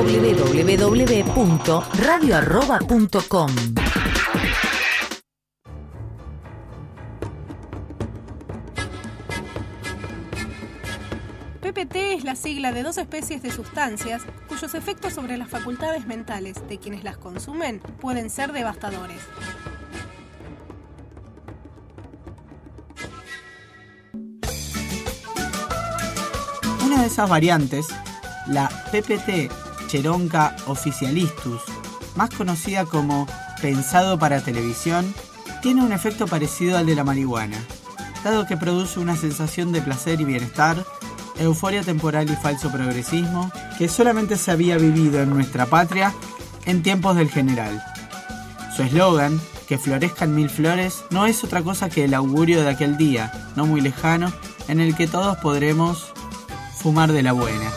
www.radio@.com. PPT es la sigla de dos especies de sustancias cuyos efectos sobre las facultades mentales de quienes las consumen pueden ser devastadores. Una de esas variantes, la PPT Cheronca officialistus, más conocida como pensado para televisión, tiene un efecto parecido al de la marihuana, dado que produce una sensación de placer y bienestar, euforia temporal y falso progresismo que solamente se había vivido en nuestra patria en tiempos del general. Su eslogan, que florezcan mil flores, no es otra cosa que el augurio de aquel día, no muy lejano, en el que todos podremos fumar de la buena.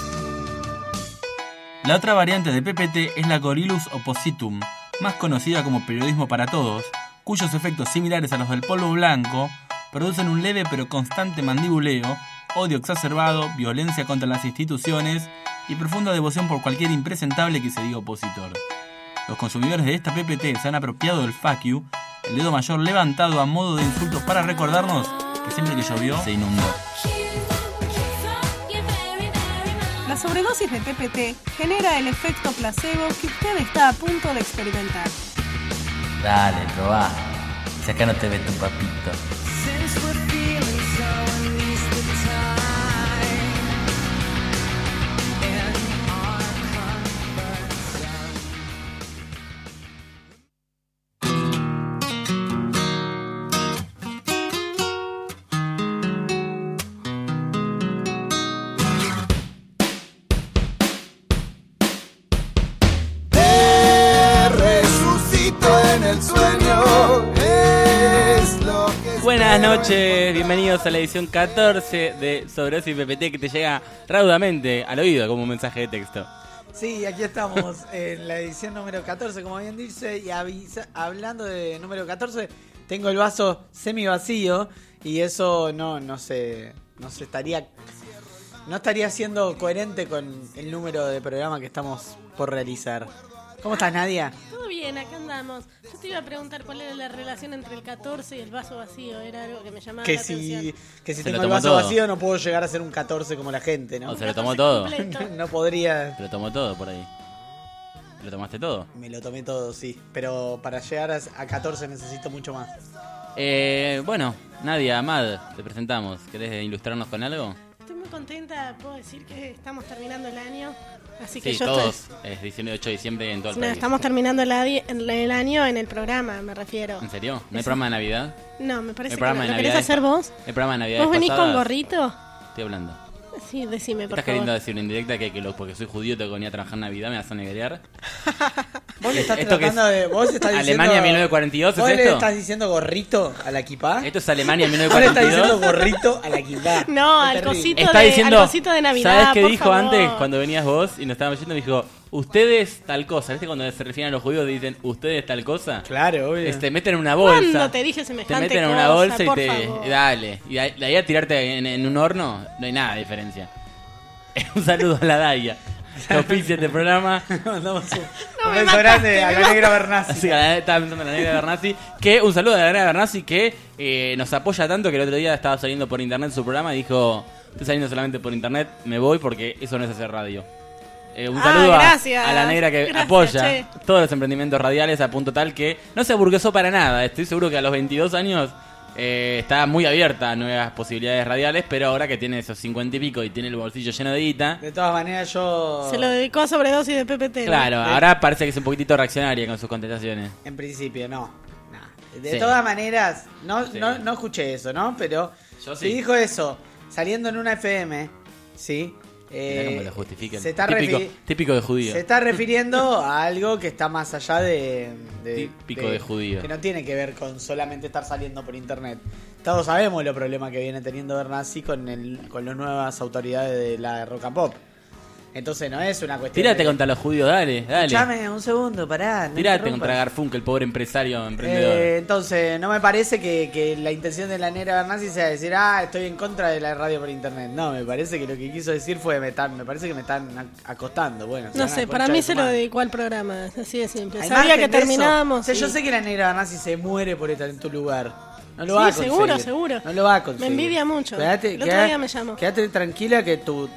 La otra variante de PPT es la Gorillus oppositum, más conocida como periodismo para todos, cuyos efectos similares a los del polvo blanco producen un leve pero constante mandibuleo, odio exacerbado, violencia contra las instituciones y profunda devoción por cualquier impresentable que se diga opositor. Los consumidores de esta PPT se han apropiado del fuck you, el dedo mayor levantado a modo de insulto para recordarnos que siempre que llovió se inundó. La sobredosis de PPT genera el efecto placebo que usted está a punto de experimentar. Dale, probá. Si acá no te ve tu papito. Buenas noches, bienvenidos a la edición 14 de Sobredosis PPT que te llega raudamente al oído como un mensaje de texto. Sí, aquí estamos en la edición número 14, como bien dice, y hablando de número 14, tengo el vaso semi vacío y eso no estaría siendo coherente con el número de programa que estamos por realizar. ¿Cómo estás, Nadia? Todo bien, acá andamos. Yo te iba a preguntar cuál era la relación entre el 14 y el vaso vacío. Era algo que me llamaba la atención. Que si tengo el vaso vacío no puedo llegar a ser un 14 como la gente, ¿no? O se lo tomó todo. No podría. Se lo tomó todo por ahí. ¿Te lo tomaste todo? Me lo tomé todo, sí. Pero para llegar a 14 necesito mucho más. Bueno, Nadia, Amad, te presentamos. ¿Querés ilustrarnos con algo? Estoy muy contenta, puedo decir que estamos terminando el año. Así que sí, yo todos, es 18 de diciembre en todo el país. Estamos terminando el año en el programa, me refiero. ¿En serio? ¿No hay programa de Navidad? No, me parece que no. ¿Lo querés hacer vos? ¿El programa de Navidad? ¿Vos venís con gorrito? Estoy hablando. Sí, decime, por ¿Estás favor. queriendo decir en indirecta porque soy judío tengo que venir a trabajar en Navidad, me vas a negrear? ¿Vos le estás tratando de... ¿Vos estás diciendo... ¿Alemania 1942 es esto? ¿Vos le estás diciendo gorrito a la equipá? ¿Esto es Alemania ¿Vos le 1942? estás diciendo gorrito a la equipá? No, al cosito, Está diciendo, al cosito de Navidad, ¿sabes qué por dijo favor? antes cuando venías vos y nos estábamos yendo? Me dijo, ustedes tal cosa. ¿Viste cuando se refieren a los judíos dicen, ustedes tal cosa? Claro, obvio. Te meten en una bolsa. ¿Cuándo te dije semejante Te meten en cosa? una bolsa y Por te... favor. Dale. Y de ahí a tirarte en un horno, no hay nada de diferencia. Un saludo a la Daya, que oficia este programa. Mandamos un beso grande a la negra Bernasi. Sí, estaba pensando en la negra Bernasi. Un saludo a la negra Bernasi que nos apoya tanto que el otro día estaba saliendo por internet su programa y dijo, estoy saliendo solamente por internet, me voy porque eso no es hacer radio. Un saludo a la negra que apoya todos los emprendimientos radiales a punto tal que no se aburguesó para nada. Estoy seguro que a los 22 años está muy abierta a nuevas posibilidades radiales, pero ahora que tiene esos 50 y pico y tiene el bolsillo lleno de guita. De todas maneras yo... Se lo dedicó a sobredosis de PPT. Claro, ¿no? ahora parece que es un poquitito reaccionaria con sus contestaciones. En principio, no. De Sí. todas maneras, Sí. no escuché eso, ¿no? Pero Yo si sí. dijo eso, saliendo en una FM, ¿sí? Mirá cómo lo justifican. Se está Típico de judío. Se está refiriendo a algo que está más allá de Típico de judío. Que no tiene que ver con solamente estar saliendo por internet. Todos sabemos los problemas que viene teniendo Bernasi con las nuevas autoridades de la rock and pop. Entonces no es una cuestión. Tírate contra los judíos, dale. Escuchame un segundo, pará. No Tírate contra Garfunkel, el pobre empresario emprendedor. Entonces, no me parece que la intención de la negra Bernasi sea decir, estoy en contra de la radio por internet. No, me parece que lo que quiso decir fue, me parece que me están acostando. Bueno, no sé, para mí se lo dedicó al programa, es así de simple. Hay Sabía que margen de terminábamos. eso. O sea, yo sé que la negra Bernasi se muere por estar en tu lugar. No lo va a conseguir. Seguro. No lo va a conseguir. Me envidia mucho. El otro día me llamó. Quédate tranquila que tu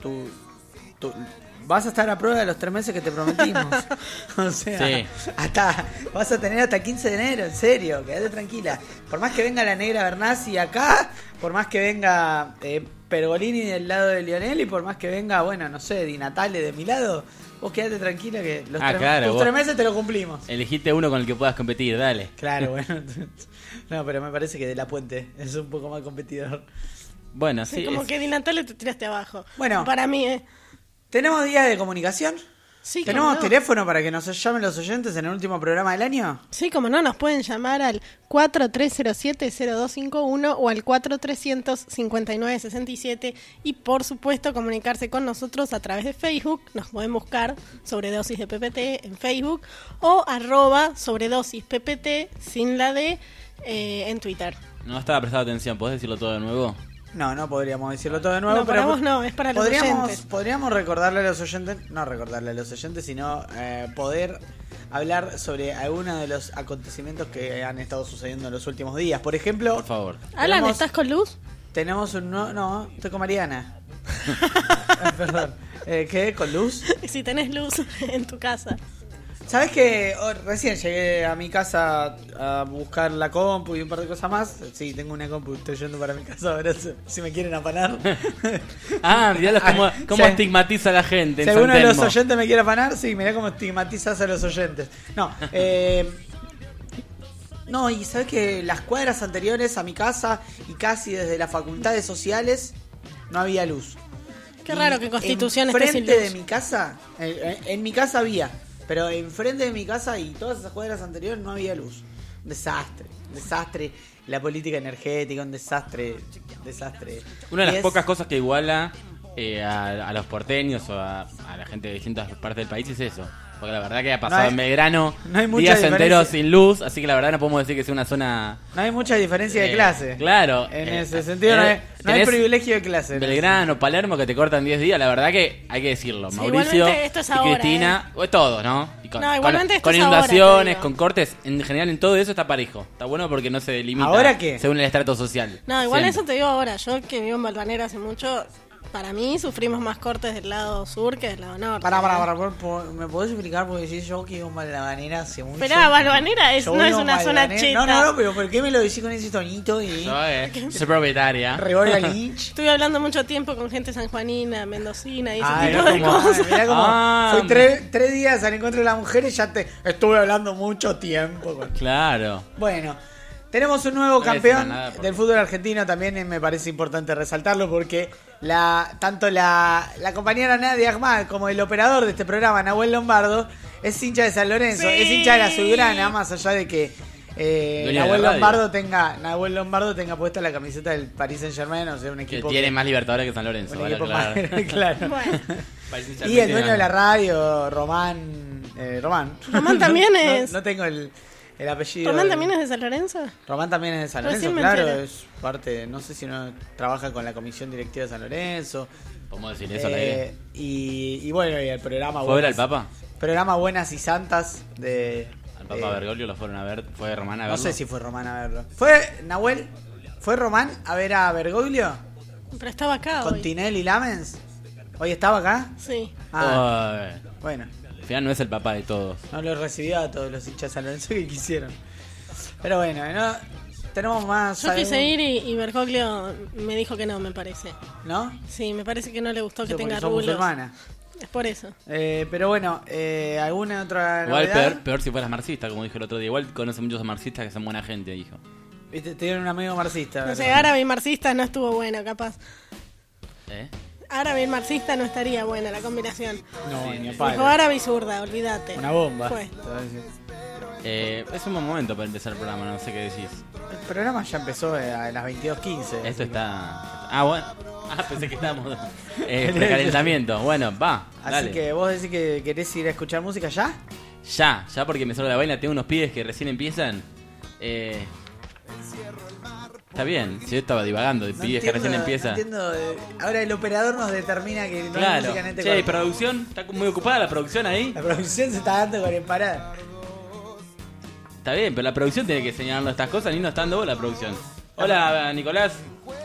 vas a estar a prueba de los 3 meses que te prometimos. O sea, sí. Vas a tener hasta 15 de enero, en serio, quédate tranquila. Por más que venga la negra Bernasi acá, por más que venga Pergolini del lado de Lionel y por más que venga, bueno, no sé, Di Natale de mi lado, vos quédate tranquila que los 3 meses te lo cumplimos. Elegiste uno con el que puedas competir, dale. Claro, bueno. No, pero me parece que De La Puente es un poco más competidor. Bueno, sí. Como que Di Natale te tiraste abajo. Bueno. Para mí, ¿Tenemos días de comunicación? Sí, ¿Tenemos teléfono para que nos llamen los oyentes en el último programa del año? Sí, como no, nos pueden llamar al 4307-0251 o al 4300-5967 y por supuesto comunicarse con nosotros a través de Facebook. Nos pueden buscar Sobredosis de PPT en Facebook o @Sobredosis PPT sin la D en Twitter. No estaba prestando atención, ¿podés decirlo todo de nuevo? No podríamos decirlo todo de nuevo. No, para vos no, es para los oyentes. Podríamos recordarle a los oyentes, no recordarle a los oyentes, sino poder hablar sobre algunos de los acontecimientos que han estado sucediendo en los últimos días. Por ejemplo... Por favor. Alan, ¿estás con Luz? Tenemos un... No, estoy con Mariana. Perdón. ¿Qué? ¿Con Luz? Si tenés luz en tu casa. ¿Sabes que recién llegué a mi casa a buscar la compu y un par de cosas más? Sí, tengo una compu, estoy yendo para mi casa ahora si me quieren apanar. Mirá cómo estigmatiza a la gente. Si alguno de los oyentes me quiere apanar, sí, mirá cómo estigmatizas a los oyentes. No, y sabes que las cuadras anteriores a mi casa y casi desde las facultades sociales no había luz. Qué raro que Constitución esté sin luz. Enfrente de mi casa, en mi casa había. Pero enfrente de mi casa y todas esas cuadras anteriores no había luz. Desastre. La política energética, un desastre. Una de las pocas cosas que iguala a los porteños o a la gente de distintas partes del país es eso. Porque la verdad que ha pasado en Belgrano días enteros sin luz, así que la verdad no podemos decir que sea una zona... No hay mucha diferencia de clase. Claro. En ese sentido no hay privilegio de clase. Belgrano, Palermo, que te cortan 10 días, la verdad que hay que decirlo. Sí, Mauricio esto es ahora, y Cristina, todos, ¿no? Y con inundaciones, con cortes, en general en todo eso está parejo. Está bueno porque no se delimita. ¿Ahora qué? Según el estrato social. No, igual eso te digo ahora. Yo que vivo en Balvanera hace mucho... Para mí sufrimos más cortes del lado sur que del lado norte. ¿Me podés explicar? Porque si yo que vivo en Balvanera hace mucho. Pero Balvanera no es una zona cheta. No, pero ¿por qué me lo decís con ese tonito? Soy propietaria. Reborga Lynch. Estuve hablando mucho tiempo con gente sanjuanina, mendocina y ese tipo de cosas. Mirá como fui 3 días al encuentro de las mujeres y ya te estuve hablando mucho tiempo. Claro. Bueno. Tenemos un nuevo campeón del fútbol argentino, también me parece importante resaltarlo porque tanto la compañera Nadia Ahmad como el operador de este programa, Nahuel Lombardo, es hincha de San Lorenzo, sí. Es hincha de la Azulgrana, más allá de que Nahuel Lombardo tenga puesta la camiseta del Paris Saint-Germain, o sea, un equipo que tiene más Libertadores que San Lorenzo. Claro. Bueno. Y el dueño de la radio, Román también es. No tengo el apellido. ¿Román también es de San Lorenzo? Román también es de San Lorenzo, claro, es parte, no sé si no trabaja con la comisión directiva de San Lorenzo. ¿Podemos decir eso? Y bueno, y el programa... ¿Fue ver al Papa? Programa Buenas y Santas de... Al Papa Bergoglio lo fueron a ver, ¿fue Román a verlo? No sé si fue Román a verlo. ¿Fue Román a ver a Bergoglio? Pero estaba acá ¿Con Tinelli y Lamens? ¿Hoy estaba acá? Sí. Bueno. Al final no es el papá de todos. No lo recibió a todos los hinchas de San Lorenzo que quisieron. Pero bueno, tenemos más... Yo quise ir y Bergoglio me dijo que no, me parece. ¿No? Sí, me parece que no le gustó que tenga rulos. musulmana. Es por eso. Pero bueno, ¿alguna otra igual novedad? Peor si fueras marxista, como dije el otro día. Igual conoce muchos marxistas que son buena gente, dijo. Viste, tienen un amigo marxista. No sé, árabe y marxista no estuvo bueno, capaz. ¿Eh? Árabe y marxista no estaría buena la combinación. No, ni a palo. Dijo árabe y zurda, olvídate. Una bomba. Fue. Es un buen momento para empezar el programa, no sé qué decís. El programa ya empezó a las 22:15. Esto está... Pensé que estábamos precalentamiento. Bueno, va, Así dale. que vos decís que querés ir a escuchar música ya. Ya porque me sale la vaina. Tengo unos pibes que recién empiezan. Está bien, si yo estaba divagando de pibes que recién empiezan. No entiendo, ahora el operador nos determina que no hay Claro. música en este Che, corte. producción, está muy ocupada la producción ahí. La producción se está dando con el parada. Está bien, pero la producción tiene que señalarnos estas cosas, ni no está dando vos la producción. Hola, Nicolás.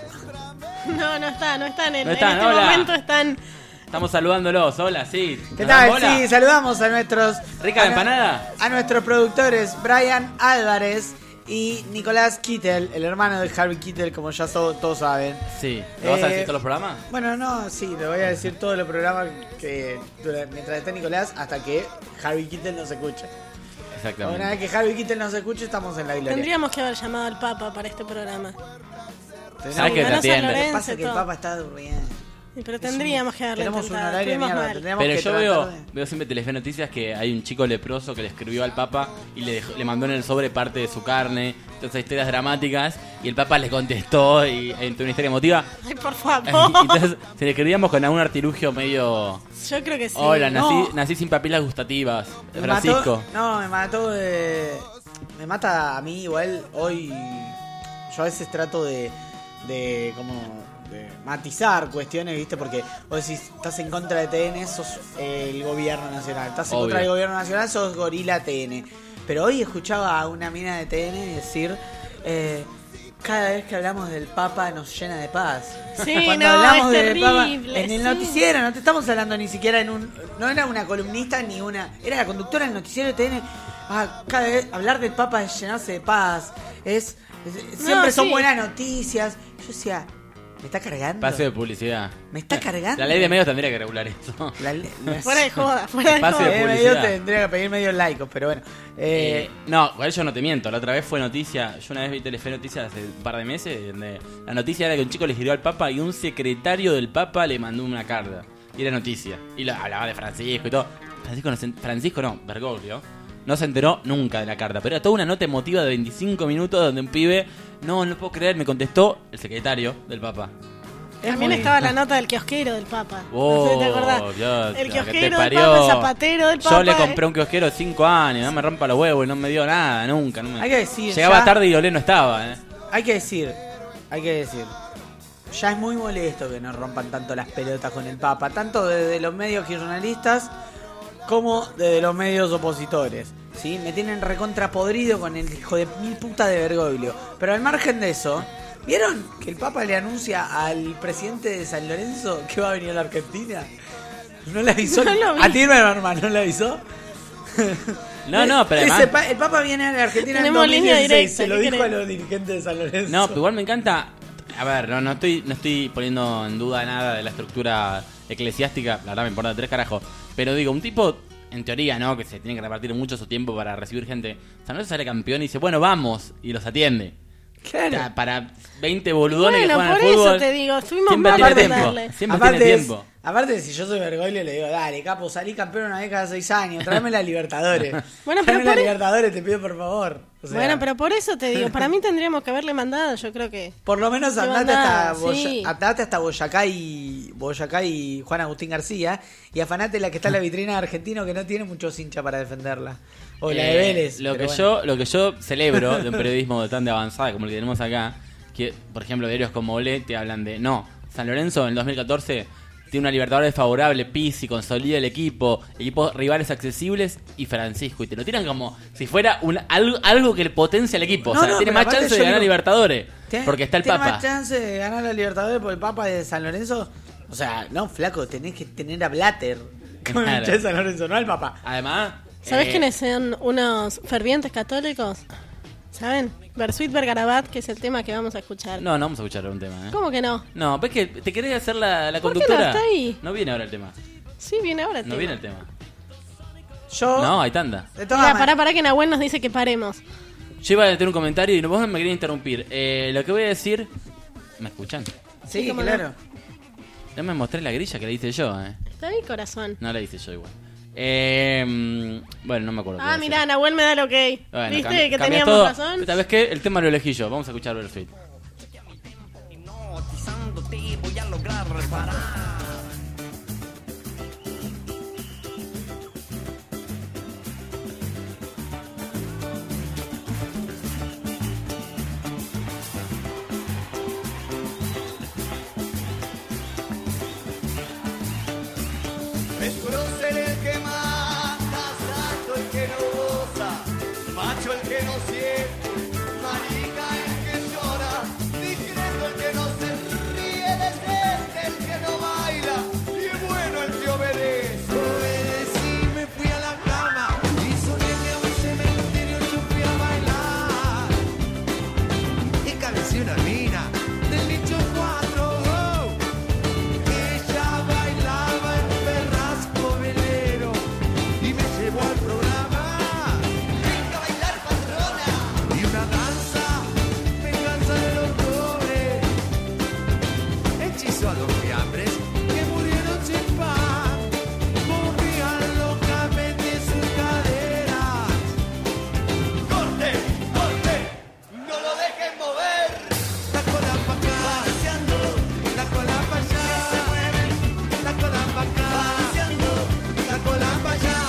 No están. No En están, este hola. momento están. Estamos saludándolos. Hola, sí. ¿Qué ¿Nos dan tal? bola? Sí, saludamos a nuestros... ¿Rica la empanada? A nuestros productores, Brian Álvarez y Nicolás Kittel, el hermano de Harvey Kittel, como ya todos saben. Sí. ¿Lo vas a decir todos los programas? Bueno, no, sí, lo voy a decir todos los programas que mientras esté Nicolás, hasta que Harvey Kittel nos escuche. Exactamente. Una vez que Harvey Kittel nos escuche, estamos en la gloria. Tendríamos que haber llamado al Papa para este programa. ¿Sabes que te Ganó San atiende? Lo que Lorenzo pasa es que el todo. Papa está durmiendo. Sí, pero tendríamos que haberle Tenemos un intentado. horario de Estuvimos mierda. mal. Tendríamos Pero que yo tratar de- veo siempre Telefe Noticias que hay un chico leproso que le escribió al Papa y le mandó en el sobre parte de su carne, todas esas historias dramáticas, y el Papa le contestó y entre una historia emotiva. Ay, por favor. Entonces, se le escribíamos con algún artilugio medio... Yo creo que sí. Hola, No. nací sin papilas gustativas. Me Francisco. me mató me mata a mí igual hoy. Yo a veces trato de como de matizar cuestiones, ¿viste? Porque vos decís, estás en contra de TN, sos el gobierno nacional. Estás en Obvio. contra del gobierno nacional, sos gorila TN. Pero hoy escuchaba a una mina de TN decir, cada vez que hablamos del Papa nos llena de paz. Sí, Cuando no, hablamos es del Papa terrible, en el sí. noticiero, no te estamos hablando ni siquiera no era una columnista ni una, era la conductora del noticiero de TN. Cada vez hablar del Papa es llenarse de paz, siempre son sí. buenas noticias. Yo decía, ¿me está cargando? Espacio de publicidad. ¿Me está cargando? La ley de medios tendría que regular eso. Fuera de joda, fuera de Espacio joda. de medio publicidad. tendría que pedir medios laicos, pero bueno. No, igual yo no te miento. La otra vez fue noticia. Yo una vez vi Telefe Noticias hace un par de meses. Donde la noticia era que un chico le escribió al Papa y un secretario del Papa le mandó una carta. Y era noticia. Y hablaba de Francisco y todo. Francisco no, Bergoglio. No se enteró nunca de la carta. Pero era toda una nota emotiva de 25 minutos donde un pibe. No puedo creer, me contestó el secretario del Papa. También estaba la nota del kiosquero del Papa. Oh, no sé si te acordás. Dios, El que kiosquero te del parió. Papa, el zapatero del Papa. Yo le compré un kiosquero de 5 años, no me rompa los huevos y no me dio nada, nunca. Hay que decir, Llegaba ya- tarde y Olé no estaba, Hay que decir, ya es muy molesto que nos rompan tanto las pelotas con el Papa, tanto desde los medios kirchneristas como desde los medios opositores. ¿Sí? Me tienen recontra podrido con el hijo de mil puta de Bergoglio. Pero al margen de eso, ¿vieron que el Papa le anuncia al presidente de San Lorenzo que va a venir a la Argentina? ¿No le avisó? No lo vi. A ti, hermano, ¿no le avisó? No, pero Ese además... el Papa viene a la Argentina Tenemos en 2016, línea directa, se lo ¿qué dijo querés? a los dirigentes de San Lorenzo. No, pero igual me encanta... A ver, no estoy poniendo en duda nada de la estructura eclesiástica. La verdad me importa 3 carajos. Pero digo, un tipo, en teoría, ¿no? Que se tiene que repartir mucho su tiempo para recibir gente. San Lorenzo sale campeón y dice, bueno, vamos. Y los atiende. Claro. O sea, para 20 boludones que Bueno, juegan al por fútbol... eso te digo, estuvimos siempre mal tiene para tiempo. darle. Siempre tiene tiempo. Aparte, si yo soy Bergoglio, le digo, dale, capo, salí campeón una vez cada 6 años, tráeme la Libertadores. Bueno, pero Tráeme la por- Libertadores, te pido por favor. O sea, Bueno, pero por eso te digo, para mí tendríamos que haberle mandado, yo creo que... por lo menos Qué andate bondad, hasta, sí. andate hasta Boyacá y Juan Agustín García y afanate la que está en la vitrina de Argentino que no tiene muchos hinchas para defenderla. O la de Vélez. Lo pero que, bueno. lo que yo celebro de un periodismo tan de avanzada como el que tenemos acá, que por ejemplo diarios como Olé te hablan de, no, San Lorenzo en el 2014 tiene una Libertadores favorable, Pizzi, consolida el equipos rivales accesibles y Francisco, y te lo tiran como si fuera algo que le potencia al equipo. No, o sea, no, tiene pero más aparte chance de yo ganar digo, Libertadores ¿Tiene- porque está el ¿tiene Papa. más chance de ganar la Libertadores por el Papa de San Lorenzo? O sea, no, flaco, tenés que tener a Blatter como Claro. hincha de San Lorenzo, no al Papa. Además, ¿Sabés quiénes son unos fervientes católicos? ¿Saben? Bersuit Bergarabat, que es el tema que vamos a escuchar. No vamos a escuchar un tema, ¿Cómo que no? No, ves que te querés hacer la ¿Por qué no? conductora. Está ahí. No viene ahora el tema. Sí, viene ahora el No tema. viene el tema. Yo, No, hay tanda. de todas Mira, maneras- pará que Nahuel nos dice que paremos. Yo iba a tener un comentario y vos me querías interrumpir. Lo que voy a decir... ¿Me escuchan? Sí, Sí, cómo claro. Ya me mostré la grilla que le hice yo, Está ahí, corazón. No la hice yo igual. Bueno, no me acuerdo. qué iba Ah, a mirá, decir. Nahuel me da el ok. Bueno, ¿Viste cambié- que cambié teníamos todo. razón? ¿Sabes qué? El tema lo elegí yo. Vamos a escuchar Bersuit. Hipnotizándote voy a lograr parar. Es prócer el que mata, santo el que no goza, macho el que no siente, marica el que llora, discreto el que no se ríe, decente el que no baila y bueno el que obedece. Obedecí, me fui a la cama y soñé que a un cementerio yo fui a bailar. Y cabecí una mina del nicho 4. Ella bailaba en Perrasco Velero y me llevó al programa. Venga a bailar patrona. Y una danza, venganza de los pobres. Hechizó a los fiambres que murieron sin pan. Movían locamente sus caderas. Corte, corte, no lo dejen mover. La cola pa' acá, la cola pa' allá. La cola pa' acá, la cola pa' allá.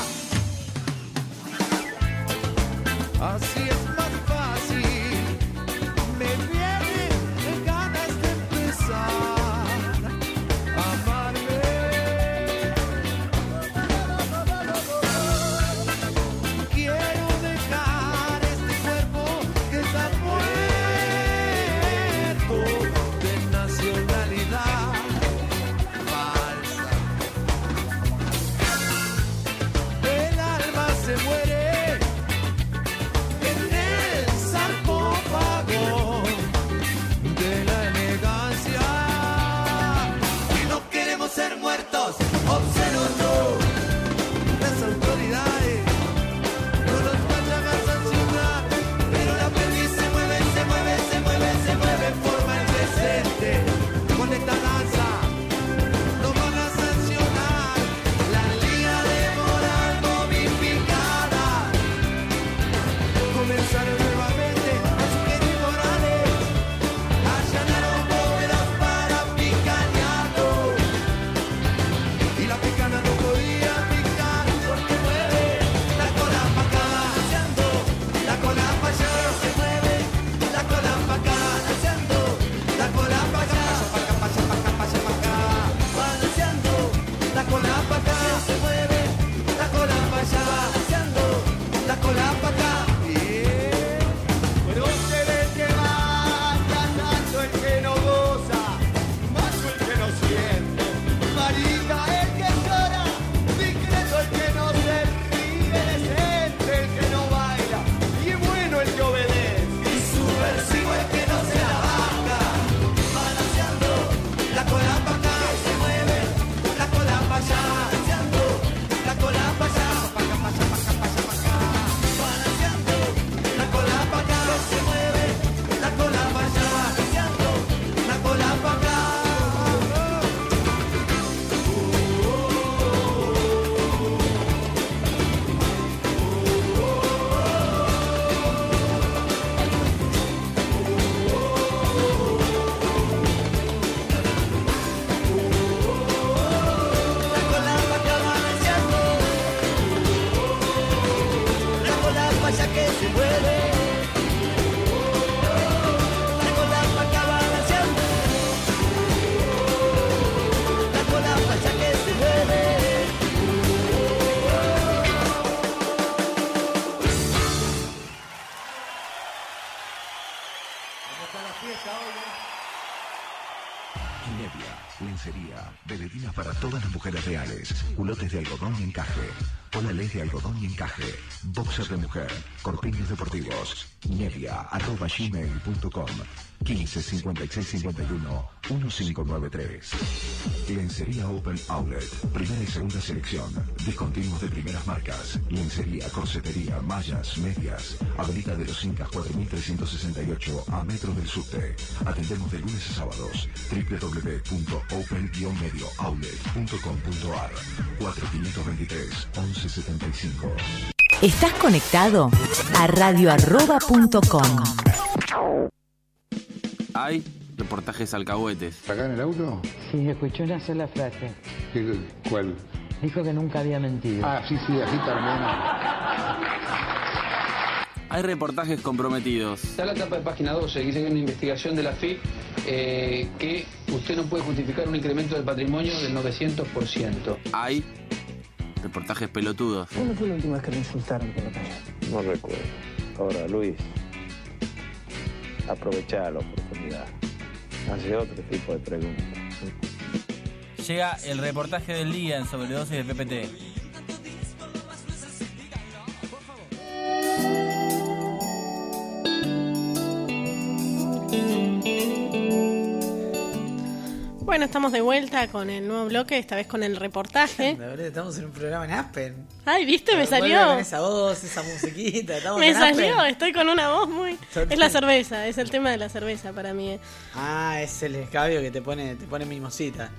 Así es más fácil. Me vienen ganas de empezar a amarme. Quiero dejar este cuerpo que está muerto de nacionalidad falsa. El alma se muere en el sarcófago de la elegancia. Y no queremos ser muertos, obscenos no. Las autoridades no nos vayan a sancionar, pero la pelvis se mueve, se mueve, se mueve, se mueve en forma indecente. Con esta danza nos van a sancionar. La liga de moral momificada comenzaron nuevamente a sugerir morales. Allanaron bóvedas para picanearnos. Y la picana no podía picar porque mueve la cola pa' acá, la cola pa' allá. Se mueve la cola pa' acá, la cola pa' allá. Pasa pa' acá, pasa pa' acá. Balanceando la cola pa' acá. Se mueve la cola pa' allá, la cola pa' acá. Prócer el que mata, santo el que no goza, macho el que no siente, marica el que llora, discreto el que no se ríe, decente el que no baila y bueno el que obedece. Y subversivo el que no se la baja, balanceando la cola pa' acá. Se mueve la cola pa' allá, balanceando la cola pa' allá. Pasa pa' acá, pasa pa' acá, pasa pa' acá. Balanceando la cola pa' acá. Se mueve la cola pa' allá, balanceando la cola pa' acá. La cola pa' acá balanceando, la cola pa' allá que se mueve. La cola pa' acá balanceando, la cola pa' allá que se mueve. Nevia, lencería, veledinas para todas las mujeres reales, culotes de algodón y encaje, polales de algodón y encaje, boxer de mujer, corpiños deportivos, nevia@gmail.com, 15 56 51 1593. Lencería Open Outlet, primera y segunda selección, discontinuos de primeras marcas, lencería, corsetería, mallas, medias, Avenida de los Incas 4368 a metros del subte. Atendemos de lunes a sábados. www.open-mediooutlet.com.ar 4523-1175. Estás conectado a radioarroba.com. Hay reportajes alcahuetes. ¿Acá en el auto? Sí, escuché una sola frase. ¿Cuál? Dijo que nunca había mentido. Ah, sí, así termina. Hay reportajes comprometidos. Está la tapa de página 12, que dice que hay una investigación de la FIP que usted no puede justificar un incremento del patrimonio del 900%. Hay reportajes pelotudos. ¿Cuándo fue la última vez que le insultaron por la calle? No recuerdo. Ahora, Luis, aprovechá la oportunidad. Hace otro tipo de preguntas. Llega el reportaje del día en Sobredosis de PPT. Bueno, estamos de vuelta con el nuevo bloque, esta vez con el reportaje. Estamos en un programa en Aspen. Ay, ¿viste? Me salió. Con esa voz, esa musiquita. Estamos Me en salió, Aspen. estoy con una voz muy... Es la cerveza, es el tema de la cerveza para mí. Ah, es el escabio que te pone mimosita.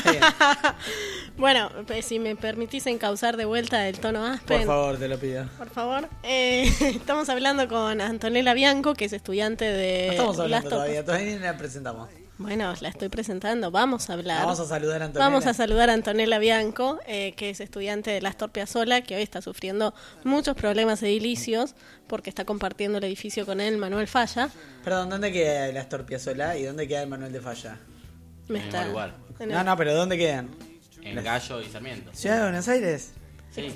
Bueno, pues, si me permitís encauzar de vuelta el tono Aspen. Por favor, te lo pido. Por favor. Estamos hablando con Antonella Bianco, que es estudiante de... No estamos hablando Las todavía ni la presentamos. Bueno, la estoy presentando, vamos a hablar. Vamos a saludar a Antonella. Vamos a saludar a Antonella Bianco, que es estudiante de Astor Piazzolla, que hoy está sufriendo muchos problemas edilicios porque está compartiendo el edificio con él, Manuel Falla. Perdón, ¿dónde queda el Astor Piazzolla y dónde queda el Manuel de Falla? En el mismo lugar. No, pero ¿dónde quedan? En Gallo y Sarmiento. ¿Ciudad de Buenos Aires? Sí.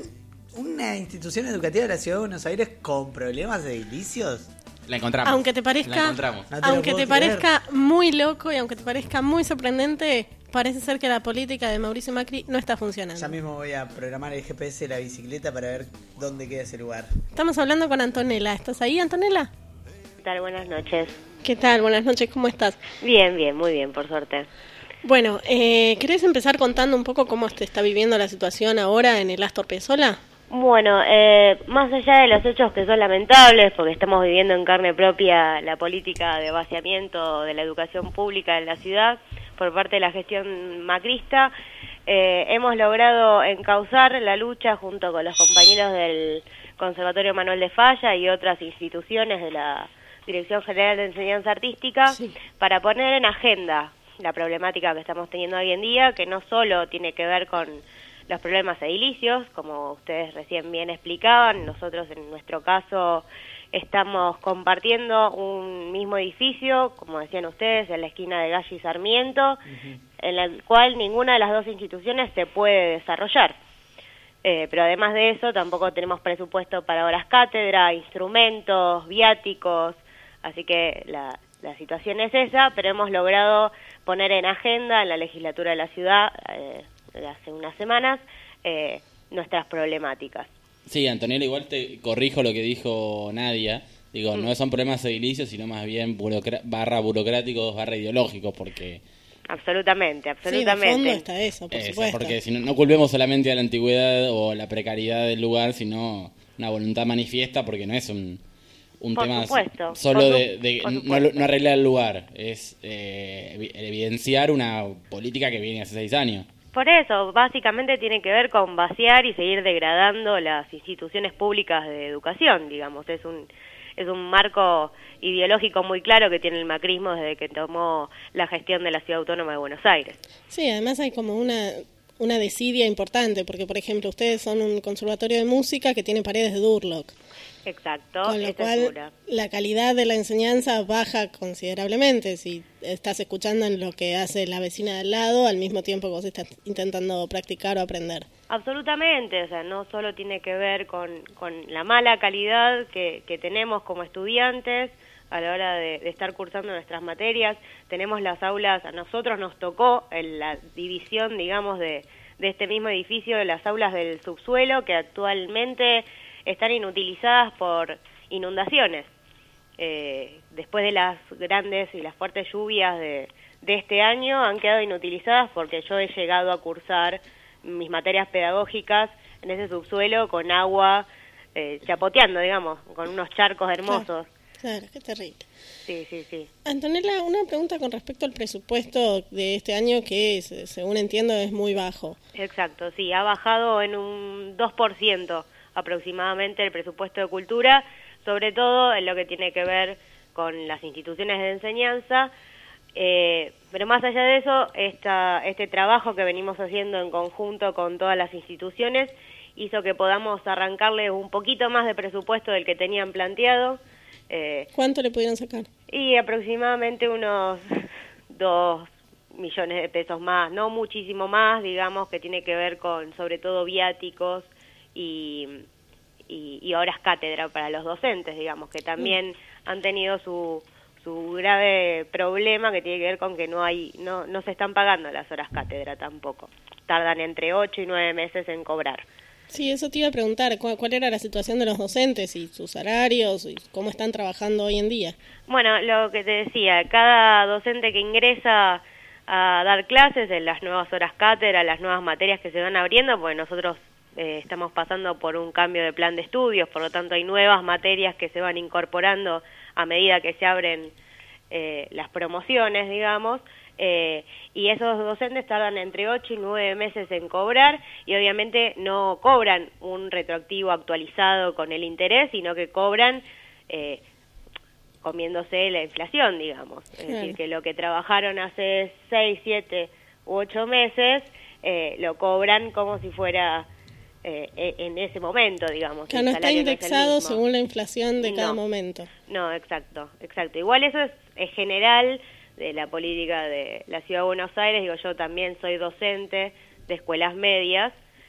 ¿Una institución educativa de la Ciudad de Buenos Aires con problemas edilicios? La encontramos. Aunque te La parezca, encontramos. aunque te parezca muy loco y aunque te parezca muy sorprendente, parece ser que la política de Mauricio Macri no está funcionando. Ya mismo voy a programar el GPS de la bicicleta para ver dónde queda ese lugar. Estamos hablando con Antonella. ¿Estás ahí, Antonella? ¿Qué tal? Buenas noches. ¿Qué tal? Buenas noches, ¿cómo estás? Bien, muy bien, por suerte. Bueno, ¿querés empezar contando un poco cómo se está viviendo la situación ahora en el Astor Piazzolla? Bueno, más allá de los hechos que son lamentables, porque estamos viviendo en carne propia la política de vaciamiento de la educación pública en la ciudad por parte de la gestión macrista, hemos logrado encauzar la lucha junto con los compañeros del Conservatorio Manuel de Falla y otras instituciones de la Dirección General de Enseñanza Artística para poner en agenda la problemática que estamos teniendo hoy en día, que no solo tiene que ver con los problemas edilicios, como ustedes recién bien explicaban. Nosotros en nuestro caso estamos compartiendo un mismo edificio, como decían ustedes, en la esquina de Gallo y Sarmiento, en el cual ninguna de las dos instituciones se puede desarrollar. Pero además de eso, tampoco tenemos presupuesto para horas cátedra, instrumentos, viáticos, así que la situación es esa, pero hemos logrado poner en agenda en la legislatura de la ciudad hace unas semanas nuestras problemáticas. Sí, Antonella, igual te corrijo lo que dijo Nadia. Digo, no son problemas edilicios, sino más bien burocráticos, ideológicos, porque... Absolutamente. Sí, de fondo está eso, por supuesto. Porque si no culpemos solamente a la antigüedad o la precariedad del lugar, sino una voluntad manifiesta, porque no es un tema solo no arreglar el lugar, es evidenciar una política que viene hace 6 años. Por eso, básicamente tiene que ver con vaciar y seguir degradando las instituciones públicas de educación, digamos. Es un marco ideológico muy claro que tiene el macrismo desde que tomó la gestión de la Ciudad Autónoma de Buenos Aires. Sí, además hay como una desidia importante, porque por ejemplo ustedes son un conservatorio de música que tiene paredes de Durlock. Exacto. Con lo cual la calidad de la enseñanza baja considerablemente si estás escuchando en lo que hace la vecina de al lado al mismo tiempo que vos estás intentando practicar o aprender. Absolutamente, o sea, no solo tiene que ver con la mala calidad que tenemos como estudiantes a la hora de estar cursando nuestras materias. Tenemos las aulas, a nosotros nos tocó en la división, digamos, de este mismo edificio, de las aulas del subsuelo, que actualmente están inutilizadas por inundaciones. Después de las grandes y las fuertes lluvias de este año han quedado inutilizadas porque yo he llegado a cursar mis materias pedagógicas en ese subsuelo con agua chapoteando, digamos, con unos charcos hermosos. Claro, qué terrible. Sí. Antonella, una pregunta con respecto al presupuesto de este año que, según entiendo, es muy bajo. Exacto, sí, ha bajado en un 2% aproximadamente el presupuesto de cultura, sobre todo en lo que tiene que ver con las instituciones de enseñanza, Pero más allá de eso, este trabajo que venimos haciendo en conjunto con todas las instituciones hizo que podamos arrancarle un poquito más de presupuesto del que tenían planteado. ¿Cuánto le pudieron sacar? Y aproximadamente unos 2 millones de pesos más, no muchísimo más, digamos, que tiene que ver con sobre todo viáticos y horas cátedra para los docentes, digamos, que también han tenido su grave problema que tiene que ver con que no se están pagando las horas cátedra tampoco. Tardan entre 8 y 9 meses en cobrar. Sí, eso te iba a preguntar, ¿cuál era la situación de los docentes y sus salarios y cómo están trabajando hoy en día? Bueno, lo que te decía, cada docente que ingresa a dar clases en las nuevas horas cátedra, las nuevas materias que se van abriendo, pues nosotros estamos pasando por un cambio de plan de estudios, por lo tanto hay nuevas materias que se van incorporando a medida que se abren las promociones, digamos, y esos docentes tardan entre 8 y 9 meses en cobrar, y obviamente no cobran un retroactivo actualizado con el interés, sino que cobran comiéndose la inflación, digamos. Es decir, que lo que trabajaron hace 6, 7 u 8 meses, lo cobran como si fuera en ese momento, digamos. Que no está indexado según la inflación de cada momento. No, exacto. Igual eso es general de la política de la Ciudad de Buenos Aires. Digo, yo también soy docente de escuelas medias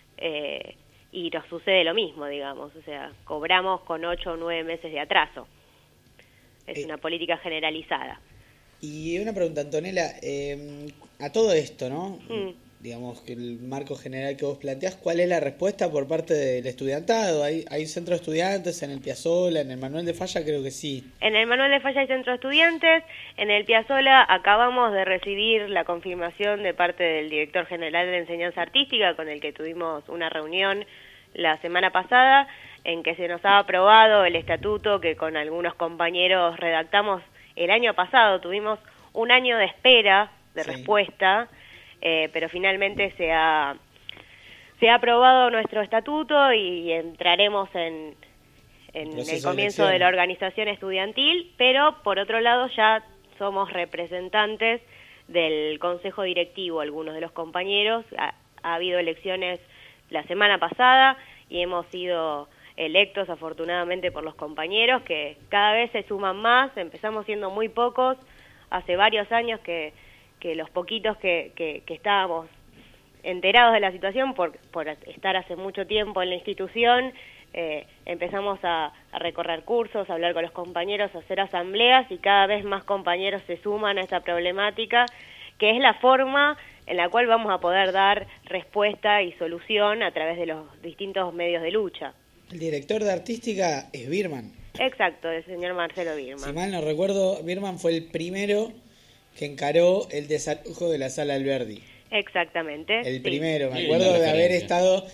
y nos sucede lo mismo, digamos. O sea, cobramos con 8 o 9 meses de atraso. Es una política generalizada. Y una pregunta, Antonella, a todo esto, ¿no? Digamos que el marco general que vos planteás, ¿cuál es la respuesta por parte del estudiantado? ¿Hay centro de estudiantes en el Piazzolla, en el Manuel de Falla? Creo que sí. En el Manuel de Falla hay centro de estudiantes, en el Piazzolla acabamos de recibir la confirmación de parte del director general de Enseñanza Artística, con el que tuvimos una reunión la semana pasada, en que se nos ha aprobado el estatuto que con algunos compañeros redactamos el año pasado. Tuvimos un año de espera de respuesta, pero finalmente se ha aprobado nuestro estatuto y entraremos en el comienzo de la organización estudiantil, pero por otro lado ya somos representantes del consejo directivo, algunos de los compañeros. Ha habido elecciones la semana pasada y hemos sido electos afortunadamente por los compañeros, que cada vez se suman más. Empezamos siendo muy pocos, hace varios años que los poquitos que estábamos enterados de la situación por estar hace mucho tiempo en la institución, empezamos a recorrer cursos, a hablar con los compañeros, a hacer asambleas, y cada vez más compañeros se suman a esta problemática, que es la forma en la cual vamos a poder dar respuesta y solución a través de los distintos medios de lucha. El director de artística es Birman. Exacto, el señor Marcelo Birman. Si mal no recuerdo, Birman fue el primero que encaró el desalojo de la Sala Alberdi. Exactamente. El primero, me acuerdo de haber estado,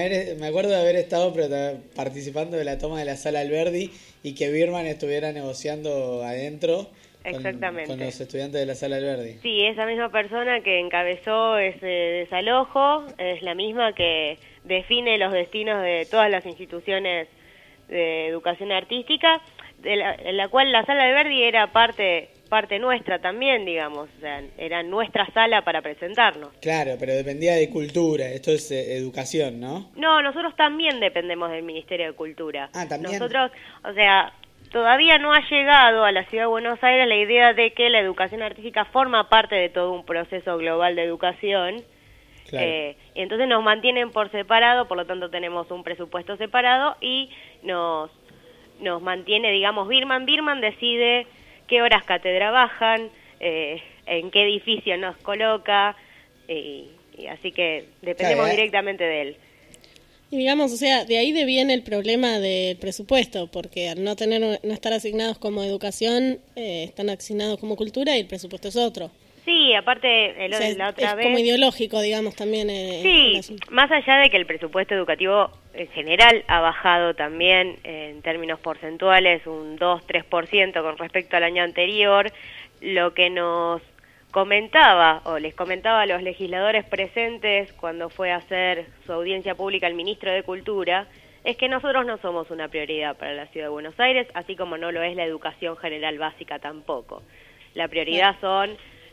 participando de la toma de la Sala Alberdi y que Birman estuviera negociando adentro con los estudiantes de la Sala Alberdi. Sí, esa misma persona que encabezó ese desalojo es la misma que define los destinos de todas las instituciones de educación artística, en la cual la Sala Alberdi era parte nuestra también, digamos, o sea, era nuestra sala para presentarnos. Claro, pero dependía de cultura, esto es educación, ¿no? No, nosotros también dependemos del Ministerio de Cultura. Ah, ¿también? Nosotros, o sea, todavía no ha llegado a la Ciudad de Buenos Aires la idea de que la educación artística forma parte de todo un proceso global de educación. Claro. Y entonces nos mantienen por separado, por lo tanto tenemos un presupuesto separado y nos mantiene, digamos, Birman decide qué horas cátedra bajan, en qué edificio nos coloca, y así que dependemos directamente de él. Y digamos, o sea, de ahí viene el problema del presupuesto, porque al no estar asignados como educación, están asignados como cultura y el presupuesto es otro. Sí, aparte la otra vez... Es como ideológico, digamos, también. Sí, más allá de que el presupuesto educativo en general ha bajado también en términos porcentuales un 2-3% con respecto al año anterior, lo que nos comentaba o les comentaba a los legisladores presentes cuando fue a hacer su audiencia pública el ministro de Cultura, es que nosotros no somos una prioridad para la Ciudad de Buenos Aires, así como no lo es la educación general básica tampoco. La prioridad son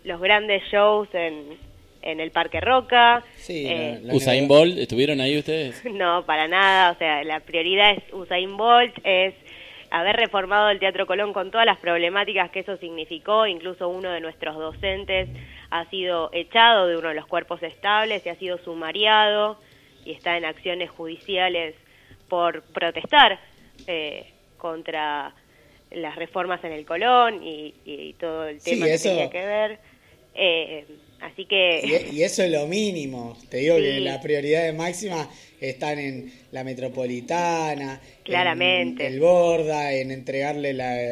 los grandes shows en el Parque Roca. Sí, Usain Bolt, ¿estuvieron ahí ustedes? No, para nada, o sea, la prioridad es Usain Bolt, es haber reformado el Teatro Colón con todas las problemáticas que eso significó. Incluso uno de nuestros docentes ha sido echado de uno de los cuerpos estables y ha sido sumariado y está en acciones judiciales por protestar contra las reformas en el Colón y todo el tema que tenía que ver. Así que... Y eso es lo mínimo. Te digo sí, que las prioridades máximas están en la Metropolitana, claramente, en el Borda, en entregarle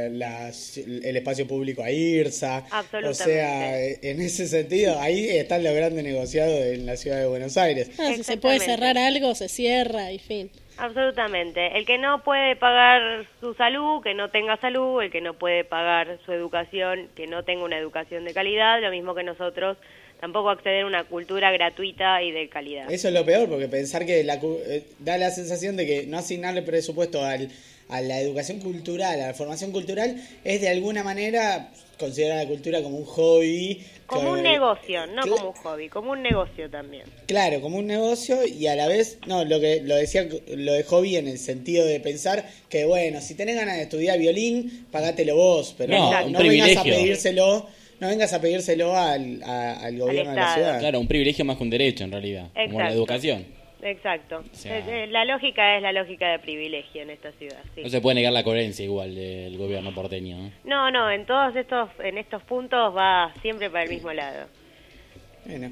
el espacio público a IRSA. Absolutamente. O sea, en ese sentido, ahí están los grandes negociados en la ciudad de Buenos Aires. Si se puede cerrar algo, se cierra y fin. Absolutamente. El que no puede pagar su salud, que no tenga salud. El que no puede pagar su educación, que no tenga una educación de calidad. Lo mismo que nosotros, tampoco acceder a una cultura gratuita y de calidad. Eso es lo peor, porque pensar que da la sensación de que no asignarle presupuesto a la educación cultural, a la formación cultural, es de alguna manera considerar la cultura como un hobby. Como un negocio, no como un hobby, como un negocio también. Claro, como un negocio, y a la vez, lo de hobby en el sentido de pensar que, bueno, si tenés ganas de estudiar violín, pagátelo vos, pero no vengas a pedírselo. No vengas a pedírselo al gobierno de la ciudad. Claro, un privilegio más que un derecho en realidad, como la educación. Exacto. O sea, la lógica es la lógica de privilegio en esta ciudad. Sí. No se puede negar la coherencia igual del gobierno porteño, ¿no? No, en todos estos puntos va siempre para el mismo lado. Bueno,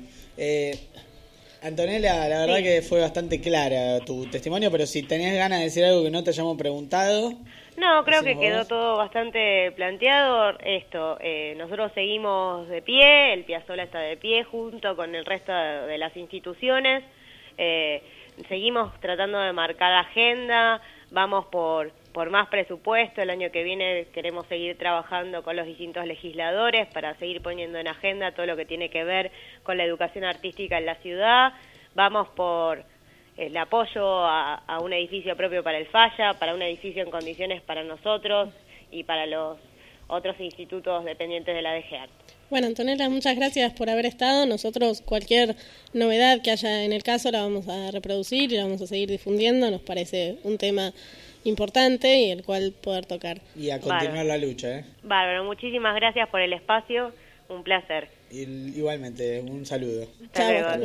Antonella, la verdad que fue bastante clara tu testimonio, pero si tenés ganas de decir algo que no te hayamos preguntado... No, creo que quedó todo bastante planteado. Nosotros seguimos de pie, el Piazzolla está de pie junto con el resto de las instituciones. Seguimos tratando de marcar agenda, vamos por más presupuesto. El año que viene queremos seguir trabajando con los distintos legisladores para seguir poniendo en agenda todo lo que tiene que ver con la educación artística en la ciudad. Vamos por el apoyo a un edificio propio para el Falla, para un edificio en condiciones para nosotros y para los otros institutos dependientes de la DGART. Bueno, Antonella, muchas gracias por haber estado. Nosotros cualquier novedad que haya en el caso la vamos a reproducir y la vamos a seguir difundiendo. Nos parece un tema importante y el cual poder tocar. Y a continuar la lucha. Bárbaro, muchísimas gracias por el espacio, un placer. Igualmente, un saludo. Chao.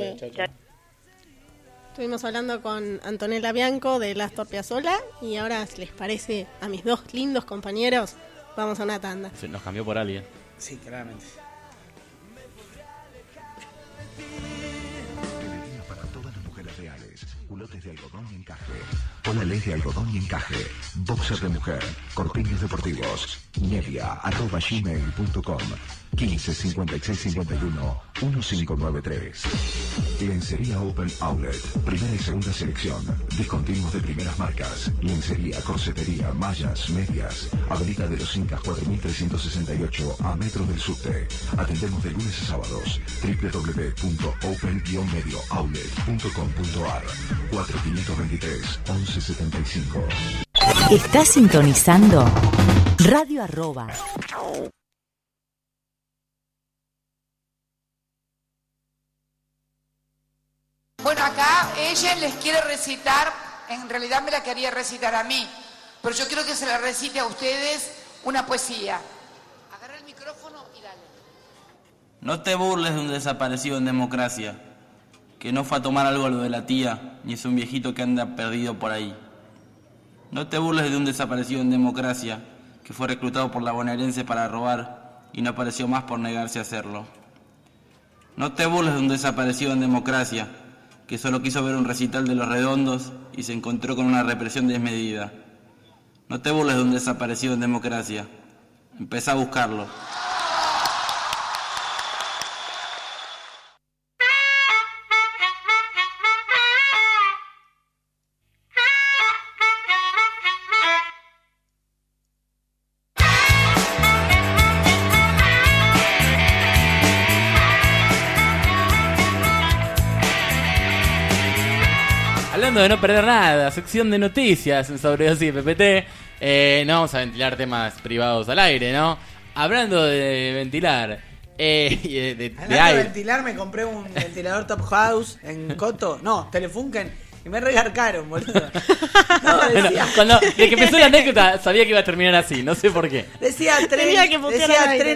Estuvimos hablando con Antonella Bianco de Astor Piazzolla y ahora, si les parece, a mis dos lindos compañeros, vamos a una tanda. Se nos cambió por alguien. Sí, claramente. Peluquería para todas las mujeres reales. Culotes de algodón y encaje. Polales de algodón y encaje. Boxer de mujer. Corpiños deportivos. Media@gmail.com 15 56 51 1593. Lencería Open Outlet. Primera y segunda selección. Discontinuos de primeras marcas. Lencería, corsetería, mallas, medias. Avenida de los Incas 4368 a metros del subte. Atendemos de lunes a sábados. www.open-mediooutlet.com.ar 4523 1175. Estás sintonizando Radio Arroba. Bueno, acá ella les quiere recitar, en realidad me la quería recitar a mí, pero yo quiero que se la recite a ustedes una poesía. Agarra el micrófono y dale. No te burles de un desaparecido en democracia, que no fue a tomar algo lo de la tía, ni es un viejito que anda perdido por ahí. No te burles de un desaparecido en democracia, que fue reclutado por la bonaerense para robar y no apareció más por negarse a hacerlo. No te burles de un desaparecido en democracia, que solo quiso ver un recital de Los Redondos y se encontró con una represión desmedida. No te burles de un desaparecido en democracia. Empezá a buscarlo. Hablando de no perder nada, sección de noticias en Sobredosis PPT. No vamos a ventilar temas privados al aire, ¿no? Hablando de ventilar, De Hablando de aire. ventilar, me compré un ventilador Top House en Coto. No, Telefunken. Y me regarcaron, boludo. No, decía, De que empezó la anécdota, sabía que iba a terminar así, no sé por qué. decía Tenía que putear al aire.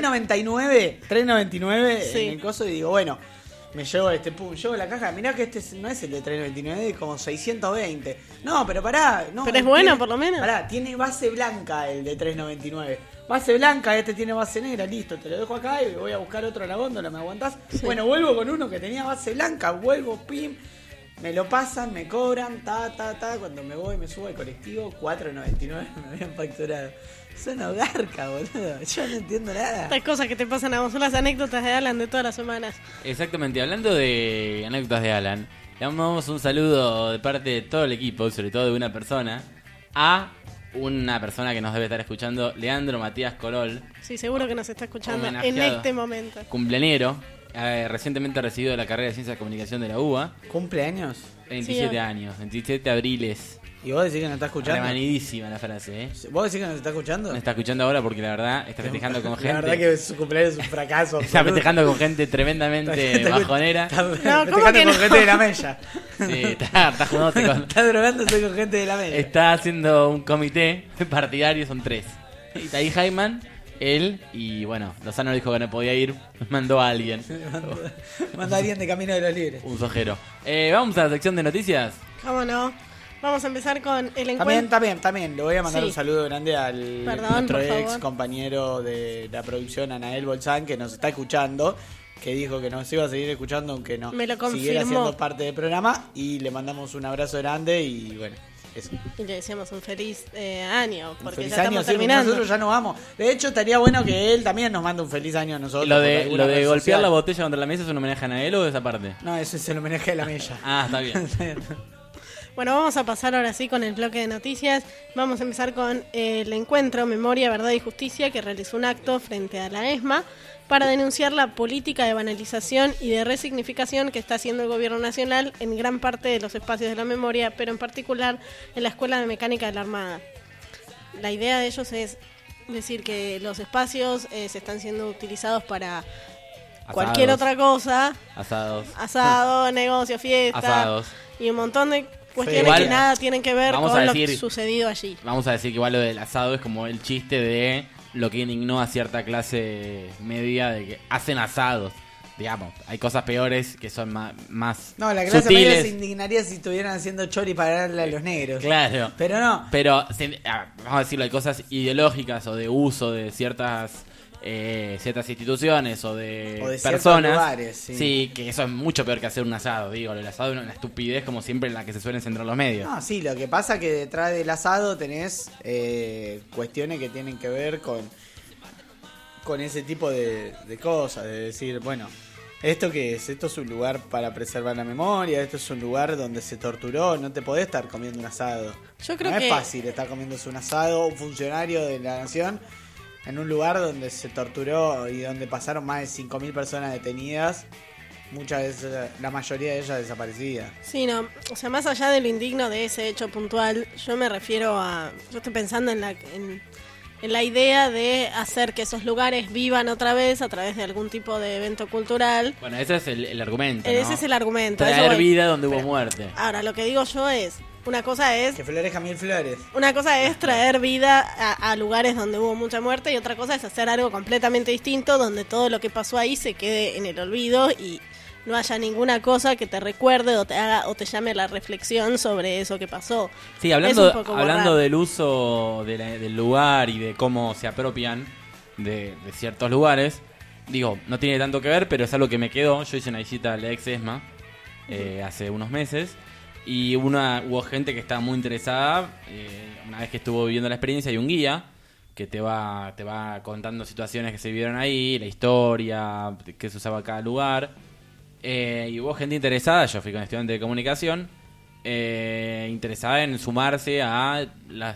3.99 Sí. en el coso y digo, bueno, me llevo llevo la caja. Mirá que no es el de 3.99, es como 620. No, pero pará. No, Pero es bueno, por lo menos. Pará, tiene base blanca el de 3.99. Base blanca, este tiene base negra, listo, te lo dejo acá y voy a buscar otro a la góndola, ¿me aguantás? Sí. Bueno, vuelvo con uno que tenía base blanca, vuelvo, pim, me lo pasan, me cobran, cuando me voy, me subo al colectivo, 4.99 me habían facturado. Son garca, boludo, yo no entiendo nada. Estas cosas que te pasan a vos son las anécdotas de Alan de todas las semanas. Exactamente, hablando de anécdotas de Alan, le damos un saludo de parte de todo el equipo, sobre todo de una persona, a una persona que nos debe estar escuchando, Leandro Matías Corol, Sí, seguro que nos está escuchando en Homenajeado. este momento. cumpleañero, recientemente recibido de la carrera de Ciencias de Comunicación de la UBA, ¿Cumpleaños? 27 Sí, años, 27 abriles. ¿Y vos decís que no está escuchando? Remanidísima la frase, ¿eh? ¿Vos decís que nos está escuchando? Me está escuchando ahora porque la verdad está festejando con gente. La verdad que su cumpleaños es un fracaso. Está absoluto. festejando con gente tremendamente Está- bajonera. Está ¿cómo festejando que con no? gente de la mella. Sí, está jugándose con... Está drogándose con gente de la mella. Está haciendo un comité partidario, son 3. Está ahí Jaiman, él y bueno, Lozano dijo que no podía ir, mandó a alguien. Manda a alguien de Camino de los Libres. Un sojero. Vamos a la sección de noticias. ¿Cómo no? Vamos a empezar con el encuentro. También. Le voy a mandar Sí. un saludo grande al Perdón, nuestro por ex favor. compañero de la producción, Anael Bolzán, que nos está escuchando, que dijo que nos iba a seguir escuchando aunque no Me lo siguiera confirmó. siendo parte del programa. Y le mandamos un abrazo grande y bueno, eso. Y le decíamos un feliz año, porque Feliz ya año, estamos sí, porque terminando. nosotros ya nos vamos. De hecho, estaría bueno que él también nos mande un feliz año a nosotros. Lo por de, alguna lo de red golpear social. la botella contra la mesa es un homenaje a Nael o de esa parte. No, ese es el homenaje a la mella. Ah, está bien. Bueno, vamos a pasar ahora sí con el bloque de noticias. Vamos a empezar con el encuentro Memoria, Verdad y Justicia, que realizó un acto frente a la ESMA para denunciar la política de banalización y de resignificación que está haciendo el gobierno nacional en gran parte de los espacios de la memoria, pero en particular en la Escuela de Mecánica de la Armada. La idea de ellos es decir que los espacios se están siendo utilizados para cualquier otra cosa, asado, negocio, fiesta Asados. y un montón de cuestiones Igual, que nada tienen que ver vamos con a lo decir- sucedido allí. Vamos a decir que igual lo del asado es como el chiste de lo que indignó a cierta clase media de que hacen asados. Digamos, hay cosas peores que son más No, la clase sutiles. media se indignaría si estuvieran haciendo chori para darle a los negros. Claro. Pero no. Pero, vamos a decirlo, hay cosas ideológicas o de uso de ciertas instituciones o de ciertos personas. lugares, sí. Que eso es mucho peor que hacer un asado. Digo, el asado es una estupidez como siempre en la que se suelen centrar los medios. No, sí, lo que pasa que detrás del asado tenés cuestiones que tienen que ver con ese tipo de cosas, de decir, bueno, ¿esto qué es? Esto es un lugar para preservar la memoria, esto es un lugar donde se torturó, no te podés estar comiendo un asado. Yo creo no que es fácil estar comiéndose un asado, un funcionario de la nación, en un lugar donde se torturó y donde pasaron más de 5.000 personas detenidas, muchas veces, la mayoría de ellas desaparecidas. Sí, no, o sea, más allá de lo indigno de ese hecho puntual, yo me refiero yo estoy pensando en la idea de hacer que esos lugares vivan otra vez a través de algún tipo de evento cultural. Bueno, ese es el argumento, ¿no? Ese es el argumento. a eso Traer voy. vida donde hubo Pero, muerte. Ahora, lo que digo yo es, una cosa es Que florezca 1000 flores. Una cosa es traer vida a lugares donde hubo mucha muerte y otra cosa es hacer algo completamente distinto donde todo lo que pasó ahí se quede en el olvido y no haya ninguna cosa que te recuerde o te haga o te llame a la reflexión sobre eso que pasó. Sí, Es un hablando poco borrar. del uso del lugar y de cómo se apropian de ciertos lugares, digo, no tiene tanto que ver, pero es algo que me quedó. Yo hice una visita a la ex ESMA hace unos meses y hubo gente que estaba muy interesada. Una vez que estuvo viviendo la experiencia, hay un guía que te va contando situaciones que se vivieron ahí, la historia, qué se usaba cada lugar. Y hubo gente interesada, yo fui con estudiante de comunicación, interesada en sumarse a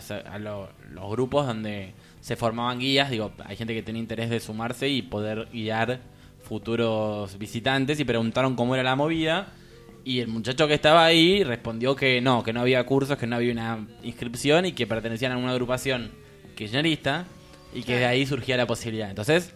los grupos donde se formaban guías. Digo, hay gente que tenía interés de sumarse y poder guiar futuros visitantes y preguntaron cómo era la movida. Y el muchacho que estaba ahí respondió que no había cursos, que no había una inscripción y que pertenecían a una agrupación kirchnerista y que de ahí surgía la posibilidad. Entonces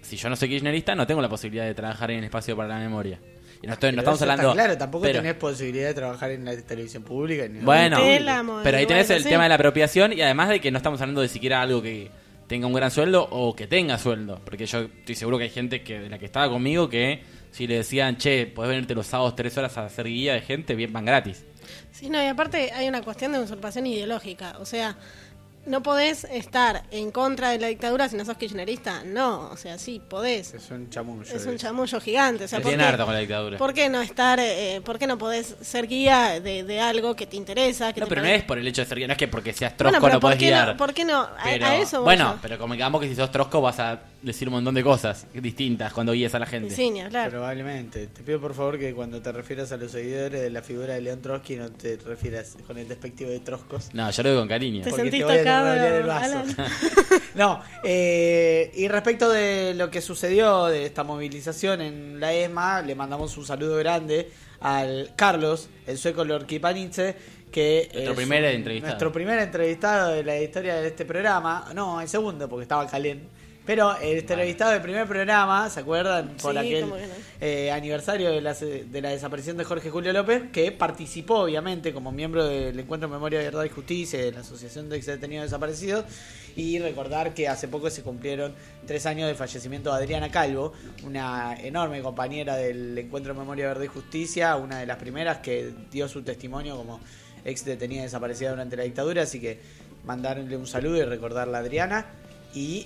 si yo no soy kirchnerista, no tengo la posibilidad de trabajar en espacio para la memoria. Y no Pero estamos eso está hablando... claro, tampoco pero- tenés posibilidad de trabajar en la televisión pública. Ni Bueno, pública. pero ahí tenés el tema de la apropiación y además de que no estamos hablando de siquiera algo que tenga un gran sueldo o que tenga sueldo. Porque yo estoy seguro que hay gente de la que estaba conmigo que si le decían, che, podés venirte los sábados 3 horas a hacer guía de gente, bien van gratis. Sí, no, y aparte hay una cuestión de usurpación ideológica. O sea, no podés estar en contra de la dictadura si no sos kirchnerista. No, o sea, sí, podés. Es un chamullo. Es un chamullo gigante. O sea, Me ¿por tienen qué- harto con la dictadura. ¿Por qué no estar, por qué no podés ser guía de algo que te interesa? Que No, te pero no parece- es por el hecho de ser guía, no es que porque seas Bueno, trosco pero no podés ¿por qué guiar. no? ¿Por qué no? Pero, A eso voy bueno, yo. pero como digamos que si sos trosco vas a decir un montón de cosas distintas cuando guíes a la gente. Sí, ni hablar. Probablemente. Te pido por favor que cuando te refieras a los seguidores de la figura de León Trotsky no te refieras con el despectivo de troscos. No, yo lo digo con cariño. ¿Te Porque sentís voy a tocado, revolver el vaso. Alan? No, y respecto de lo que sucedió de esta movilización en la ESMA, le mandamos un saludo grande al Carlos, el sueco Lorquipanitze, que Nuestro es primer entrevistado. nuestro primer entrevistado de la historia de este programa. No, el segundo, porque estaba Calén. Pero el entrevistado del primer programa, ¿se acuerdan? Por Sí, aquel cómo que no. aniversario de la desaparición de Jorge Julio López, que participó obviamente como miembro del Encuentro Memoria, Verdad y Justicia, de la Asociación de Ex Detenidos Desaparecidos. Y recordar que hace poco se cumplieron 3 años del fallecimiento de Adriana Calvo, una enorme compañera del Encuentro Memoria, Verdad y Justicia, una de las primeras que dio su testimonio como ex detenida desaparecida durante la dictadura. Así que mandarle un saludo y recordarla a Adriana. Y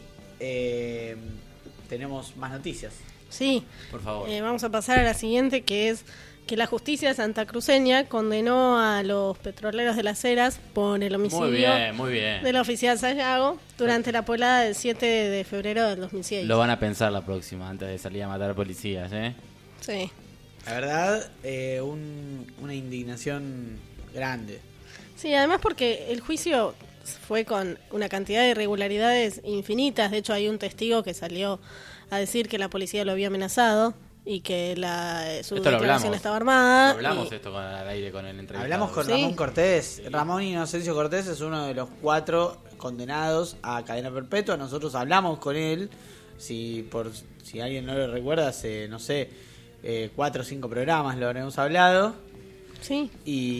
tenemos más noticias. Sí. Por favor. Vamos a pasar a la siguiente, que es que la justicia santacruceña condenó a los petroleros de Las Heras por el homicidio Muy bien. del oficial Sayago durante la polada del 7 de febrero del 2006. Lo van a pensar la próxima antes de salir a matar policías, ¿eh? Sí. La verdad, una indignación grande. Sí, además porque el juicio fue con una cantidad de irregularidades infinitas. De hecho, hay un testigo que salió a decir que la policía lo había amenazado y que su Esto lo declaración hablamos. estaba armada. Lo hablamos y- esto al aire con el entrevistado. Hablamos con Sí. Ramón Cortés. Ramón Inocencio Cortés es uno de los 4 condenados a cadena perpetua. Nosotros hablamos con él. Si alguien no lo recuerda, hace, no sé, 4 o 5 programas lo habremos hablado. Sí.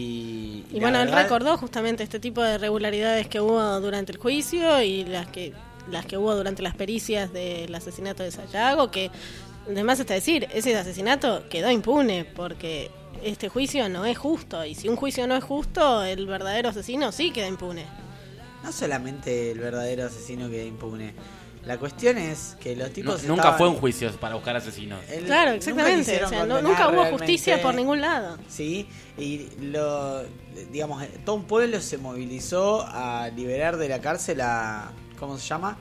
Y Y la bueno, él verdad- recordó justamente este tipo de irregularidades que hubo durante el juicio y las que hubo durante las pericias del asesinato de Sayago, que además está decir, ese asesinato quedó impune porque este juicio no es justo, y si un juicio no es justo, el verdadero asesino sí queda impune. No solamente el verdadero asesino queda impune. La cuestión es que los tipos Nunca estaban- fue un juicio para buscar asesinos. Claro, nunca exactamente. quisieron O sea, condenar nunca hubo realmente. justicia por ningún lado. Sí, y digamos, todo un pueblo se movilizó a liberar de la cárcel a, ¿cómo se llama?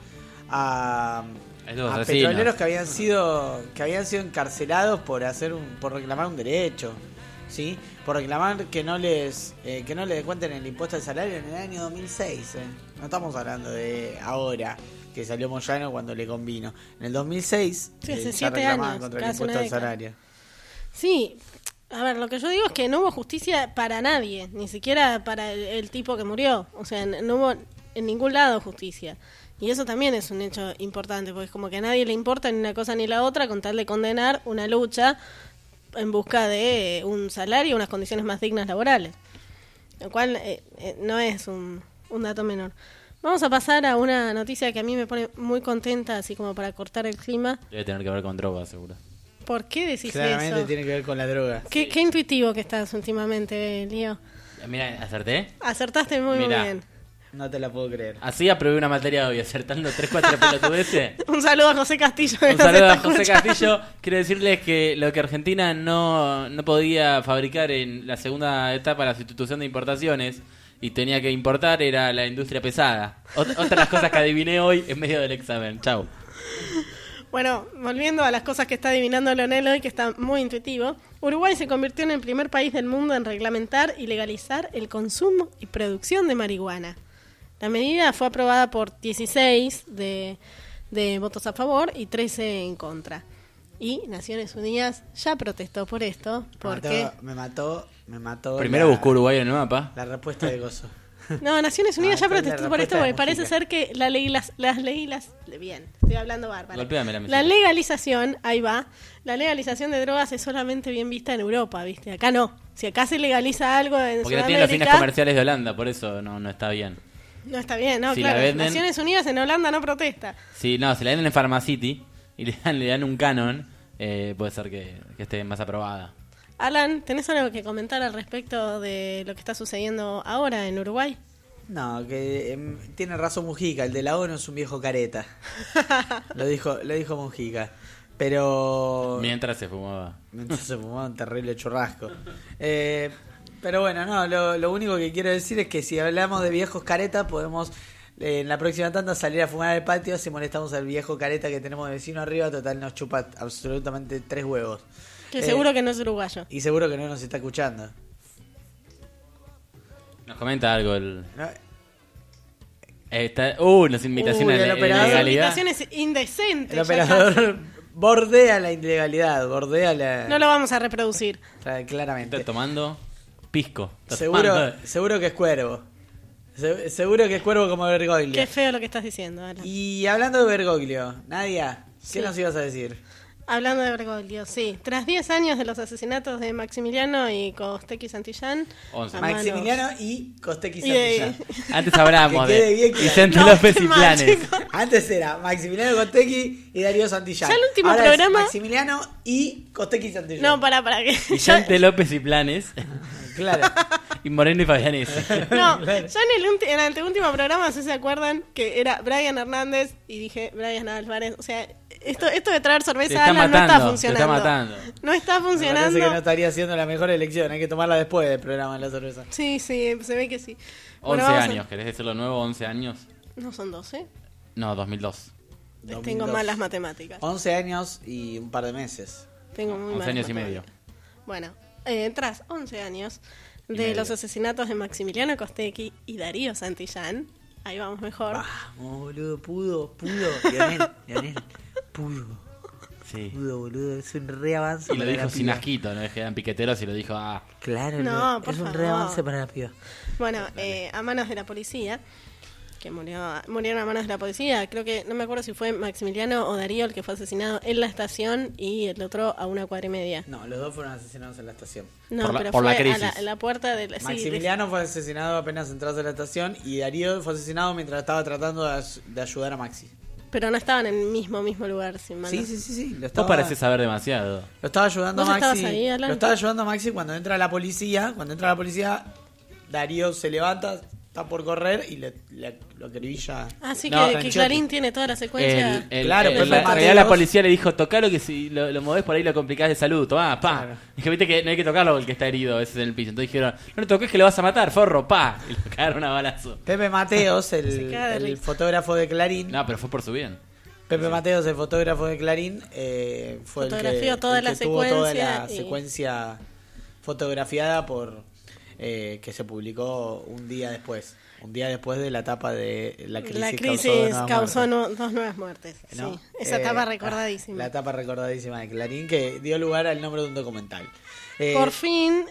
A Esos a asesinos. petroleros que habían sido encarcelados por por reclamar un derecho, ¿sí? Por reclamar que no les descuenten el impuesto al salario en el año 2006, ¿eh? No estamos hablando de ahora, que salió Moyano cuando le convino. En el 2006 Sí, hace ya 7 reclamaban años, contra el casi impuesto una al década. salario. Sí, a ver, lo que yo digo es que no hubo justicia para nadie, ni siquiera para el tipo que murió. O sea, no hubo en ningún lado justicia. Y eso también es un hecho importante, porque es como que a nadie le importa ni una cosa ni la otra con tal de condenar una lucha en busca de un salario y unas condiciones más dignas laborales. Lo cual no es un dato menor. Vamos a pasar a una noticia que a mí me pone muy contenta, así como para cortar el clima. Debe tener que ver con drogas, seguro. ¿Por qué decís Claramente eso? tiene que ver con la droga. Qué intuitivo que estás últimamente, Lío. Mira, ¿acerté? Acertaste muy Mirá. bien. No te la puedo creer. Así aprobé una materia hoy, acertando 3-4 pelotudeces. Un saludo a José Castillo. que Un nos saludo está a José escuchando. Castillo. Quiero decirles que lo que Argentina no podía fabricar en la segunda etapa de la sustitución de importaciones y tenía que importar era la industria pesada. Otra de las cosas que adiviné hoy en medio del examen. Chau. Bueno, volviendo a las cosas que está adivinando Leonel hoy, que está muy intuitivo, Uruguay se convirtió en el primer país del mundo en reglamentar y legalizar el consumo y producción de marihuana. La medida fue aprobada por 16 de votos a favor y 13 en contra. Y Naciones Unidas ya protestó por esto, porque... Me mató. Primero buscó Uruguay en el mapa. La respuesta de Gozo. No, Naciones Unidas ya entonces protestó la por esto respuesta porque es parece Mujica. ser que la ley bien, estoy hablando bárbaro. Golpéame la La mesita. legalización, ahí va. La legalización de drogas es solamente bien vista en Europa, ¿viste? Acá no. Si acá se legaliza algo en Porque no tiene los fines Sudamérica, comerciales de Holanda, por eso no está bien. no está bien, ¿no? Si claro. la venden- Naciones Unidas en Holanda no protesta. Si la venden en Pharmacity y le dan un canon, puede ser que esté más aprobada. Alan, ¿tenés algo que comentar al respecto de lo que está sucediendo ahora en Uruguay? No, que tiene razón Mujica, el de la ONU es un viejo careta. Lo dijo Mujica. Pero Mientras se fumaba. un terrible churrasco. Pero bueno, no, lo único que quiero decir es que si hablamos de viejos caretas, podemos en la próxima tanda salir a fumar al patio si molestamos al viejo careta que tenemos de vecino arriba. Total, nos chupa absolutamente 3 huevos. Que seguro que no es uruguayo. Y seguro que no nos está escuchando. Nos comenta algo el... No, las invitaciones el a la operador. ilegalidad. Invitaciones indecentes. el ya casi. operador bordea la ilegalidad, bordea la... No lo vamos a reproducir. Claramente. Está tomando pisco. Está Seguro tomando- que es cuervo. Seguro que es cuervo como Bergoglio. Qué feo lo que estás diciendo, Alan. Y hablando de Bergoglio, Nadia, ¿qué Sí. nos ibas a decir? Hablando de Bergoglio, sí. Tras 10 años de los asesinatos de Maximiliano y Costecchi Santillán... 11. a manos- Maximiliano y Costecchi Y de- Santillán. Antes hablamos Que quede bien de claro. Vicente No, López qué y mal, Planes. chicos. Antes era Maximiliano Costecchi y Darío Santillán. Ya el último Ahora programa- es Maximiliano y Costecchi Santillán. No, para que... Vicente López y Planes. Claro. Y Moreno y Fabianesi. No, ya en el anteúltimo programa, no sé si se acuerdan, que era Brian Hernández y dije Brian Álvarez. O sea, esto de traer Te cerveza está a Alan no matando, está te funcionando. está matando. No está Me parece funcionando. que no estaría haciendo la mejor elección. Hay que tomarla después del programa de la cerveza. Sí, se ve que sí. 11 Bueno, vamos a- años, ¿querés decirlo nuevo? 11 años. No son 12. No, 2002. Tengo 2002. malas matemáticas. 11 años y un par de meses. Tengo muy 11 malas años y matemáticas. medio. Bueno, tras 11 años Y de medio. los asesinatos de Maximiliano Costecchi y Darío Santillán, ahí vamos mejor. Vamos, boludo, pudo. Lionel, pudo. Sí. Pudo, boludo, es un re avance Y lo para dijo la sin piba. asquito, no es que eran piqueteros y lo dijo, Claro, No, por es un favor. re avance para la piba. Bueno, a manos de la policía, que murieron a manos de la policía. Creo que, no me acuerdo si fue Maximiliano o Darío el que fue asesinado en la estación y el otro a 1,4 No, los dos fueron asesinados en la estación. No, Por la- pero por la fue crisis. a la puerta de la... sí, Maximiliano fue asesinado apenas entraste a la estación y Darío fue asesinado mientras estaba tratando de ayudar a Maxi. pero no estaban en el mismo lugar, sin mal. Sí. vos parecés saber demasiado. Lo estaba ayudando a ¿Vos Maxi. estabas ahí, Alan? Lo estaba ayudando a Maxi cuando entra la policía. Cuando entra la policía, Darío se levanta, está por correr y lo acribilla. Así No, que Franchotti. Clarín tiene toda la secuencia. Claro, en Pepe realidad la Mateos. policía le dijo, tocalo que si lo movés por ahí lo complicás de salud, tomá, pa. Claro. Dije, viste que no hay que tocarlo porque el que está herido, ese es en el piso. Entonces dijeron, no lo toques que lo vas a matar, forro, pa. Y lo cagaron a balazo. Pepe Mateos, Se caga de el risa. fotógrafo de Clarín. No, pero fue por su bien. Pepe Mateos, el fotógrafo de Clarín, fue Fotografió toda el que la tuvo toda secuencia la y- secuencia fotografiada por que se publicó un día después de la etapa de la crisis, La crisis causó muertes, dos nuevas muertes. ¿no? Sí, esa etapa recordadísima. La etapa recordadísima de Clarín que dio lugar al nombre de un documental. Por fin,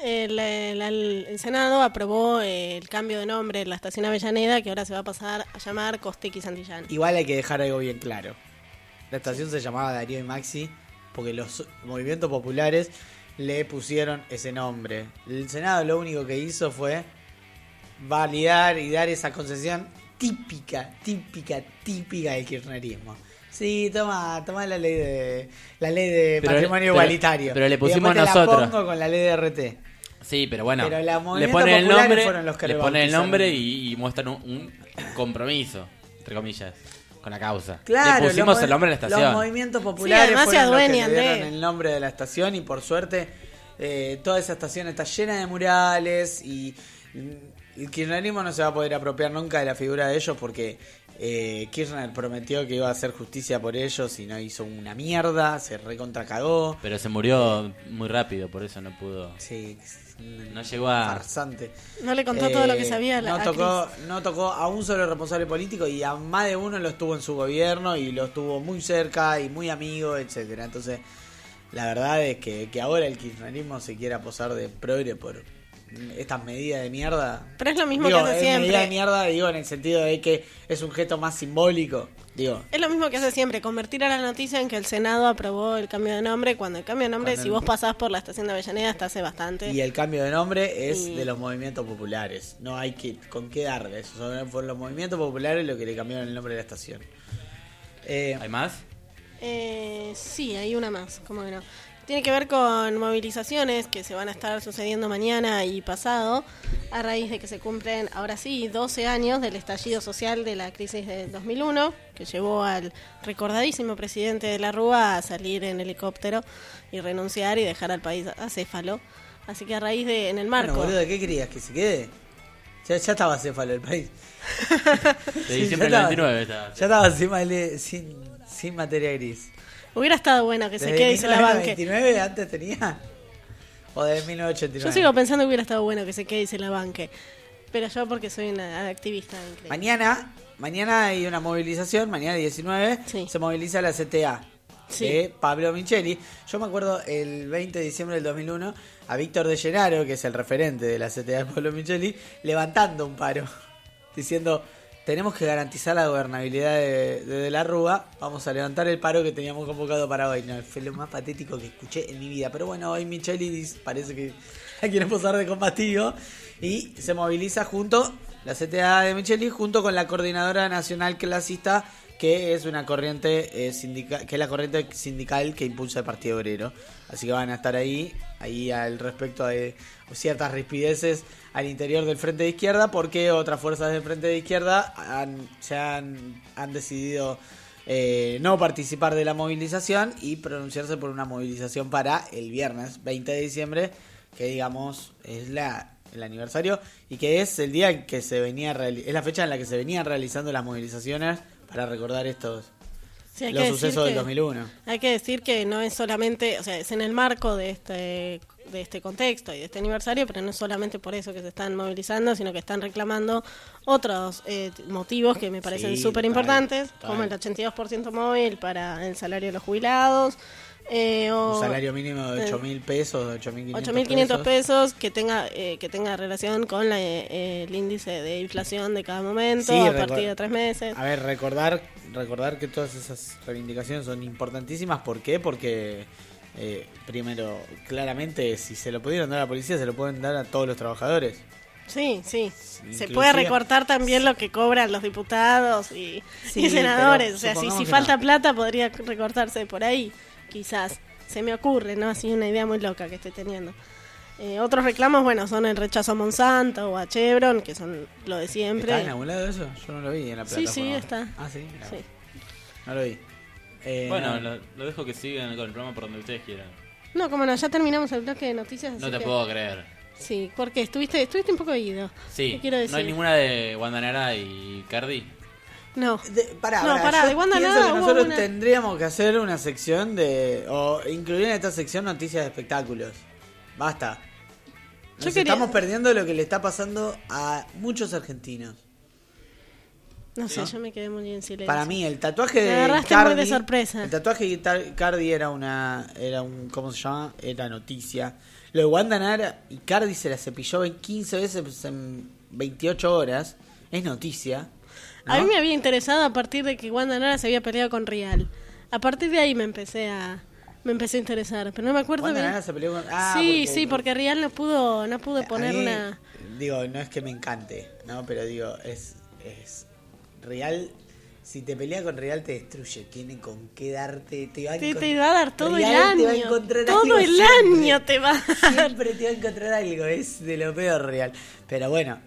el Senado aprobó el cambio de nombre de la estación Avellaneda, que ahora se va a pasar a llamar Costecchi Santillán. Igual hay que dejar algo bien claro. La estación se llamaba Darío y Maxi porque los movimientos populares le pusieron ese nombre. El Senado lo único que hizo fue validar y dar esa concesión típica del kirchnerismo. Sí, toma la ley de Pero patrimonio igualitario. pero le Y pusimos después te la nosotros. pongo con la ley de RT. Sí, pero bueno, Pero los le movimientos ponen el populares nombre, fueron los que le le ponen el bautizaron. nombre y muestran un compromiso, entre comillas, con la causa. Claro, le pusimos los el nombre de la Los estación. movimientos populares además se fueron los que adueñan le de- dieron el nombre de la estación y por suerte toda esa estación está llena de murales y el kirchnerismo no se va a poder apropiar nunca de la figura de ellos porque Kirchner prometió que iba a hacer justicia por ellos y no hizo una mierda, se recontracagó. Pero se murió muy rápido, por eso no pudo. Sí, No llegó a... farsante. No le contó todo lo que sabía no a tocó a un solo responsable político y a más de uno lo estuvo en su gobierno y lo estuvo muy cerca y muy amigo, etcétera. Entonces, la verdad es que ahora el kirchnerismo se quiera posar de progre por estas medidas de mierda. Pero es lo mismo que hace siempre. Medida de mierda, digo, en el sentido de que es un gesto más simbólico. Digo. Es lo mismo que hace siempre, convertir a la noticia en que el Senado aprobó el cambio de nombre, cuando el cambio de nombre, si vos pasás por la estación de Avellaneda, hasta hace bastante. Y el cambio de nombre es de los movimientos populares. No hay con qué darle eso. Fueron los movimientos populares los que le cambiaron el nombre de la estación. ¿Hay más? Sí, hay una más, ¿cómo que no? Tiene que ver con movilizaciones que se van a estar sucediendo mañana y pasado, a raíz de que se cumplen, ahora sí, 12 años del estallido social de la crisis de 2001, que llevó al recordadísimo presidente de la Rúa a salir en helicóptero y renunciar y dejar al país acéfalo. Así que a raíz de, en el marco... Bueno, boludo, ¿qué querías? ¿Que se quede? Ya estaba acéfalo el país. De diciembre del 99 estaba. Ya estaba sin materia gris. Hubiera estado bueno que se quede y se la banque. ¿Desde 1929 antes tenía? ¿O de 1989? Yo sigo pensando que hubiera estado bueno que se quede y se la banque. Pero yo porque soy una activista increíble. Mañana hay una movilización, mañana 19, se moviliza la CTA de Pablo Micheli. Yo me acuerdo el 20 de diciembre del 2001 a Víctor de Llenaro, que es el referente de la CTA de Pablo Micheli, levantando un paro, diciendo... Tenemos que garantizar la gobernabilidad de la Rúa. Vamos a levantar el paro que teníamos convocado para hoy. No, fue lo más patético que escuché en mi vida. Pero bueno, hoy Micheli parece que la quiere posar de combativo. Y se moviliza la CTA de Micheli, junto con la Coordinadora Nacional Clasista, que es una corriente sindical, que es la corriente sindical que impulsa el Partido Obrero. Así que van a estar ahí al respecto de ciertas rispideces al interior del Frente de Izquierda, porque otras fuerzas del Frente de Izquierda han decidido no participar de la movilización y pronunciarse por una movilización para el viernes 20 de diciembre, que digamos es el aniversario y que es el día en que es la fecha en la que se venían realizando las movilizaciones para recordar los sucesos del 2001. Hay que decir que no es solamente, o sea, es en el marco de este contexto y de este aniversario, pero no es solamente por eso que se están movilizando, sino que están reclamando otros motivos que me parecen súper importantes, como el 82% móvil para el salario de los jubilados, un salario mínimo de 8.000 pesos, 8.500 pesos que tenga relación con el índice de inflación de cada momento a partir de 3 meses. A ver, recordar que todas esas reivindicaciones son importantísimas. ¿Por qué? Porque primero, claramente, si se lo pudieron dar a la policía, se lo pueden dar a todos los trabajadores. Sí. Se puede recortar también lo que cobran los diputados y senadores. O sea, si falta plata, podría recortarse por ahí. Quizás, se me ocurre, ¿no? Así una idea muy loca que estoy teniendo. Otros reclamos, son el rechazo a Monsanto o a Chevron, que son lo de siempre. ¿Está en algún lado eso? Yo no lo vi en la plataforma. Sí, está. Ah, sí. No lo vi. Lo dejo que sigan con el programa por donde ustedes quieran. No, como no, ya terminamos el bloque de noticias. No te puedo creer. Sí, porque estuviste un poco ido. Sí, quiero decir? ¿No hay ninguna de Wanda Nara y Cardi? No. Pará, de Wanda pienso nada. Que nosotros tendríamos que hacer una sección o incluir en esta sección noticias de espectáculos. Basta. Estamos perdiendo lo que le está pasando a muchos argentinos. No sé, yo me quedé muy en silencio. Para mí, el tatuaje de Cardi, muy de sorpresa. El tatuaje de Cardi era ¿cómo se llama? Era noticia. Lo de Wanda Nara y Cardi se la cepilló 15 veces en 28 horas. Es noticia. ¿No? A mí me había interesado a partir de que Wanda Nara se había peleado con Rial. A partir de ahí me empecé a interesar, pero no me acuerdo Wanda bien. Nara se peleó con... porque Rial no pudo poner una... Digo, no es que me encante, ¿no? Pero digo, es Rial, si te pelea con Rial te destruye, tiene con qué darte, te va a dar todo el año, te va a encontrar todo algo el siempre, año te va a dar. Siempre te va a encontrar algo, es de lo peor Rial. Pero bueno,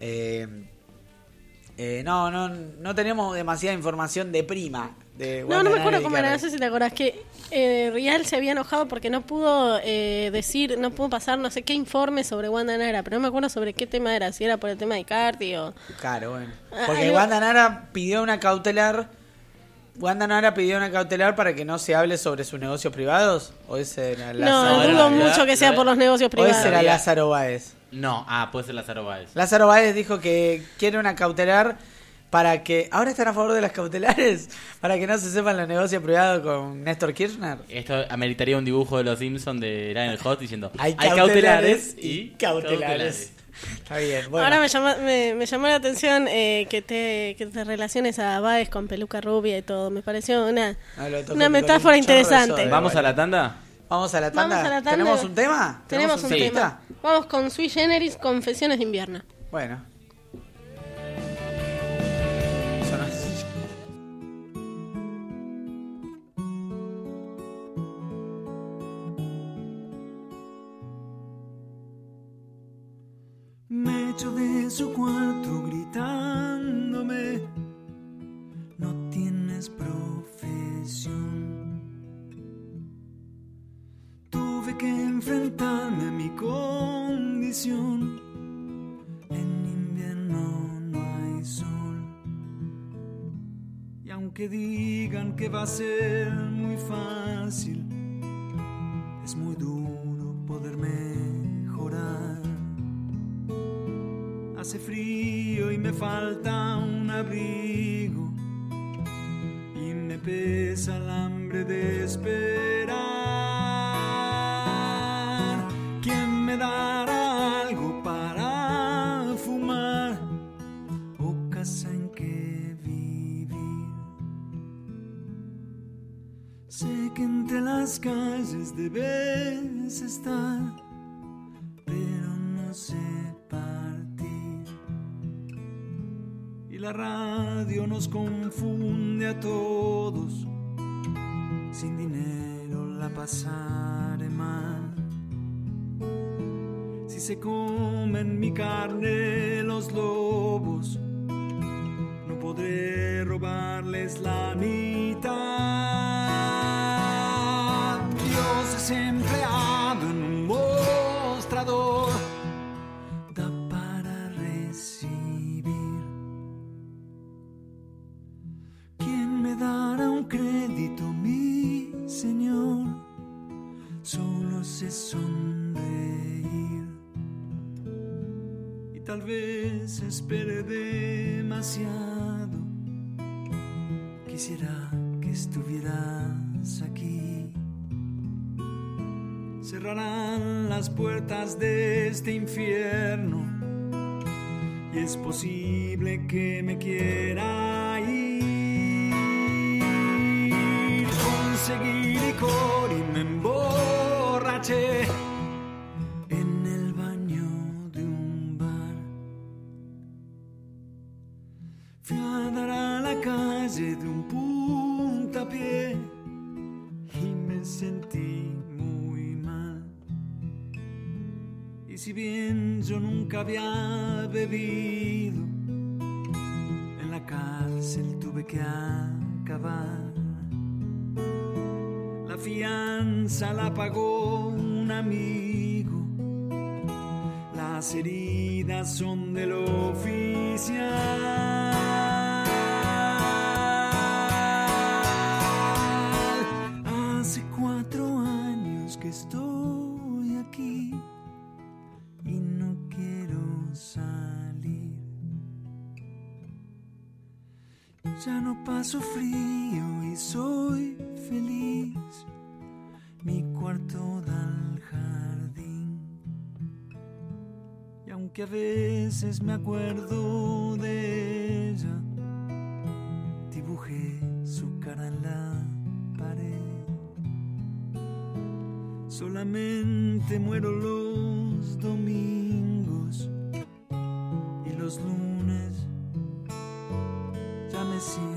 no tenemos demasiada información de prima. No me acuerdo cómo era, no sé si te acordás que Rial se había enojado porque no pudo no pudo pasar no sé qué informe sobre Wanda Nara, pero no me acuerdo sobre qué tema era, si era por el tema de Cardi o... Claro, bueno. Porque Wanda Nara pidió una cautelar para que no se hable sobre sus negocios privados, o ese era Lázaro. No, dudo mucho que sea por los negocios privados. O ese era Lázaro Báez. No, puede ser Lázaro Báez. Lázaro Báez dijo que quiere una cautelar para que... ¿Ahora están a favor de las cautelares? Para que no se sepan los negocios privados con Néstor Kirchner. Esto ameritaría un dibujo de los Simpsons de Lionel Hot diciendo hay cautelares y cautelares. Está bien, bueno. Ahora me llamó la atención que te relaciones a Báez con peluca rubia y todo. Me pareció una metáfora interesante. ¿Vamos a la tanda? Vamos a la tanda. ¿Tenemos un tema? Tenemos un tema. Vamos con Sui Generis, Confesiones de Invierno. Bueno. Me echo de su cuarto gritándome: no tienes profesión. Tuve que enfrentarme a mi condición. En invierno no hay sol. Y aunque digan que va a ser muy fácil, es muy duro poder mejorar. Hace frío y me falta un abrigo, y me pesa el hambre de esperar. ¿Quién me dará algo para fumar o casa en que vivir? Sé que entre las calles debes estar, pero no sé la radio nos confunde a todos. Sin dinero la pasaré mal. Si se comen mi carne los lobos, no podré robarles la mitad. Dios es empleado en un mostrador. Dará un crédito, mi Señor, solo sé sonreír. Y tal vez espere demasiado. Quisiera que estuvieras aquí. Cerrarán las puertas de este infierno, y es posible que me quiera ir. Conseguí licor y me emborraché en el baño de un bar. Fui a dar a la calle de un puntapié y me sentí muy mal. Y si bien yo nunca había bebido, en la cárcel tuve que acabar. La fianza la pagó un amigo, las heridas son del oficial. Hace 4 años que estoy aquí y no quiero salir. Ya no paso frío y soy feliz. Mi cuarto da al jardín, y aunque a veces me acuerdo de ella, dibujé su cara en la pared. Solamente muero los domingos, y los lunes ya me siento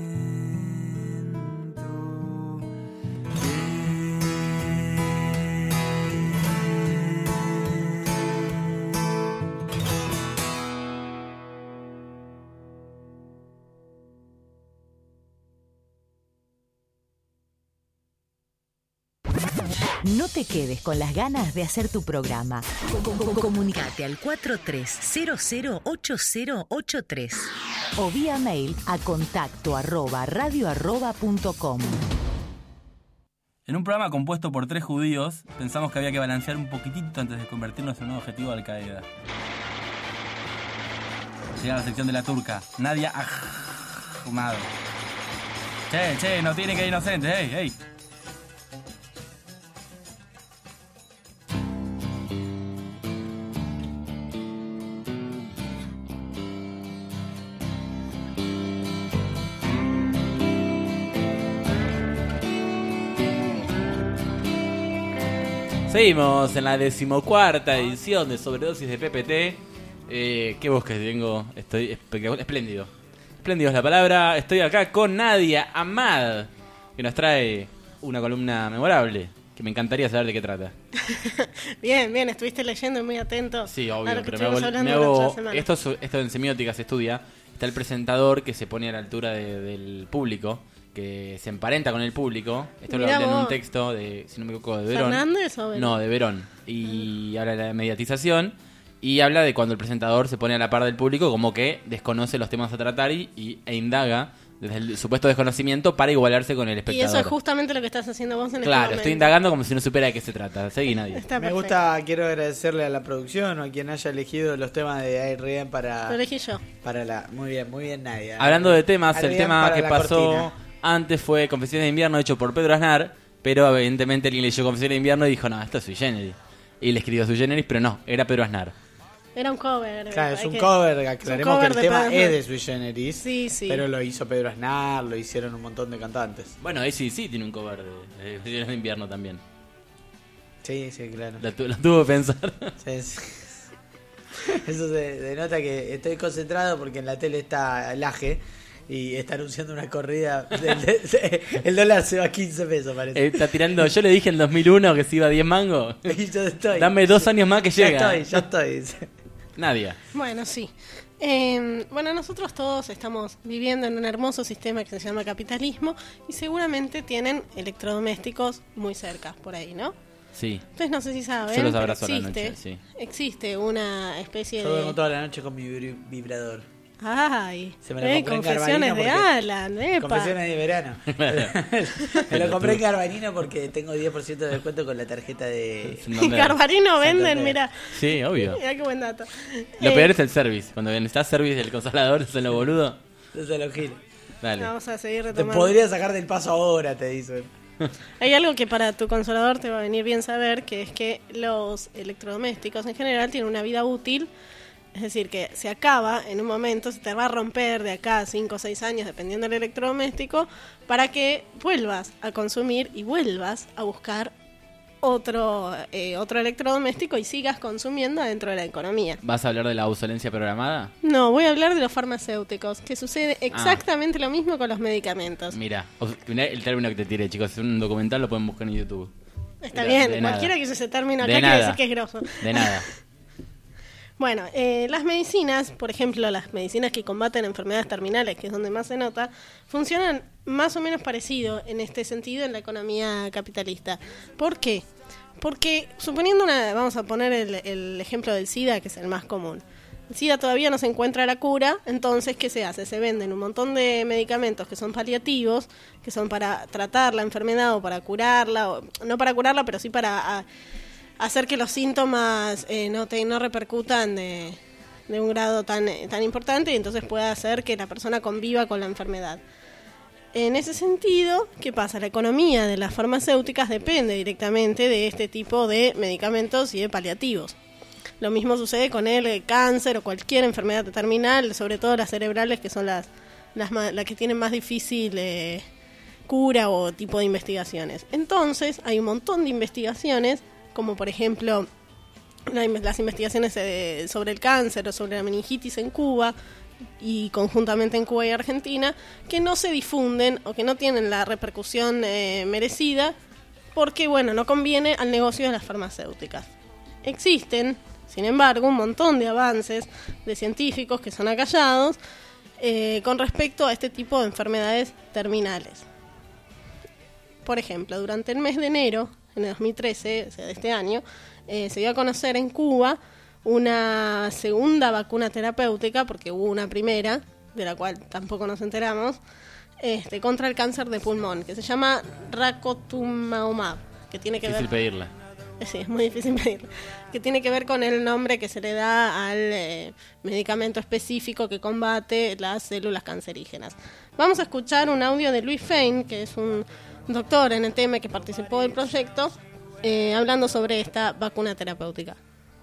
No te quedes con las ganas de hacer tu programa. Comunicate al 43008083 o vía mail a contacto@radio@.com. En un programa compuesto por 3 judíos, pensamos que había que balancear un poquitito antes de convertirnos en un nuevo objetivo de Al-Qaeda. Llega la sección de la turca. Nadia Ahmad. Che, no tiene que ir inocente, hey. Seguimos en la 14ª edición de Sobredosis de PPT. ¿Qué voz que tengo? Estoy espléndido. Espléndido es la palabra. Estoy acá con Nadia Amad, que nos trae una columna memorable, que me encantaría saber de qué trata. Bien, estuviste leyendo y muy atento. Sí, obvio, a lo que pero estuvimos me hablando hago la semana. esto en semiótica se estudia. Está el presentador que se pone a la altura del público, que se emparenta con el público. Esto Mirá lo hablé en un vos. texto de, si no me equivoco, de Verón. ¿Fernández o Verón? No, de Verón. Y habla de la mediatización y habla de cuando el presentador se pone a la par del público, como que desconoce los temas a tratar e indaga desde el supuesto desconocimiento para igualarse con el Y espectador. eso es justamente lo que estás haciendo vos en este Claro, momento. estoy indagando como si no supiera de qué se trata. Seguí, Nadia. Está Me perfecto. gusta, quiero agradecerle a la producción o a quien haya elegido los temas de AirREM para... Lo elegí yo. Para la... Muy bien, Nadia. Hablando de temas, el AirREM tema para que la pasó cortina. antes fue Confesiones de Invierno, hecho por Pedro Aznar, pero evidentemente alguien leyó Confesiones de Invierno y dijo, no, esto es Sui Generis. Y le escribió Sui Generis, pero no, era Pedro Aznar. Era un cover. Claro, es hay un que- cover, es un aclaremos cover que el de tema Pedro es Aznar. de Sui Generis, Sí. pero lo hizo Pedro Aznar, lo hicieron un montón de cantantes. Bueno, sí tiene un cover de Confesiones de Invierno también. Sí, claro. Lo tuvo que pensar. Sí. Eso se denota que estoy concentrado porque en la tele está Laje y está anunciando una corrida. El dólar se va a 15 pesos, parece. Está tirando, yo le dije en 2001 que se iba a 10 mangos. Y yo estoy. Dame 2 años más que llega. Ya estoy. Nadia. Bueno, sí. Bueno, nosotros todos estamos viviendo en un hermoso sistema que se llama capitalismo y seguramente tienen electrodomésticos muy cerca por ahí, ¿no? Sí. Entonces no sé si saben, Yo los pero abrazo a la noche, sí. existe una especie Yo duermo de... toda la noche con mi vibrador. Ay, Se me lo compré en confesiones de Garbarino porque- Alan, epa. Confesiones de verano. Me lo compré en Garbarino porque tengo 10% de descuento con la tarjeta de... En Garbarino venden, Santander. mira. Sí, obvio. Mira qué buen dato. Lo peor es el service. Cuando necesitas service del consolador, se lo boludo. Se lo giro. Dale. Vamos a seguir Te retomando. podría sacar del paso ahora, te dicen. Hay algo que para tu consolador te va a venir bien saber, que es que los electrodomésticos en general tienen una vida útil, es decir, que se acaba en un momento, se te va a romper de acá a 5 o 6 años, dependiendo del electrodoméstico, para que vuelvas a consumir y vuelvas a buscar otro electrodoméstico y sigas consumiendo dentro de la economía. ¿Vas a hablar de la obsolencia programada? No, voy a hablar de los farmacéuticos, que sucede exactamente lo mismo con los medicamentos. Mira, el término que te tiré, chicos, es un documental, lo pueden buscar en YouTube. Está De bien, nada. cualquiera que use ese término acá De quiere nada. decir que es grosso. De nada. Bueno, las medicinas, por ejemplo, las medicinas que combaten enfermedades terminales, que es donde más se nota, funcionan más o menos parecido en este sentido en la economía capitalista. ¿Por qué? Porque, vamos a poner el ejemplo del SIDA, que es el más común. El SIDA todavía no se encuentra la cura, entonces, ¿qué se hace? Se venden un montón de medicamentos que son paliativos, que son para tratar la enfermedad o para curarla, o, no para curarla, pero sí para hacer que los síntomas no repercutan de un grado tan importante y entonces pueda hacer que la persona conviva con la enfermedad. En ese sentido, ¿qué pasa? La economía de las farmacéuticas depende directamente de este tipo de medicamentos y de paliativos. Lo mismo sucede con el cáncer o cualquier enfermedad terminal, sobre todo las cerebrales, que son las que tienen más difícil cura o tipo de investigaciones. Entonces, hay un montón de investigaciones, como por ejemplo las investigaciones sobre el cáncer o sobre la meningitis en Cuba, y conjuntamente en Cuba y Argentina, que no se difunden o que no tienen la repercusión merecida porque, bueno, no conviene al negocio de las farmacéuticas. Existen, sin embargo, un montón de avances de científicos que son acallados con respecto a este tipo de enfermedades terminales. Por ejemplo, durante el mes de enero, en el 2013, o sea, de este año, se dio a conocer en Cuba una segunda vacuna terapéutica, porque hubo una primera, de la cual tampoco nos enteramos, contra el cáncer de pulmón, que se llama Racotumumab, que tiene que Difícil ver... pedirla. Sí, es muy difícil pedirla. Que tiene que ver con el nombre que se le da al medicamento específico que combate las células cancerígenas. Vamos a escuchar un audio de Luis Fein, que es un doctor en el tema que participó del proyecto, hablando sobre esta vacuna terapéutica.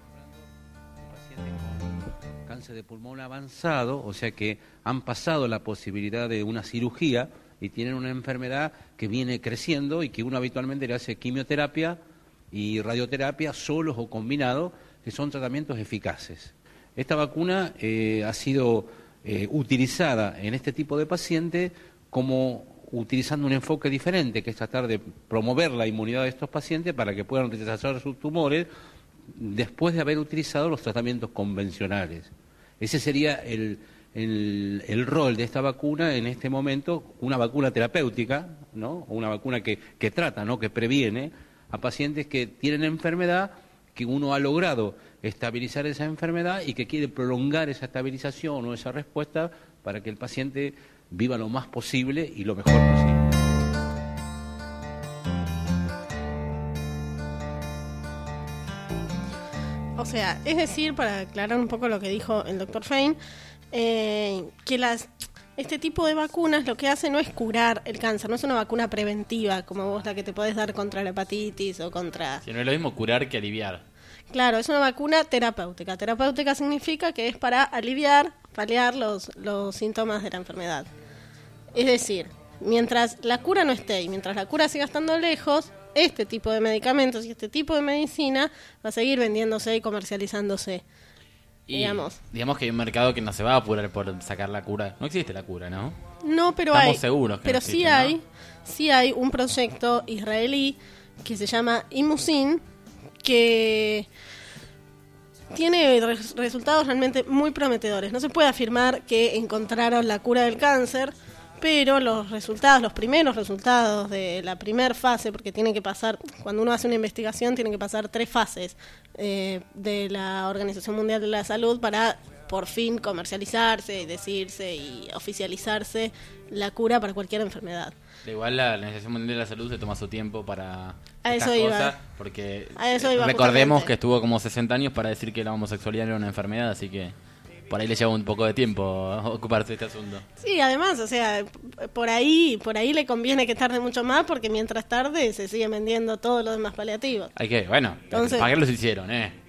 Cáncer de pulmón avanzado, o sea que han pasado la posibilidad de una cirugía y tienen una enfermedad que viene creciendo y que uno habitualmente le hace quimioterapia y radioterapia solos o combinados, que son tratamientos eficaces. Esta vacuna ha sido utilizada en este tipo de pacientes como utilizando un enfoque diferente, que es tratar de promover la inmunidad de estos pacientes para que puedan rechazar sus tumores después de haber utilizado los tratamientos convencionales. Ese sería el rol de esta vacuna en este momento, una vacuna terapéutica, ¿no? Una vacuna que trata, ¿no? Que previene a pacientes que tienen enfermedad, que uno ha logrado estabilizar esa enfermedad y que quiere prolongar esa estabilización o esa respuesta para que el paciente viva lo más posible y lo mejor posible. O sea, es decir, para aclarar un poco lo que dijo el doctor Fein, que este tipo de vacunas lo que hace no es curar el cáncer, no es una vacuna preventiva como vos la que te podés dar contra la hepatitis o contra... Si no es lo mismo curar que aliviar. Claro, es una vacuna terapéutica. Terapéutica significa que es para aliviar, paliar los síntomas de la enfermedad. Es decir, mientras la cura no esté y mientras la cura siga estando lejos, este tipo de medicamentos y este tipo de medicina va a seguir vendiéndose y comercializándose. Y digamos que hay un mercado que no se va a apurar por sacar la cura. No existe la cura, ¿no? No, pero estamos hay. seguros que pero no existe, sí hay un proyecto israelí que se llama Imusin, que tiene resultados realmente muy prometedores. No se puede afirmar que encontraron la cura del cáncer, pero los primeros resultados de la primera fase, porque tienen que pasar, cuando uno hace una investigación, tienen que pasar 3 fases de la Organización Mundial de la Salud para por fin comercializarse y decirse y oficializarse la cura para cualquier enfermedad. Igual la Organización Mundial de la Salud se toma su tiempo para a estas eso cosas, iba. porque A eso iba recordemos justamente. que estuvo como 60 años para decir que la homosexualidad era una enfermedad, así que por ahí le lleva un poco de tiempo ocuparse de este asunto. Sí, además, o sea, por ahí le conviene que tarde mucho más, porque mientras tarde se siguen vendiendo todos los demás paliativos. Hay que, bueno, Entonces, ¿para qué los hicieron,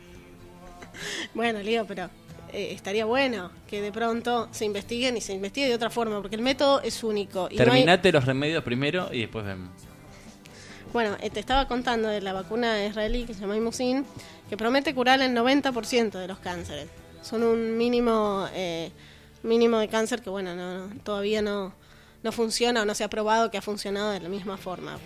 Bueno, Lío, pero estaría bueno que de pronto se investiguen y se investigue de otra forma, porque el método es único. Y Terminate los remedios primero y después vemos. Bueno, te estaba contando de la vacuna israelí que se llama Imusin, que promete curar el 90% de los cánceres. Son un mínimo de cáncer que, bueno, todavía no funciona o no se ha probado que ha funcionado de la misma forma.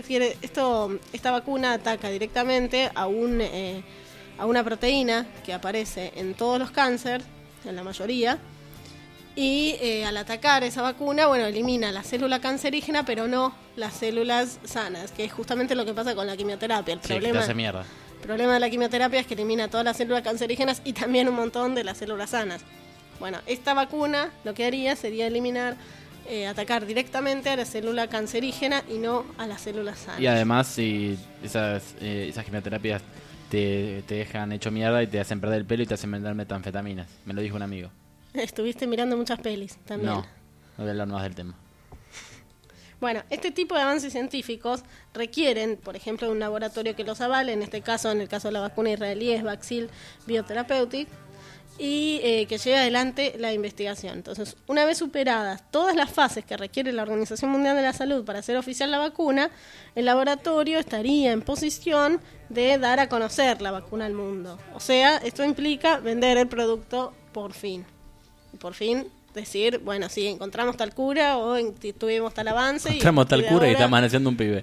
Esta vacuna ataca directamente a una proteína que aparece en todos los cánceres, en la mayoría, y al atacar esa vacuna, bueno, elimina la célula cancerígena, pero no las células sanas, que es justamente lo que pasa con la quimioterapia. El problema de la quimioterapia es que elimina todas las células cancerígenas y también un montón de las células sanas. Bueno, esta vacuna lo que haría sería atacar directamente a la célula cancerígena y no a las células sanas. Y además, si esas quimioterapias te dejan hecho mierda y te hacen perder el pelo y te hacen vender metanfetaminas. Me lo dijo un amigo. Estuviste mirando muchas pelis también. No voy a hablar más del tema. Bueno, este tipo de avances científicos requieren, por ejemplo, de un laboratorio que los avale. En el caso de la vacuna israelí es Vaxil Biotherapeutic, y que lleve adelante la investigación. Entonces, una vez superadas todas las fases que requiere la Organización Mundial de la Salud para hacer oficial la vacuna, el laboratorio estaría en posición de dar a conocer la vacuna al mundo. O sea, esto implica vender el producto por fin. Por fin decir, bueno, sí, encontramos tal cura o tuvimos tal avance. Encontramos tal cura y estamos haciendo un pibe.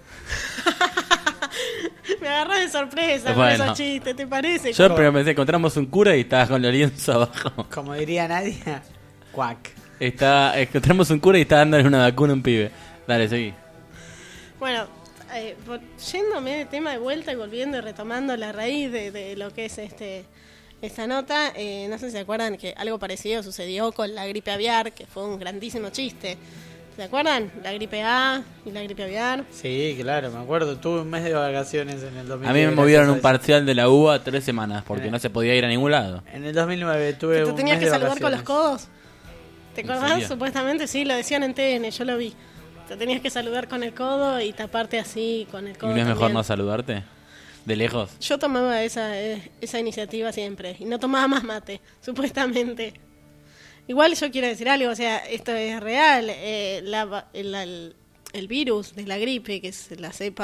Me agarras de sorpresa con esos chistes, ¿te parece? Yo primero pensé, encontramos un cura y estabas con el lienzo abajo. Como diría Nadia, cuac. Encontramos un cura y está dándole una vacuna a un pibe. Dale, seguí. Bueno, yéndome de tema de vuelta y volviendo y retomando la raíz de lo que es esta nota, no sé si se acuerdan que algo parecido sucedió con la gripe aviar, que fue un grandísimo chiste. ¿Se acuerdan? La gripe A y la gripe aviar. Sí, claro, me acuerdo. Tuve un mes de vacaciones en el 2009. A mí me movieron un parcial de la UBA 3 semanas porque no se podía ir a ningún lado. En el 2009 tuve un mes de vacaciones. ¿Te tenías que saludar con los codos? ¿Te acordás? Supuestamente sí, lo decían en TN, yo lo vi. Te tenías que saludar con el codo y taparte así con el codo. ¿Y no es mejor también. no saludarte? ¿De lejos? Yo tomaba esa iniciativa siempre y no tomaba más mate, supuestamente. Igual yo quiero decir algo, o sea, esto es real. El virus de la gripe, que es la cepa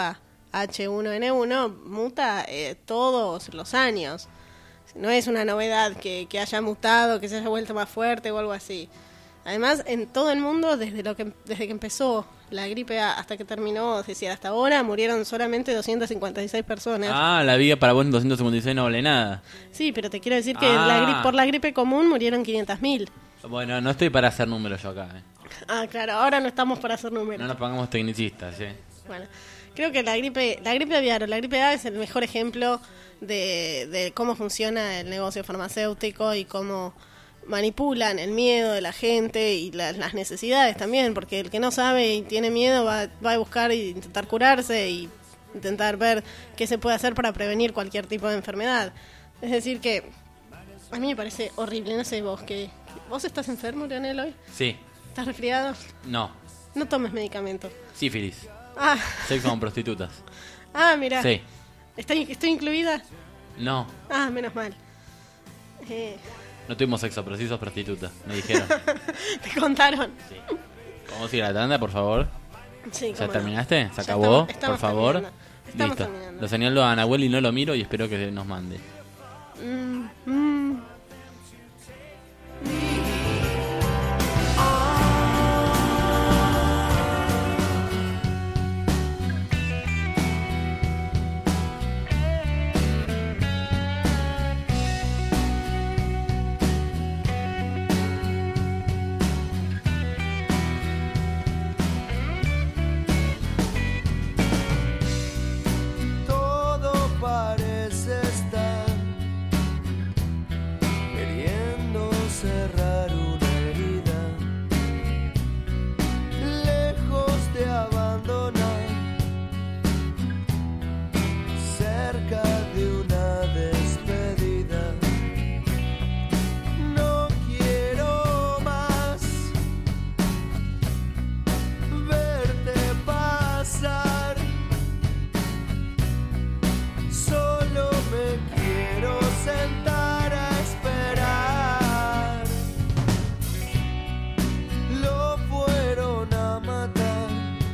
H1N1 muta todos los años. No es una novedad que haya mutado, que se haya vuelto más fuerte o algo así. Además, en todo el mundo, desde que empezó la gripe A hasta que terminó, es decir, hasta ahora, murieron solamente 256 personas. Ah, la vida para vos en 256 no vale nada. Sí, pero te quiero decir que por la gripe común murieron 500.000. Bueno, no estoy para hacer números yo acá. Ah, claro, ahora no estamos para hacer números. No nos pongamos tecnicistas, Bueno, creo que la gripe aviar o la gripe A es el mejor ejemplo de cómo funciona el negocio farmacéutico y cómo manipulan el miedo de la gente y las necesidades también, porque el que no sabe y tiene miedo va a buscar e intentar curarse y intentar ver qué se puede hacer para prevenir cualquier tipo de enfermedad. Es decir que a mí me parece horrible, no sé vos, ¿vos estás enfermo, Leonel, hoy? Sí. ¿Estás resfriado? No. No tomes medicamento. Sífilis. Ah. Sexo con prostitutas. Ah, mira. Sí. ¿Estoy incluida? No. Ah, menos mal. No tuvimos sexo, pero sí sos prostituta, me dijeron. ¿Te contaron? Sí. ¿Vamos a ir a la tanda, por favor? Sí, ¿Ya terminaste? ¿Se ya acabó? estamos por favor. Estamos Listo. terminando. Lo señalo a Nahuel y no lo miro y espero que nos mande. Todo parece estar queriendo cerrar una herida, lejos de abandonar, cerca de una despedida. No quiero más verte pasar. Solo me quiero sentar a esperar. Lo fueron a matar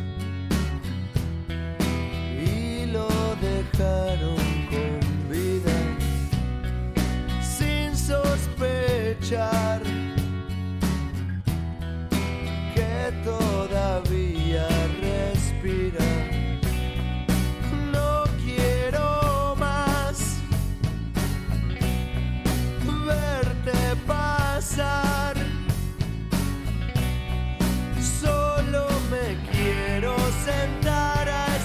y lo dejaron con vida, sin sospechar que todavía respira. No quiero más verte pasar. Solo me quiero sentar a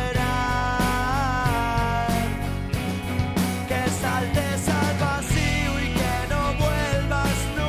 esperar. Que saltes al vacío y que no vuelvas nunca.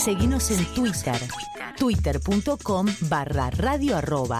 Seguinos en Twitter. Twitter.com/radio@.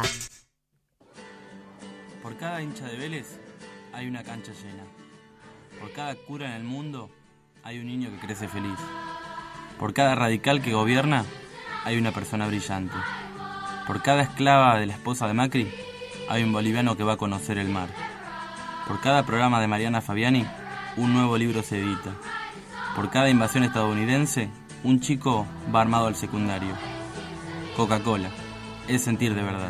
Por cada hincha de Vélez hay una cancha llena. Por cada cura en el mundo hay un niño que crece feliz. Por cada radical que gobierna hay una persona brillante. Por cada esclava de la esposa de Macri hay un boliviano que va a conocer el mar. Por cada programa de Mariana Fabiani un nuevo libro se edita. Por cada invasión estadounidense un chico va armado al secundario. Coca-Cola es sentir de verdad.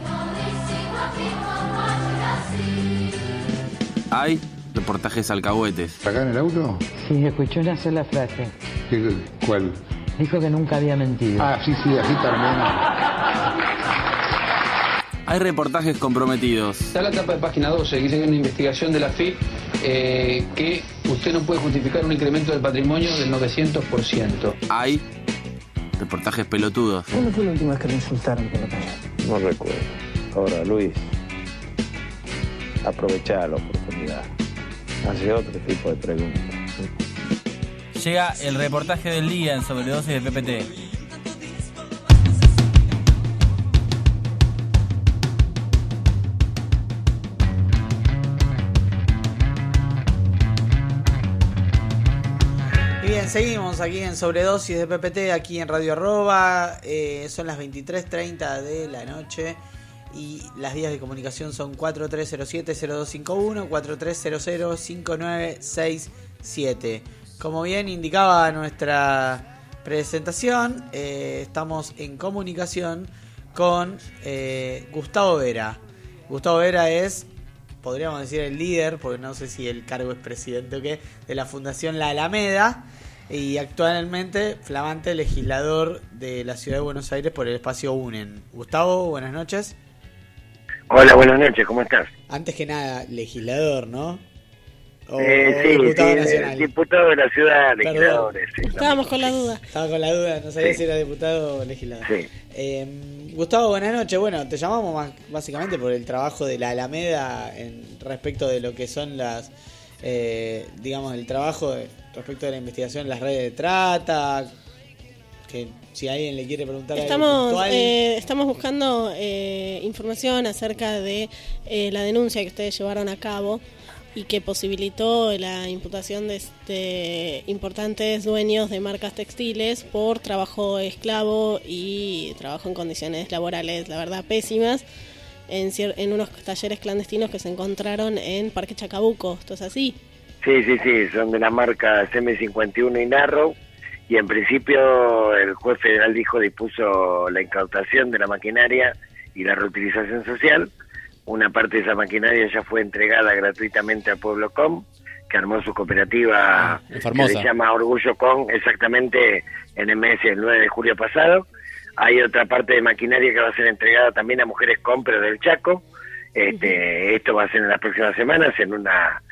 Hay reportajes alcahuetes. ¿Acá en el auto? Sí, escuché una sola frase. ¿Cuál? Dijo que nunca había mentido. Ah, sí, así termina. Hay reportajes comprometidos. Está la tapa de página 12, dice que hay una investigación de la FIP que usted no puede justificar un incremento del patrimonio del 900%. Hay reportajes pelotudos. ¿Cuándo fue la última vez que lo insultaron por la calle? No recuerdo. Ahora, Luis, aprovechá la oportunidad. Hace otro tipo de preguntas. Llega el reportaje del día en Sobredosis de PPT. Bien, seguimos aquí en Sobredosis de PPT, aquí en Radio Arroba. Son las 23:30 de la noche y las vías de comunicación son 4307-0251, 4300-5967. Como bien indicaba nuestra presentación, estamos en comunicación con Gustavo Vera. Gustavo Vera es, podríamos decir, el líder, porque no sé si el cargo es presidente o qué, de la Fundación La Alameda, y actualmente flamante legislador de la Ciudad de Buenos Aires por el espacio UNEN. Gustavo, buenas noches. Hola, buenas noches, ¿cómo estás? Antes que nada, legislador, ¿no? Sí, diputado nacional. Diputado de la ciudad, legisladores. Sí, estábamos con la duda. Estaba con la duda, no sabía si era diputado o legislador. Sí. Gustavo, buenas noches. Bueno, te llamamos básicamente por el trabajo de la Alameda respecto de lo que son las, digamos, el trabajo respecto de la investigación en las redes de trata. Que si alguien le quiere preguntar estamos buscando información acerca de la denuncia que ustedes llevaron a cabo y que posibilitó la imputación de importantes dueños de marcas textiles por trabajo esclavo y trabajo en condiciones laborales, la verdad, pésimas, en unos talleres clandestinos que se encontraron en Parque Chacabuco. ¿Esto es así? Sí, son de la marca M51 y Narrow, y en principio el juez federal dispuso la incautación de la maquinaria y la reutilización social. Una parte de esa maquinaria ya fue entregada gratuitamente a Pueblo Com, que armó su cooperativa que se llama Orgullo Com, exactamente en el mes del 9 de julio pasado. Hay otra parte de maquinaria que va a ser entregada también a Mujeres Com, pero del Chaco. Esto va a ser en las próximas semanas en una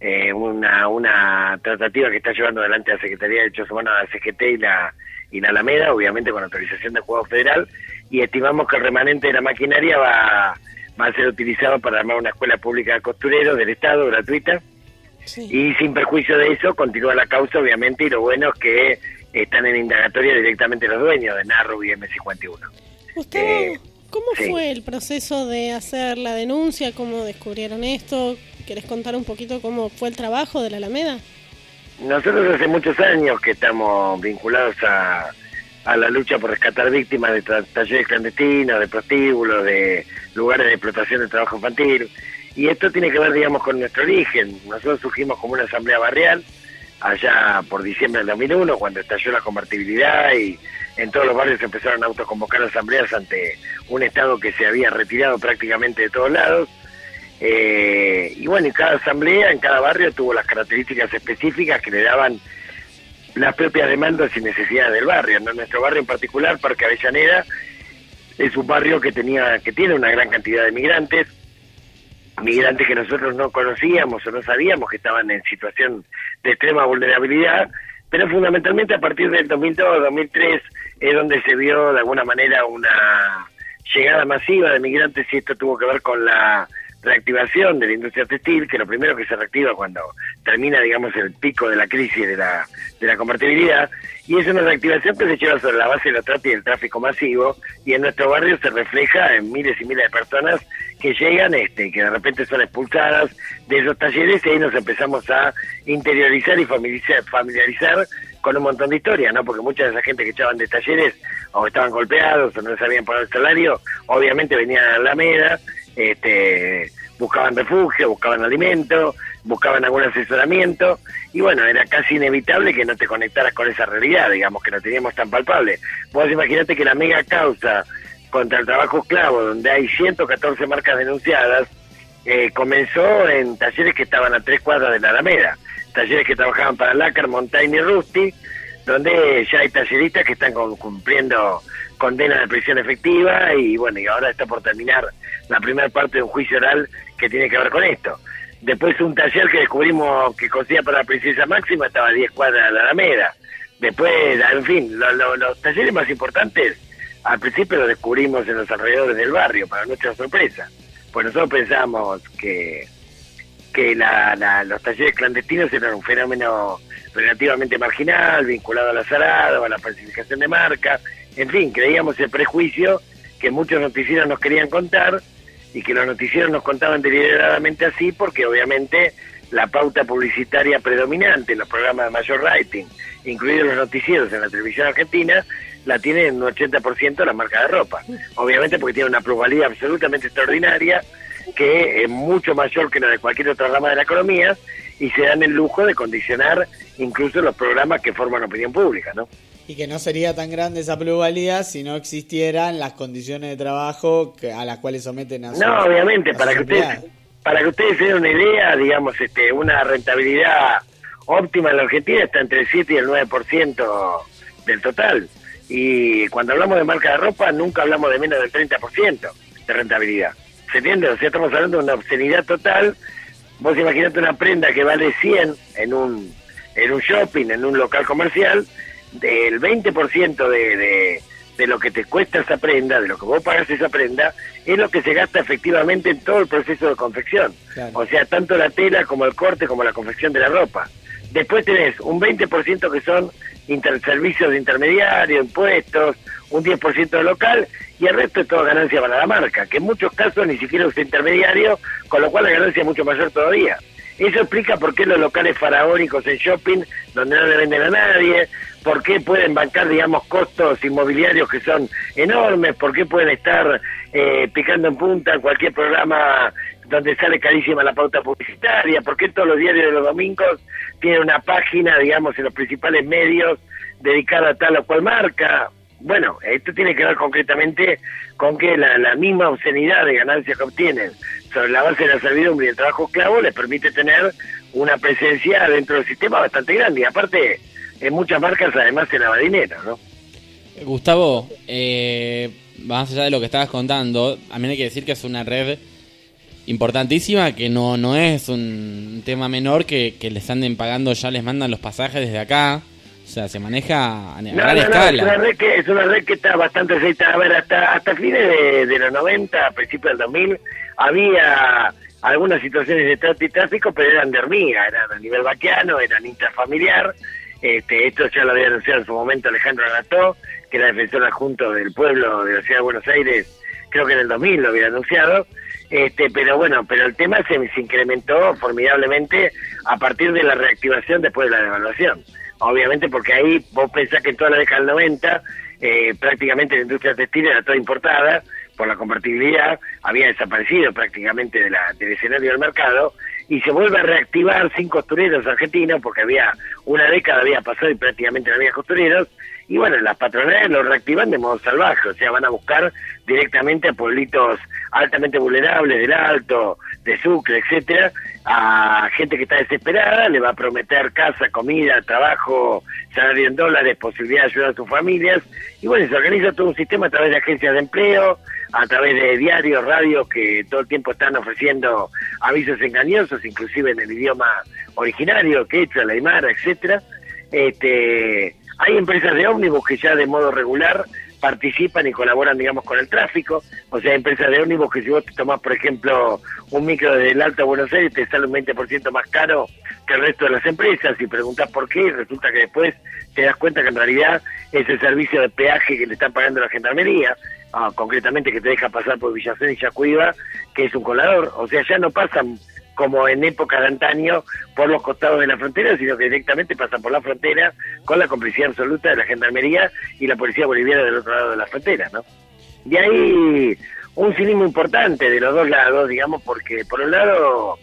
tratativa que está llevando adelante la Secretaría de Derechos Humanos, la CGT y la Alameda, obviamente con autorización del Juzgado Federal, y estimamos que el remanente de la maquinaria va a ser utilizado para armar una escuela pública de costureros del Estado, gratuita, y sin perjuicio de eso continúa la causa, obviamente, y lo bueno es que están en indagatoria directamente los dueños de Narrow y M51. Gustavo, ¿cómo fue el proceso de hacer la denuncia? ¿Cómo descubrieron esto? ¿Querés contar un poquito cómo fue el trabajo de la Alameda? Nosotros hace muchos años que estamos vinculados a la lucha por rescatar víctimas de talleres clandestinos, de prostíbulos, de lugares de explotación de trabajo infantil. Y esto tiene que ver, digamos, con nuestro origen. Nosotros surgimos como una asamblea barrial allá por diciembre del 2001, cuando estalló la convertibilidad y en todos los barrios se empezaron a autoconvocar asambleas ante un Estado que se había retirado prácticamente de todos lados. Y bueno, y cada asamblea en cada barrio tuvo las características específicas que le daban las propias demandas y necesidades del barrio. ¿No? Nuestro barrio en particular, Parque Avellaneda, es un barrio que tiene una gran cantidad de migrantes que nosotros no conocíamos o no sabíamos que estaban en situación de extrema vulnerabilidad, pero fundamentalmente a partir del 2002-2003 es donde se vio de alguna manera una llegada masiva de migrantes, y esto tuvo que ver con la reactivación de la industria textil, que lo primero que se reactiva cuando termina, digamos, el pico de la crisis de la convertibilidad, y es una reactivación que se lleva sobre la base de la trata y del tráfico masivo, y en nuestro barrio se refleja en miles y miles de personas que llegan, que de repente son expulsadas de esos talleres, y ahí nos empezamos a interiorizar y familiarizar con un montón de historias, ¿no? Porque mucha de esa gente que echaban de talleres, o estaban golpeados, o no sabían pagar el salario, obviamente venían a la Alameda, buscaban refugio, buscaban alimento, buscaban algún asesoramiento, y bueno, era casi inevitable que no te conectaras con esa realidad, digamos, que no teníamos tan palpable. Vos imaginate que la mega causa contra el trabajo esclavo, donde hay 114 marcas denunciadas, comenzó en talleres que estaban a 3 cuadras de la Alameda, talleres que trabajaban para Lácar, Montaigne y Rusty, donde ya hay talleristas que están cumpliendo condena de prisión efectiva, y bueno, y ahora está por terminar la primera parte de un juicio oral que tiene que ver con esto. Después un taller que descubrimos que cosía para la Princesa Máxima estaba a 10 cuadras de la Alameda. Después, en fin, los talleres más importantes al principio los descubrimos en los alrededores del barrio, para nuestra sorpresa. Pues nosotros pensábamos que los talleres clandestinos eran un fenómeno relativamente marginal, vinculado al azarado, a la falsificación de marca, en fin, creíamos el prejuicio que muchos noticieros nos querían contar, y que los noticieros nos contaban deliberadamente así, porque obviamente la pauta publicitaria predominante en los programas de mayor rating, incluidos los noticieros en la televisión argentina, la tiene en un 80% la marca de ropa. Obviamente porque tiene una plusvalía absolutamente extraordinaria, que es mucho mayor que la de cualquier otra rama de la economía, y se dan el lujo de condicionar incluso los programas que forman opinión pública, ¿no? Y que no sería tan grande esa plusvalía si no existieran las condiciones de trabajo a las cuales someten a sus... No, obviamente, para que ustedes se den una idea, digamos, una rentabilidad óptima en la Argentina está entre el 7 y el 9% del total. Y cuando hablamos de marca de ropa, nunca hablamos de menos del 30% de rentabilidad. ¿Se entiende? O sea, estamos hablando de una obscenidad total. Vos imaginate una prenda que vale 100 en un shopping, en un local comercial, del 20% de lo que te cuesta esa prenda, de lo que vos pagas esa prenda, es lo que se gasta efectivamente en todo el proceso de confección. Claro. O sea, tanto la tela como el corte como la confección de la ropa. Después tenés un 20% que son servicios de intermediario, impuestos, un 10% local, y el resto es toda ganancia para la marca, que en muchos casos ni siquiera usa intermediario, con lo cual la ganancia es mucho mayor todavía. Eso explica por qué los locales faraónicos en shopping, donde no le venden a nadie, por qué pueden bancar, digamos, costos inmobiliarios que son enormes, por qué pueden estar picando en punta en cualquier programa donde sale carísima la pauta publicitaria, por qué todos los diarios de los domingos tienen una página, digamos, en los principales medios dedicada a tal o cual marca. Bueno, esto tiene que ver concretamente con que la misma obscenidad de ganancias que obtienen sobre la base de la servidumbre y el trabajo esclavo les permite tener una presencia dentro del sistema bastante grande. Y aparte, en muchas marcas además se lava dinero, ¿no? Gustavo, más allá de lo que estabas contando, a mí hay que decir que es una red importantísima, que no es un tema menor que les anden pagando, ya les mandan los pasajes desde acá. O sea, se maneja a gran escala. Es una red que está bastante aceitada. A ver, hasta fines de los 90, a principios del 2000, había algunas situaciones de trata y tráfico, pero eran de hormiga, eran a nivel vaquiano, eran intrafamiliar. Esto ya lo había anunciado en su momento Alejandro Agató, que era defensor adjunto del pueblo de la ciudad de Buenos Aires, creo que en el 2000 lo había anunciado. Pero el tema se incrementó formidablemente a partir de la reactivación después de la devaluación. Obviamente porque ahí vos pensás que en toda la década del 90 prácticamente la industria textil era toda importada por la convertibilidad, había desaparecido prácticamente del escenario del mercado, y se vuelve a reactivar sin costureros argentinos, porque una década había pasado y prácticamente no había costureros, y bueno, las patronales lo reactivan de modo salvaje, o sea, van a buscar directamente a pueblitos altamente vulnerables del Alto, de Sucre, etcétera, a gente que está desesperada, le va a prometer casa, comida, trabajo, salario en dólares, posibilidad de ayudar a sus familias, y bueno, se organiza todo un sistema a través de agencias de empleo, a través de diarios, radios que todo el tiempo están ofreciendo avisos engañosos, inclusive en el idioma originario, quechua, la aymara, etcétera. Hay empresas de ómnibus que ya de modo regular participan y colaboran, digamos, con el tráfico. O sea, empresas de ómnibus que si vos te tomás, por ejemplo, un micro desde el Alto a Buenos Aires, te sale un 20% más caro que el resto de las empresas, y preguntás por qué, y resulta que después te das cuenta que en realidad es el servicio de peaje que le están pagando la Gendarmería, concretamente que te deja pasar por Villazón y Yacuiba, que es un colador. O sea, ya no pasan como en época de antaño por los costados de la frontera, sino que directamente pasan por la frontera con la complicidad absoluta de la Gendarmería y la Policía Boliviana del otro lado de la frontera, ¿no? De ahí un cinismo importante de los dos lados, digamos, porque por un lado,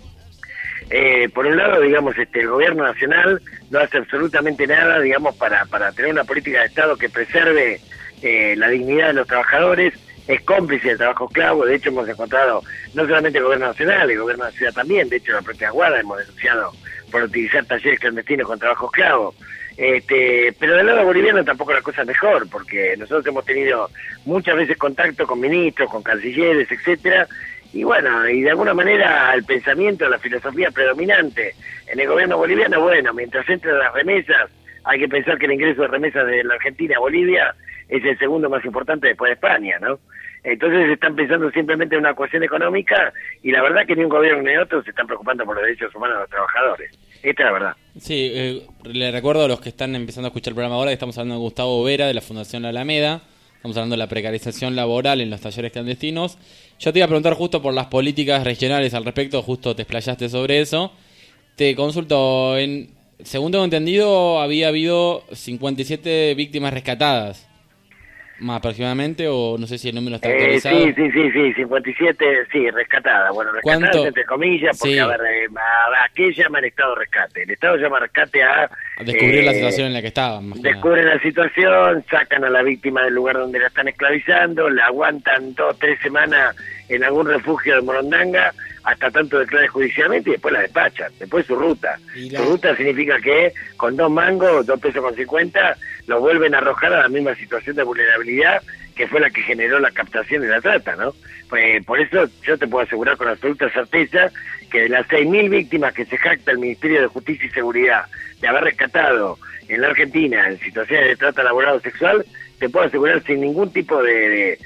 digamos, el gobierno nacional no hace absolutamente nada, digamos, para tener una política de Estado que preserve la dignidad de los trabajadores. Es cómplice del trabajo esclavo. De hecho, hemos encontrado no solamente el gobierno nacional, el gobierno de la ciudad también. De hecho, la propia Aguada hemos denunciado por utilizar talleres clandestinos con trabajo esclavo. Pero del lado boliviano tampoco la cosa es mejor, porque nosotros hemos tenido muchas veces contacto con ministros, con cancilleres, etcétera, y bueno, y de alguna manera el pensamiento, la filosofía predominante en el gobierno boliviano, bueno, mientras entran las remesas, hay que pensar que el ingreso de remesas de la Argentina a Bolivia es el segundo más importante después de España, ¿no? Entonces están pensando simplemente en una cuestión económica, y la verdad que ni un gobierno ni otro se están preocupando por los derechos humanos de los trabajadores. Esta es la verdad. Sí, le recuerdo a los que están empezando a escuchar el programa ahora que estamos hablando de Gustavo Vera, de la Fundación La Alameda. Estamos hablando de la precarización laboral en los talleres clandestinos. Yo te iba a preguntar justo por las políticas regionales al respecto, justo te explayaste sobre eso. Te consulto, según tengo entendido, había habido 57 víctimas rescatadas. Más aproximadamente, o no sé si el número está actualizado. Sí, 57, sí, rescatadas. Bueno, rescatadas entre comillas, porque, sí. a qué llaman estado de rescate? El Estado llama rescate a descubrir la situación en la que estaban. Descubren la situación, sacan a la víctima del lugar donde la están esclavizando, la aguantan 2 o 3 semanas en algún refugio de Morondanga, hasta tanto declare judicialmente, y después la despachan. Después su ruta. Su ruta significa que con 2 mangos, 2 pesos con 50, los vuelven a arrojar a la misma situación de vulnerabilidad que fue la que generó la captación y la trata, ¿no? Pues, por eso yo te puedo asegurar con absoluta certeza que de las 6.000 víctimas que se jacta el Ministerio de Justicia y Seguridad de haber rescatado en la Argentina en situaciones de trata laboral o sexual, te puedo asegurar sin ningún tipo de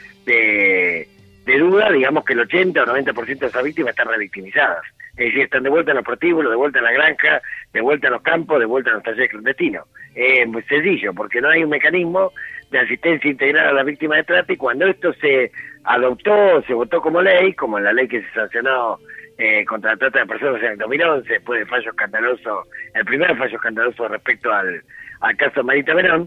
duda, digamos, que el 80 o 90% de esas víctimas están revictimizadas. Es decir, están de vuelta en los prostíbulos, de vuelta en la granja, de vuelta en los campos, de vuelta en los talleres clandestinos. Muy sencillo, porque no hay un mecanismo de asistencia integral a las víctimas de trata, y cuando esto se adoptó, se votó como ley, como la ley que se sancionó contra la trata de personas en el 2011, después del fallo escandaloso, el primer fallo escandaloso respecto al caso Marita Verón,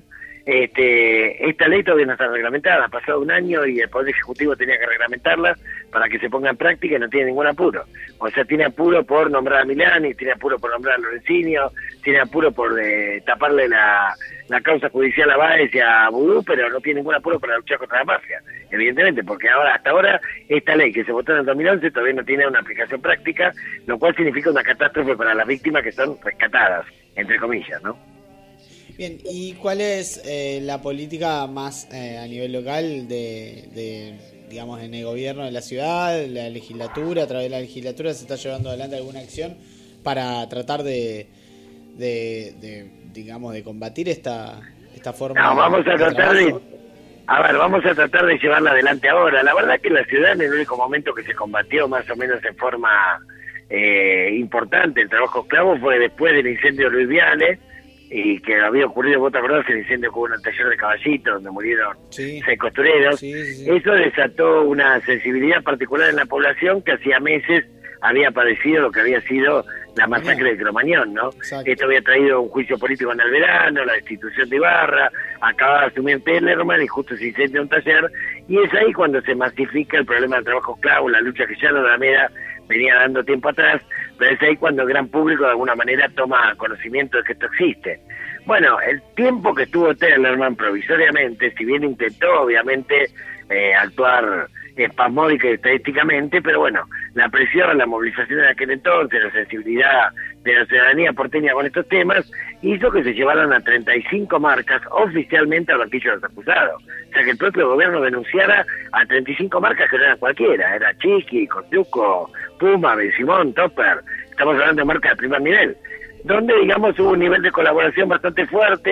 esta ley todavía no está reglamentada. Ha pasado 1 año y el Poder Ejecutivo tenía que reglamentarla para que se ponga en práctica, y no tiene ningún apuro. O sea, tiene apuro por nombrar a Milani, tiene apuro por nombrar a Lorenzinho, tiene apuro por taparle la causa judicial a Báez y a Vudú, pero no tiene ningún apuro para luchar contra la mafia, evidentemente, porque hasta ahora esta ley que se votó en el 2011 todavía no tiene una aplicación práctica, lo cual significa una catástrofe para las víctimas que son rescatadas, entre comillas, ¿no? Bien, ¿y cuál es la política más a nivel local digamos, en el gobierno de la ciudad, la legislatura? A través de la legislatura se está llevando adelante alguna acción para tratar de combatir esta forma. No, vamos a tratar de llevarla adelante ahora. La verdad que la ciudad, en el único momento que se combatió más o menos en forma importante el trabajo esclavo fue después del incendio de Luis Viale, y que había ocurrido, vos te acordás, el incendio que hubo en el taller de Caballito, donde murieron 6 costureros. Sí. Eso desató una sensibilidad particular en la población que hacía meses había padecido lo que había sido la masacre de Cromañón, ¿no? Exacto. Esto había traído un juicio político en el verano, la destitución de Ibarra, acababa de asumir Tellerman y justo se incendia un taller, y es ahí cuando se masifica el problema del trabajo esclavo, la lucha que ya la Alameda venía dando tiempo atrás, pero es ahí cuando el gran público de alguna manera toma conocimiento de que esto existe. Bueno, el tiempo que estuvo Tellerman provisoriamente, si bien intentó obviamente actuar espasmódica y estadísticamente, pero bueno, la presión, la movilización de aquel entonces, la sensibilidad de la ciudadanía porteña con estos temas, hizo que se llevaran a 35 marcas oficialmente al banquillo de los acusados. O sea, que el propio gobierno denunciara a 35 marcas que no eran cualquiera, era Chiqui, Costuco, Puma, Ben Simón, Topper, estamos hablando de marcas de primer nivel, donde, digamos, hubo un nivel de colaboración bastante fuerte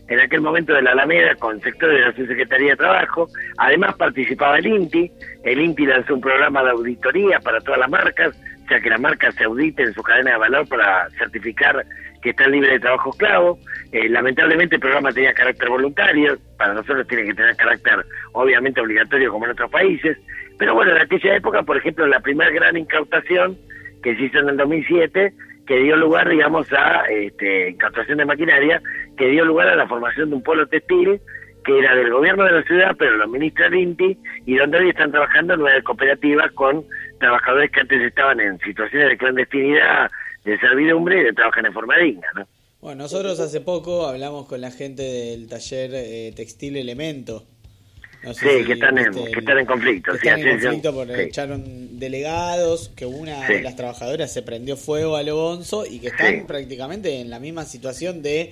en aquel momento de la Alameda con sectores de la Subsecretaría de Trabajo. Además participaba el INTI lanzó un programa de auditoría para todas las marcas, o sea que las marcas se auditen en su cadena de valor para certificar que están libres de trabajo esclavo. Lamentablemente el programa tenía carácter voluntario, para nosotros tiene que tener carácter obviamente obligatorio como en otros países, pero bueno, en aquella época, por ejemplo, la primera gran incautación que se hizo en el 2007, que dio lugar, digamos, a incautación de maquinaria, que dio lugar a la formación de un polo textil, que era del gobierno de la ciudad, pero lo administra el INTI, y donde hoy están trabajando 9 cooperativas con trabajadores que antes estaban en situaciones de clandestinidad, de servidumbre y de trabajar en forma digna, ¿no? Bueno, nosotros hace poco hablamos con la gente del taller textil Elemento. No sé sí, que están en conflicto. Que están en conflicto porque echaron delegados, que una de las trabajadoras se prendió fuego a lo bonzo y que están prácticamente en la misma situación de,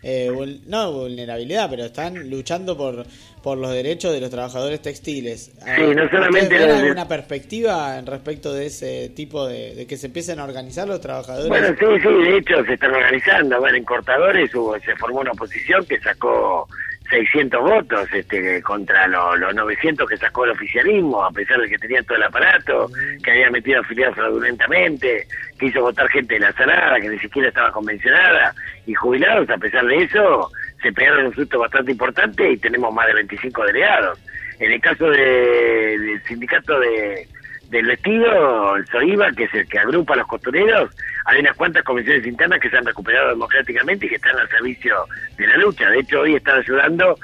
no vulnerabilidad, pero están luchando por los derechos de los trabajadores textiles. Sí, no solamente... ¿Ven alguna perspectiva en respecto de ese tipo de que se empiecen a organizar los trabajadores? Bueno, sí, de hecho se están organizando. Bueno, en Cortadores se formó una oposición que sacó 600 votos contra los 900 que sacó el oficialismo, a pesar de que tenía todo el aparato, que había metido afiliados fraudulentamente, que hizo votar gente de la Salada, que ni siquiera estaba convencionada, y jubilados. A pesar de eso, se pegaron un susto bastante importante y tenemos más de 25 delegados. En el caso del sindicato del vestido, el SOIVA, que es el que agrupa a los costureros, hay unas cuantas comisiones internas que se han recuperado democráticamente y que están al servicio de la lucha. De hecho, hoy están ayudando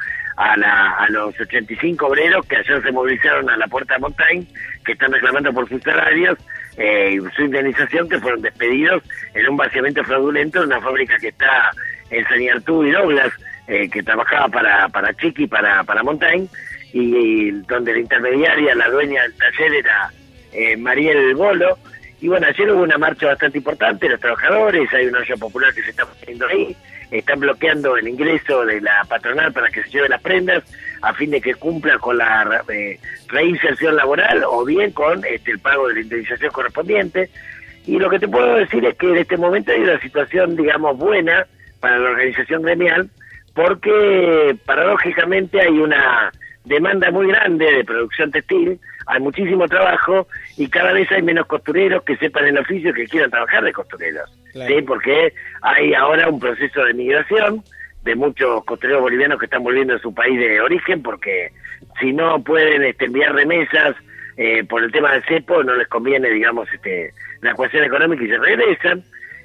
a los 85 obreros que ayer se movilizaron a la puerta de Montaigne, que están reclamando por sus salarios y su indemnización, que fueron despedidos en un vaciamiento fraudulento de una fábrica que está en San Artú y Douglas, que trabajaba para Chiqui, para Montaigne, y donde la intermediaria, la dueña del taller era Mariel Bolo. Y bueno, ayer hubo una marcha bastante importante, los trabajadores, hay una olla popular que se está poniendo ahí, están bloqueando el ingreso de la patronal para que se lleve las prendas, a fin de que cumpla con la reinserción laboral o bien con el pago de la indemnización correspondiente. Y lo que te puedo decir es que en este momento hay una situación, digamos, buena para la organización gremial, porque paradójicamente hay una demanda muy grande de producción textil, hay muchísimo trabajo y cada vez hay menos costureros que sepan el oficio, que quieran trabajar de costureros, claro. ¿Sí? Porque hay ahora un proceso de migración de muchos costureros bolivianos que están volviendo a su país de origen, porque si no pueden enviar remesas por el tema del cepo, no les conviene, digamos, la ecuación económica y se regresan.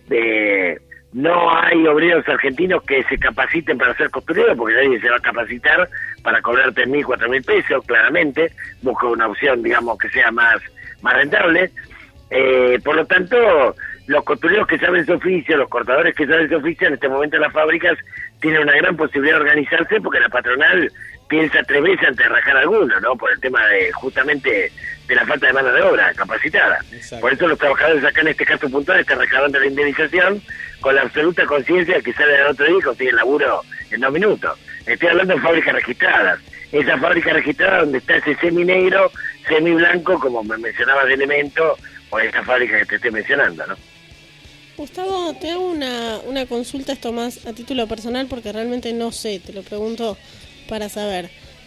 No hay obreros argentinos que se capaciten para ser costureros, porque nadie se va a capacitar para cobrar 3.000, 4.000 pesos, claramente. Busca una opción, digamos, que sea más rentable. Por lo tanto, los costureros que saben su oficio, los cortadores que saben su oficio, en este momento en las fábricas tienen una gran posibilidad de organizarse, porque la patronal piensa 3 veces antes de rajar alguno, ¿no? Por el tema de, justamente, de la falta de mano de obra capacitada. Exacto. Por eso los trabajadores acá en este caso puntual están reclamando la indemnización con la absoluta conciencia de que salen al otro día y consiguen laburo en 2 minutos. Estoy hablando de fábricas registradas. Esa fábrica registrada donde está ese semi-negro, semi-blanco, como me mencionabas de Elemento, o esa fábrica que te estoy mencionando, ¿no? Gustavo, te hago una consulta, esto más a título personal, porque realmente no sé, te lo pregunto para saber.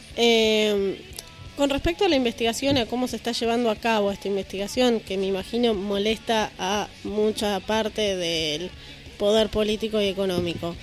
Con respecto a la investigación, a cómo se está llevando a cabo esta investigación, que me imagino molesta a mucha parte del poder político y económico,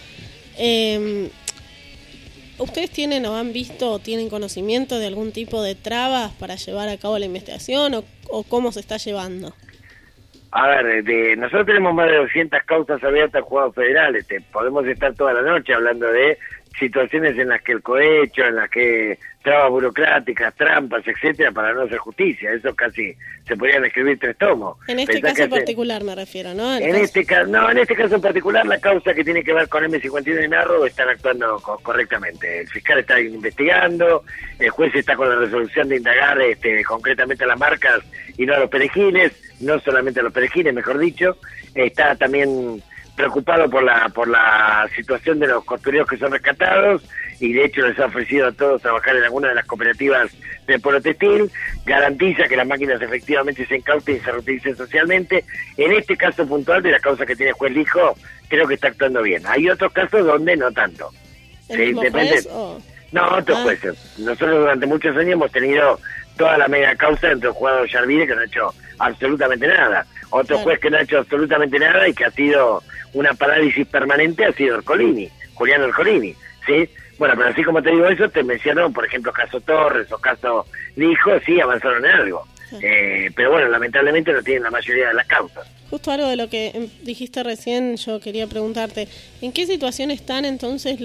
¿ustedes tienen o han visto o tienen conocimiento de algún tipo de trabas para llevar a cabo la investigación o cómo se está llevando? A ver, nosotros tenemos más de 200 causas abiertas en juzgados federales. Podemos estar toda la noche hablando de situaciones en las que el cohecho, en las que trabas burocráticas, trampas, etcétera, para no hacer justicia. Eso casi se podrían escribir 3 tomos. En este caso en particular me refiero, ¿no? En este caso en particular, la causa que tiene que ver con M51 y Narro están actuando correctamente. El fiscal está investigando, el juez está con la resolución de indagar concretamente a las marcas y no a los perejines, no solamente a los perejines, mejor dicho. Está también preocupado por la situación de los costureros que son rescatados, y de hecho les ha ofrecido a todos trabajar en alguna de las cooperativas del polo textil. Garantiza que las máquinas efectivamente se incauten y se reutilicen socialmente. En este caso puntual de la causa que tiene el juez Lijo, creo que está actuando bien. Hay otros casos donde no tanto. ¿El Sí, mismo depende. juez o...? No, otros jueces. Nosotros durante muchos años hemos tenido toda la mega causa entre el juzgado Yarvide, que no ha hecho absolutamente nada. Otro juez que no ha hecho absolutamente nada y que ha sido una parálisis permanente ha sido Ercolini, Juliano Ercolini, ¿sí? Bueno, pero así como te digo eso, te menciono, por ejemplo, caso Torres o caso Lijo, sí avanzaron en algo. Pero bueno, lamentablemente no tienen la mayoría de las causas. Justo algo de lo que dijiste recién, yo quería preguntarte, ¿en qué situación están entonces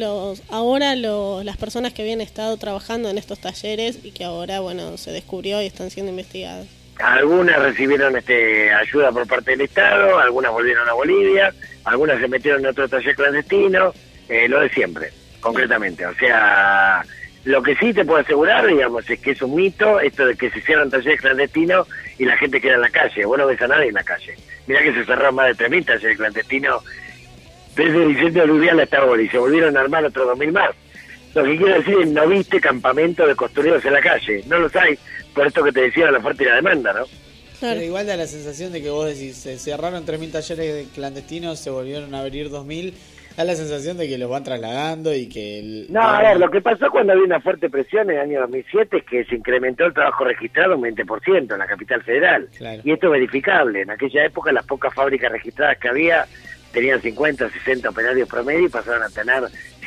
las personas que habían estado trabajando en estos talleres y que ahora, bueno, se descubrió y están siendo investigadas? Algunas recibieron ayuda por parte del Estado, algunas volvieron a Bolivia, algunas se metieron en otro taller clandestino, lo de siempre, concretamente. O sea, lo que sí te puedo asegurar, digamos, es que es un mito esto de que se cierran talleres clandestinos y la gente queda en la calle. Vos no ves a nadie en la calle. Mirá que se cerraron más de 3.000 talleres clandestinos desde Vicente Luvial hasta ahora y se volvieron a armar otros 2.000 más. Lo que quiero decir es, no viste campamento de costureros en la calle, no los hay, por esto que te decía la oferta y la demanda, ¿no? Pero igual da la sensación de que vos decís, se cerraron 3.000 talleres clandestinos, se volvieron a abrir 2.000, da la sensación de que los van trasladando y que... No, a ver, lo que pasó cuando había una fuerte presión en el año 2007 es que se incrementó el trabajo registrado un 20% en la capital federal. Claro. Y esto es verificable. En aquella época las pocas fábricas registradas que había tenían 50, 60 operarios promedio y pasaron a tener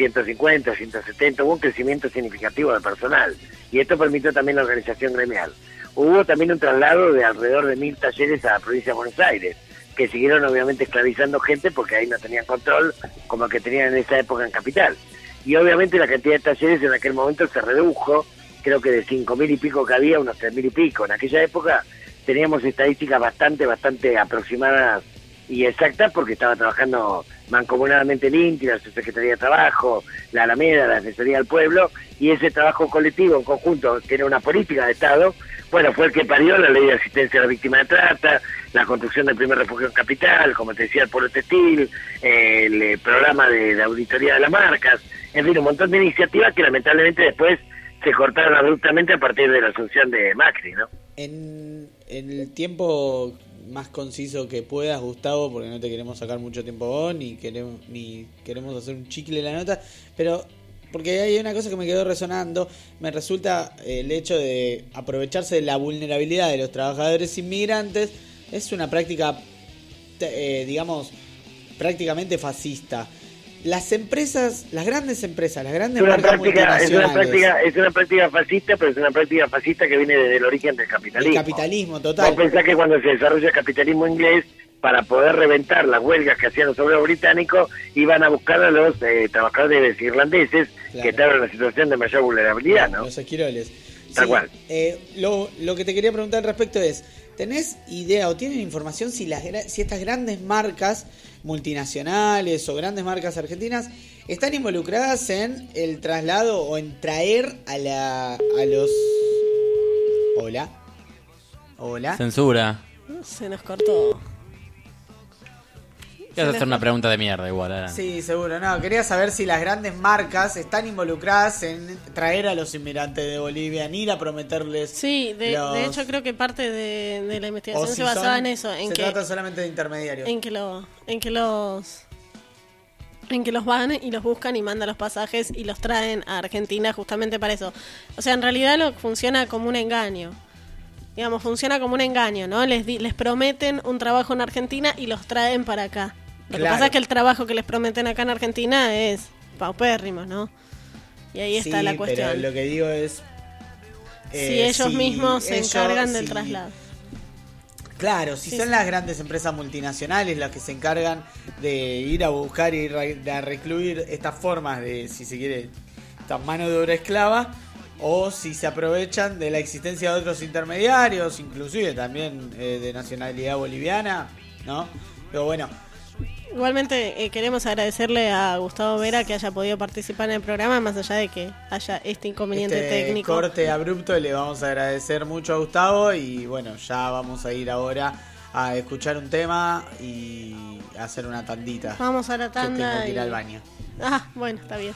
150, 170. Hubo un crecimiento significativo de personal. Y esto permitió también la organización gremial. Hubo también un traslado de alrededor de 1.000 talleres a la provincia de Buenos Aires, que siguieron obviamente esclavizando gente porque ahí no tenían control como el que tenían en esa época en Capital. Y obviamente la cantidad de talleres en aquel momento se redujo, creo que de 5.000 y pico que había, unos 3.000 y pico. En aquella época teníamos estadísticas bastante aproximadas y exactas porque estaba trabajando mancomunadamente el INTI, la Secretaría de Trabajo, la Alameda, la Defensoría del Pueblo, y ese trabajo colectivo en conjunto, que era una política de Estado, bueno, fue el que parió la ley de asistencia a la víctima de trata, la construcción del primer refugio en Capital, como te decía, el Polo Textil, el programa de auditoría de las marcas, en fin, un montón de iniciativas que lamentablemente después se cortaron abruptamente a partir de la asunción de Macri, ¿no? En el tiempo más conciso que puedas, Gustavo, porque no te queremos sacar mucho tiempo vos, ni queremos hacer un chicle la nota, pero porque hay una cosa que me quedó resonando, me resulta el hecho de aprovecharse de la vulnerabilidad de los trabajadores inmigrantes, es una práctica, digamos, prácticamente fascista. Las empresas, las grandes marcas multinacionales. Es una práctica fascista, pero es una práctica fascista que viene desde el origen del capitalismo. El capitalismo, total. Vos pensás que cuando se desarrolla el capitalismo inglés, para poder reventar las huelgas que hacían los obreros británicos, iban a buscar a los trabajadores irlandeses, claro, que estaban en una situación de mayor vulnerabilidad, ¿no? Los esquiroles. Tal cual. Lo que te quería preguntar al respecto es, ¿tenés idea o tienen información si estas grandes marcas multinacionales o grandes marcas argentinas están involucradas en el traslado o en traer a los... Hola. Censura. Se nos cortó. Quieres hacer una pregunta de mierda igual, Alan. Sí, seguro. No, quería saber si las grandes marcas están involucradas en traer a los inmigrantes de Bolivia, en ir a prometerles. Sí, de hecho creo que parte de la investigación se basaba en eso, en se que trata solamente de intermediarios. En que los van y los buscan y mandan los pasajes y los traen a Argentina justamente para eso. O sea, en realidad funciona como un engaño. Digamos, funciona como un engaño, ¿no? Les prometen un trabajo en Argentina y los traen para acá. Lo que pasa es que el trabajo que les prometen acá en Argentina es paupérrimo, ¿no? Y ahí está la cuestión. Pero lo que digo es... si ellos mismos se encargan del traslado. Claro, si son las grandes empresas multinacionales las que se encargan de ir a buscar y a recluir estas formas de, si se quiere, esta mano de obra esclava, o si se aprovechan de la existencia de otros intermediarios, inclusive también de nacionalidad boliviana, ¿no? Pero bueno. Igualmente queremos agradecerle a Gustavo Vera que haya podido participar en el programa, más allá de que haya este inconveniente técnico. Corte abrupto, le vamos a agradecer mucho a Gustavo y bueno, ya vamos a ir ahora a escuchar un tema y hacer una tandita. Vamos a la tanda. Que tengo que ir al baño. Ah, bueno, está bien.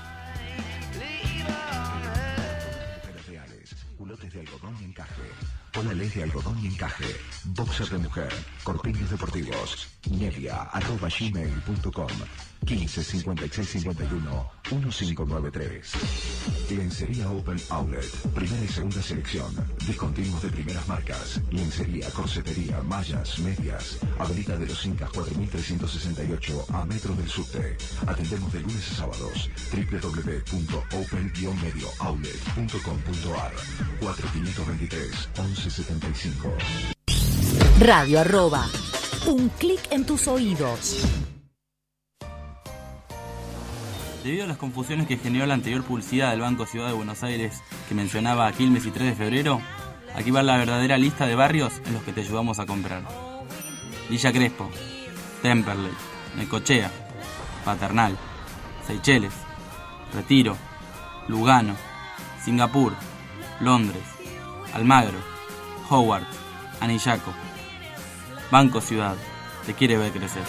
Reales, culotes de algodón y encaje, Polales de algodón y encaje, boxer de mujer, corpiños deportivos, nevia@gmail.com, 15 56 51 1593. Lencería Open Outlet, primera y segunda selección, discontinuos de primeras marcas, lencería, corsetería, mallas, medias, Avenida de los Incas 4368 a metros del subte. Atendemos de lunes a sábados. www.open-mediooutlet.com.ar 4523 1175. Radio @ un clic en tus oídos. Debido a las confusiones que generó la anterior publicidad del Banco Ciudad de Buenos Aires que mencionaba a Quilmes y 3 de febrero, aquí va la verdadera lista de barrios en los que te ayudamos a comprar. Villa Crespo, Temperley, Necochea, Paternal, Seychelles, Retiro, Lugano, Singapur, Londres, Almagro, Howard, Anillaco. Banco Ciudad, te quiere ver crecer.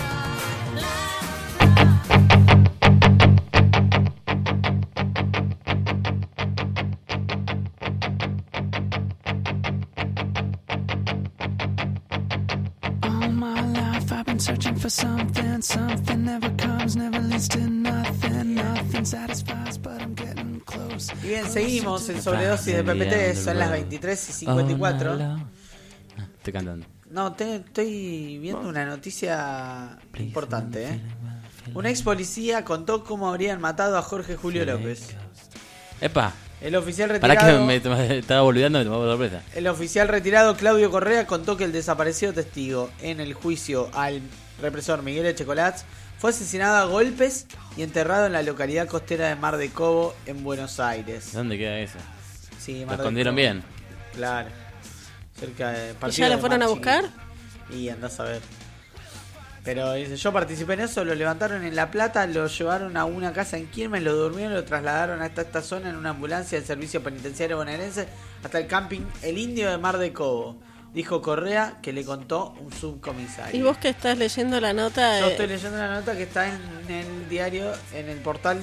Searching for something never comes, never leads to nothing satisfies, but I'm getting close. Y bien, seguimos en Sobredosis de PPT, son las 23:54. Estoy cantando. No, estoy viendo una noticia importante, Un ex policía contó cómo habrían matado a Jorge Julio López. Epa. El oficial retirado... Para que me estaba olvidando, me tomó por sorpresa. El oficial retirado Claudio Correa contó que el desaparecido testigo en el juicio al represor Miguel Echecolats fue asesinado a golpes y enterrado en la localidad costera de Mar de Cobo, en Buenos Aires. ¿Dónde queda eso? Sí, Mar ¿Lo escondieron bien? Claro. Cerca de... ¿Y ya lo fueron a buscar? Y andás a ver. Pero dice, yo participé en eso, lo levantaron en La Plata, lo llevaron a una casa en Quilmes, lo durmieron, lo trasladaron hasta esta zona en una ambulancia del servicio penitenciario bonaerense hasta el camping El Indio de Mar de Cobo. Dijo Correa, que le contó un subcomisario. ¿Y vos que estás leyendo la nota? Yo estoy leyendo la nota que está en el diario, en el portal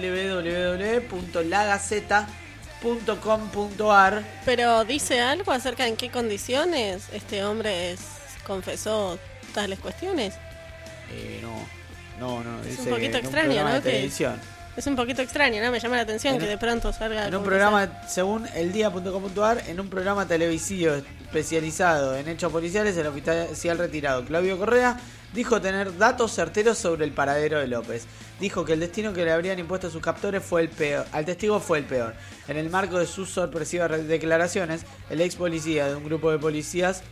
www.lagaceta.com.ar. Pero dice algo acerca de en qué condiciones este hombre confesó tales cuestiones. No. Es un poquito extraño, ¿no? Es un poquito extraño, ¿no? Me llama la atención que de pronto salga... En un programa, según eldia.com.ar, en un programa televisivo especializado en hechos policiales, el oficial retirado Claudio Correa dijo tener datos certeros sobre el paradero de López. Dijo que el destino que le habrían impuesto a sus captores fue el peor. Al testigo fue el peor. En el marco de sus sorpresivas declaraciones, el ex policía que un grupo de policías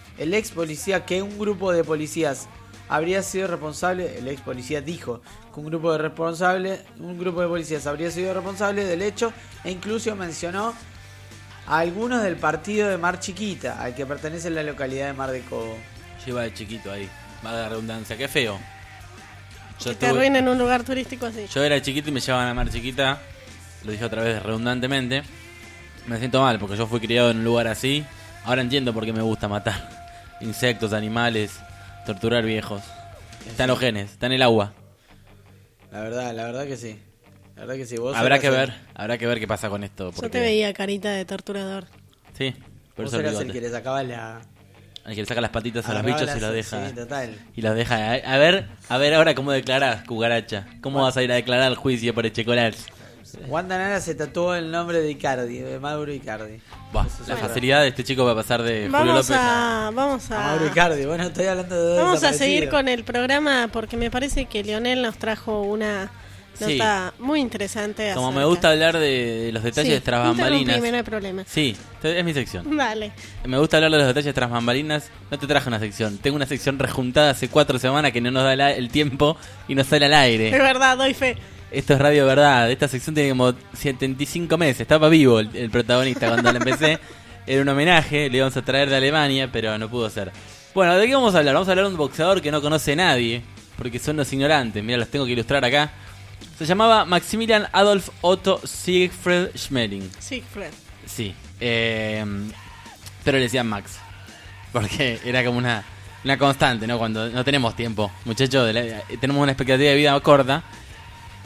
habría sido responsable, el ex policía dijo que un grupo de policías habría sido responsable del hecho e incluso mencionó a algunos del partido de Mar Chiquita, al que pertenece la localidad de Mar de Cobo. Lleva el chiquito ahí, va a dar redundancia, qué feo. Que te arruinen un lugar turístico así. Yo era chiquito y me llevaban a Mar Chiquita, lo dije otra vez redundantemente. Me siento mal porque yo fui criado en un lugar así. Ahora entiendo por qué me gusta matar insectos, animales, torturar viejos. Está en los genes, está en el agua. La verdad que sí. La verdad que sí. Habrá que ver qué pasa con esto. Yo te veía carita de torturador. Sí, por vos eso eras el que le sacaba el que le saca las patitas a los bichos y los deja. Sí, total. Y los deja. A ver ahora cómo declarás, cucaracha. ¿Cómo vas a ir a declarar al juicio por Echecolats? Wanda Nara se tatuó el nombre de Icardi, de Mauro Icardi. La facilidad de este chico va a pasar de Julio López vamos a Mauro Icardi. Bueno, estoy hablando de vamos a seguir con el programa porque me parece que Leonel nos trajo una nota muy interesante. Como me gusta hablar de los detalles tras bambalinas. No hay problema. Sí, es mi sección. Dale. Me gusta hablar de los detalles tras bambalinas. No te traje una sección. Tengo una sección rejuntada hace 4 semanas que no nos da el tiempo y no sale al aire. Es verdad, doy fe. Esto es Radio Verdad. Esta sección tiene como 75 meses. Estaba vivo el protagonista cuando la empecé. Era un homenaje. Le íbamos a traer de Alemania, pero no pudo ser. Bueno, ¿de qué vamos a hablar? Vamos a hablar de un boxeador que no conoce nadie, porque son los ignorantes. Mira, los tengo que ilustrar acá. Se llamaba Maximilian Adolf Otto Siegfried Schmeling. Siegfried. Sí. Pero le decían Max. Porque era como una constante, ¿no? Cuando no tenemos tiempo, muchachos. Tenemos una expectativa de vida corta.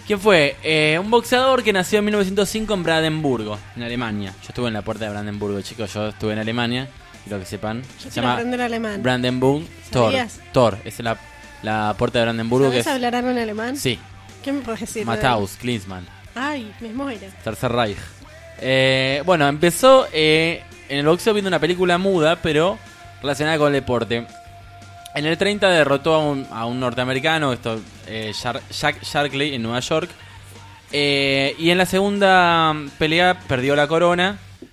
¿Quién fue? Un boxeador que nació en 1905 en Brandenburgo, en Alemania. Yo estuve en la puerta de Brandenburgo, chicos. Yo estuve en Alemania. Quiero que sepan. Yo quiero aprender alemán. Brandenburg Tor. ¿Sabías? Tor. Es la puerta de Brandenburgo. ¿Sabes que es... hablar algo en alemán? Sí. ¿Qué me puedes decir? Matthaus, Klinsmann. Ay, me muero. Tercer Reich. Bueno, empezó en el boxeo viendo una película muda, pero relacionada con el deporte. En el 30 derrotó a un norteamericano, Jack Sharkley, en Nueva York. Y en la segunda pelea perdió la corona.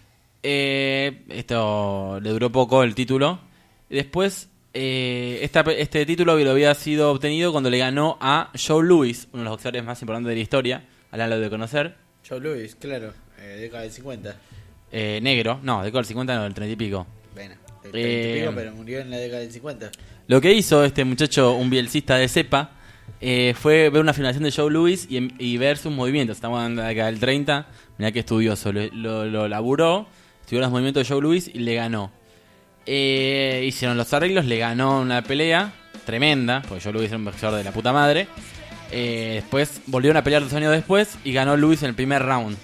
Esto le duró poco el título. Después, este título lo había sido obtenido cuando le ganó a Joe Louis, uno de los boxeadores más importantes de la historia. Alan lo debe conocer. Joe Louis, claro, década del 50. Negro, no, década del 50 no, del 30 y pico. Bueno, del 30 y pico, pero murió en la década del 50. Lo que hizo este muchacho, un bielcista de cepa, fue ver una filmación de Joe Louis y ver sus movimientos. Estamos hablando de la década del 30, mirá qué estudioso. Lo laburó, estudió los movimientos de Joe Louis y le ganó. Hicieron los arreglos, le ganó una pelea tremenda, porque Joe Louis era un boxeador de la puta madre. Después volvieron a pelear 2 años después y ganó Louis en el primer round.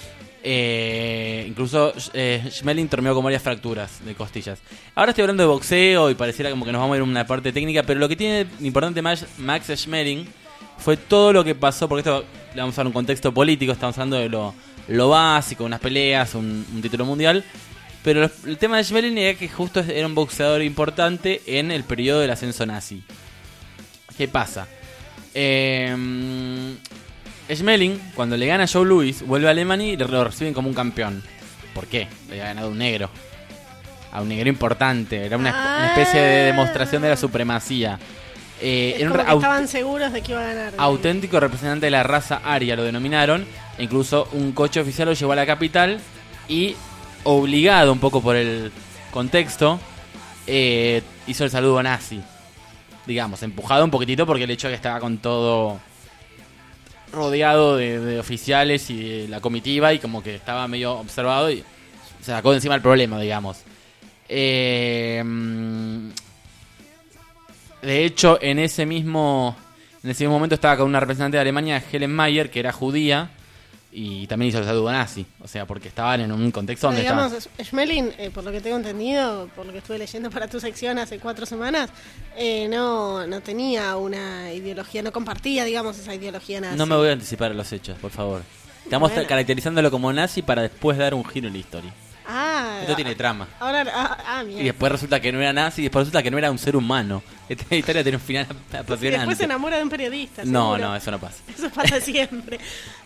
Incluso Schmeling terminó con varias fracturas de costillas. Ahora estoy hablando de boxeo y pareciera como que nos vamos a ir a una parte técnica, pero lo que tiene importante Max Schmeling fue todo lo que pasó, porque esto le vamos a dar un contexto político, estamos hablando de lo básico, unas peleas, un título mundial. Pero el tema de Schmeling era que justo era un boxeador importante en el periodo del ascenso nazi. ¿Qué pasa? Schmeling, cuando le gana a Joe Louis, vuelve a Alemania y lo reciben como un campeón. ¿Por qué? Le había ganado un negro. A un negro importante. Era una especie de demostración de la supremacía. Como que estaban seguros de que iba a ganar. Auténtico representante de la raza aria, lo denominaron. E incluso un coche oficial lo llevó a la capital y, obligado un poco por el contexto, hizo el saludo nazi. Digamos, empujado un poquitito porque el hecho de que estaba con todo rodeado de oficiales y de la comitiva y como que estaba medio observado y se sacó de encima el problema, digamos. De hecho, en ese mismo momento estaba con una representante de Alemania, Helen Mayer, que era judía y también hizo el saludo nazi. O sea, porque estaban en un contexto donde digamos, Schmeling, por lo que tengo entendido, por lo que estuve leyendo para tu sección hace 4 semanas, no tenía una ideología, no compartía, digamos, esa ideología nazi. No me voy a anticipar a los hechos, por favor. Estamos caracterizándolo como nazi para después dar un giro en la historia. Esto tiene trama. Mierda. Y después resulta que no era nazi y después resulta que no era un ser humano. Esta historia tiene un final apasionante. Y después se enamora de un periodista. No, seguro. no, eso no pasa. Eso pasa siempre.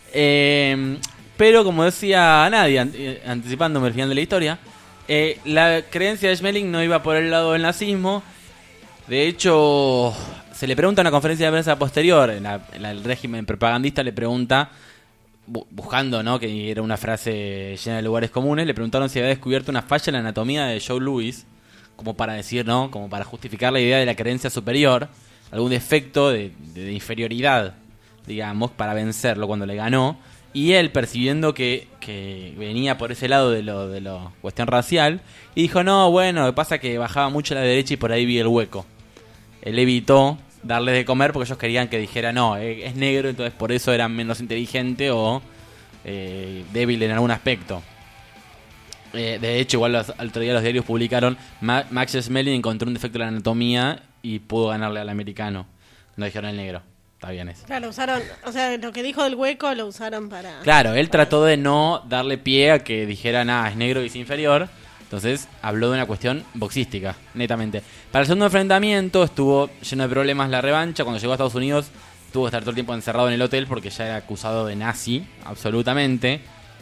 Pero como decía Nadia, anticipándome el final de la historia, la creencia de Schmeling no iba por el lado del nazismo. De hecho, se le pregunta en una conferencia de prensa posterior, el régimen propagandista le pregunta, buscando, ¿no?, que era una frase llena de lugares comunes, le preguntaron si había descubierto una falla en la anatomía de Joe Louis, como para decir, ¿no?, como para justificar la idea de la creencia superior, algún defecto de inferioridad, digamos, para vencerlo cuando le ganó. Y él, percibiendo que venía por ese lado de lo cuestión racial, y dijo, no, bueno, lo que pasa es que bajaba mucho a la derecha y por ahí vi el hueco. Él evitó darle de comer porque ellos querían que dijera, no, es negro, entonces por eso era menos inteligente o débil en algún aspecto. De hecho, igual al otro día los diarios publicaron, Max Schmeling encontró un defecto en la anatomía y pudo ganarle al americano. No dijeron el negro. Está bien eso. Claro, usaron, o sea, lo que dijo del hueco lo usaron para... Claro, él trató de no darle pie a que dijera, nada, es negro y es inferior. Entonces habló de una cuestión boxística, netamente. Para el segundo enfrentamiento estuvo lleno de problemas la revancha. Cuando llegó a Estados Unidos tuvo que estar todo el tiempo encerrado en el hotel porque ya era acusado de nazi, absolutamente.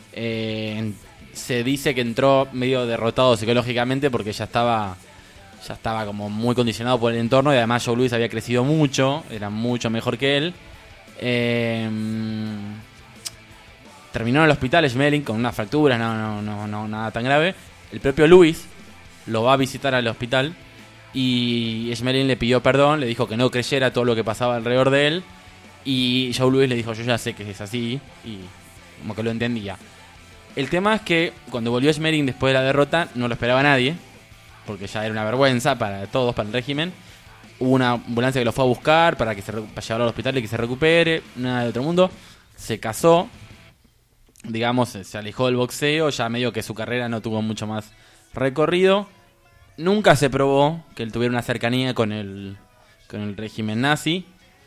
Se dice que entró medio derrotado psicológicamente porque ya estaba como muy condicionado por el entorno y además Joe Louis había crecido mucho, era mucho mejor que él. Terminó en el hospital Schmeling con unas fracturas, no nada tan grave. El propio Louis lo va a visitar al hospital y Schmeling le pidió perdón, le dijo que no creyera todo lo que pasaba alrededor de él y Joe Louis le dijo, yo ya sé que es así, y como que lo entendía. El tema es que cuando volvió Schmeling después de la derrota no lo esperaba nadie, porque ya era una vergüenza para todos, para el régimen. Hubo una ambulancia que lo fue a buscar para llevarlo al hospital y que se recupere, nada de otro mundo. se casó, digamos, se alejó del boxeo, ya medio que su carrera no tuvo mucho más recorrido. Nunca se probó que él tuviera una cercanía con el régimen nazi.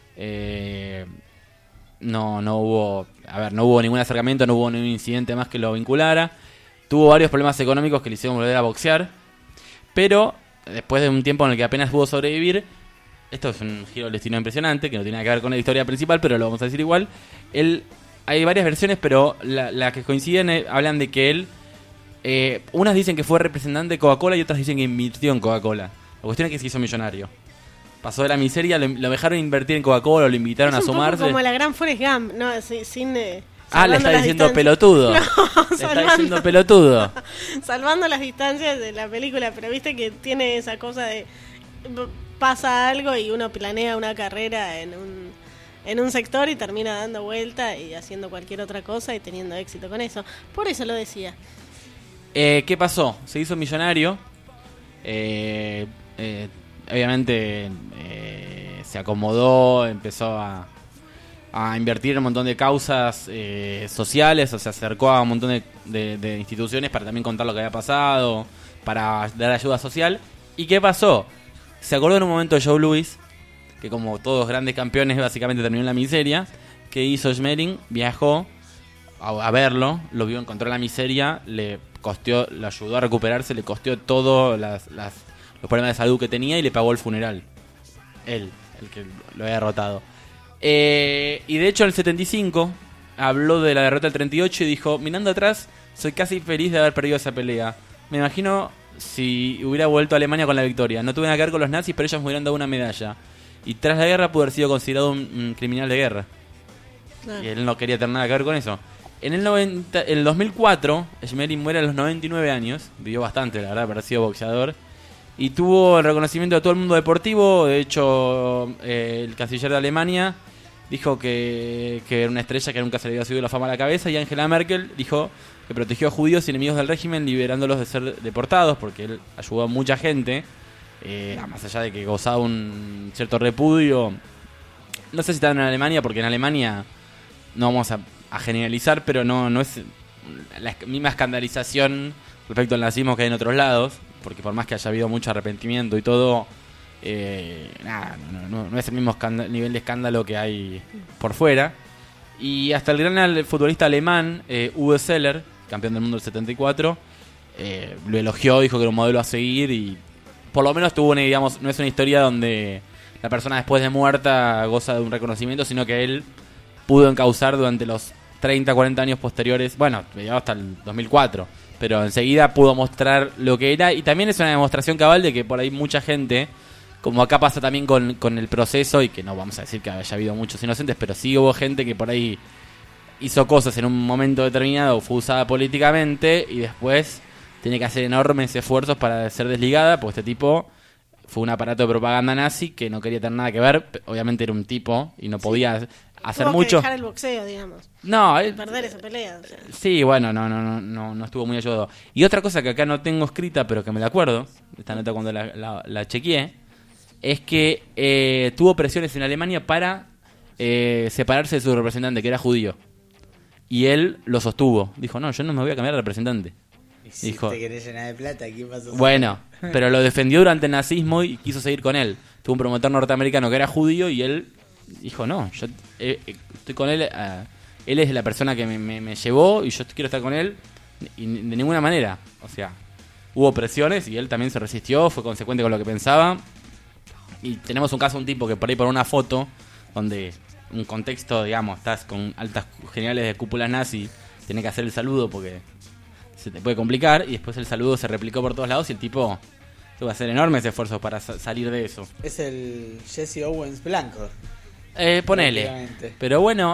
No hubo ningún acercamiento, no hubo ningún incidente más que lo vinculara. Tuvo varios problemas económicos que le hicieron volver a boxear. Pero después de un tiempo en el que apenas pudo sobrevivir, esto es un giro del destino impresionante, que no tiene nada que ver con la historia principal, pero lo vamos a decir igual. Hay varias versiones, pero las que coinciden hablan de que él... unas dicen que fue representante de Coca-Cola y otras dicen que invirtió en Coca-Cola. La cuestión es que se hizo millonario. Pasó de la miseria, lo dejaron invertir en Coca-Cola, lo invitaron a sumarse. Es un poco como la gran Forrest Gump, ¿no? Sin le está diciendo pelotudo. No, le está diciendo pelotudo. Salvando las distancias de la película, pero viste que tiene esa cosa de... Pasa algo y uno planea una carrera en un sector y termina dando vuelta y haciendo cualquier otra cosa y teniendo éxito con eso. Por eso lo decía. ¿Qué pasó? Se hizo millonario. Obviamente se acomodó, empezó a invertir en un montón de causas sociales, o se acercó a un montón de instituciones para también contar lo que había pasado, para dar ayuda social. ¿Y qué pasó? Se acordó en un momento de Joe Louis, que como todos grandes campeones básicamente terminó en la miseria. ¿Qué hizo Schmeling? Viajó a verlo, lo vio, encontró la miseria, le ayudó a recuperarse, le costeó todos los problemas de salud que tenía y le pagó el funeral. Él, el que lo había derrotado. Y de hecho en el 75 habló de la derrota del 38 y dijo: mirando atrás, soy casi feliz de haber perdido esa pelea. Me imagino si hubiera vuelto a Alemania con la victoria. No tuve nada que ver con los nazis, pero ellos me hubieran dado una medalla. Y tras la guerra pudo haber sido considerado un criminal de guerra. Y él no quería tener nada que ver con eso. En el 2004, Schmeling muere a los 99 años. Vivió bastante, la verdad, haber sido boxeador. Y tuvo el reconocimiento de todo el mundo deportivo. De hecho, el canciller de Alemania dijo que era una estrella que nunca se le había subido la fama a la cabeza. Y Angela Merkel dijo que protegió a judíos y enemigos del régimen, liberándolos de ser deportados, porque él ayudó a mucha gente. Más allá de que gozaba un cierto repudio. No sé si estaba en Alemania, porque en Alemania no vamos a generalizar, pero no es la misma escandalización respecto al nazismo que hay en otros lados, porque por más que haya habido mucho arrepentimiento y todo, no es el mismo nivel de escándalo que hay por fuera. Y hasta el gran futbolista alemán Uwe Seeler, campeón del mundo del 74, lo elogió, dijo que era un modelo a seguir, y por lo menos tuvo digamos, no es una historia donde la persona después de muerta goza de un reconocimiento, sino que él pudo encauzar durante los 30, 40 años posteriores, bueno, llegó hasta el 2004, pero enseguida pudo mostrar lo que era. Y también es una demostración cabal de que por ahí mucha gente, como acá pasa también con el proceso, y que no vamos a decir que haya habido muchos inocentes, pero sí hubo gente que por ahí hizo cosas en un momento determinado, fue usada políticamente y después tiene que hacer enormes esfuerzos para ser desligada, porque este tipo fue un aparato de propaganda nazi que no quería tener nada que ver. Obviamente era un tipo y no podía hacer tuvo mucho. Que dejar el boxeo, digamos. No, perder esa pelea. O sea. Sí, bueno, no estuvo muy ayudado. Y otra cosa que acá no tengo escrita, pero que me la acuerdo, esta nota cuando la chequeé, es que tuvo presiones en Alemania para separarse de su representante, que era judío. Y él lo sostuvo. Dijo, no, yo no me voy a cambiar de representante. Si dijo, te querés llenar de plata, ¿qué pasó? Bueno, pero lo defendió durante el nazismo y quiso seguir con él. Tuvo un promotor norteamericano que era judío y él dijo, no, yo estoy con él, él es la persona que me llevó y yo quiero estar con él, y de ninguna manera. O sea, hubo presiones y él también se resistió, fue consecuente con lo que pensaba. Y tenemos un caso de un tipo que por ahí por una foto, donde un contexto, digamos, estás con altas generales de cúpulas nazi, tenés que hacer el saludo porque se te puede complicar, y después el saludo se replicó por todos lados y el tipo tuvo que hacer enormes esfuerzos para salir de eso. Es el Jesse Owens blanco. Ponele. Pero bueno,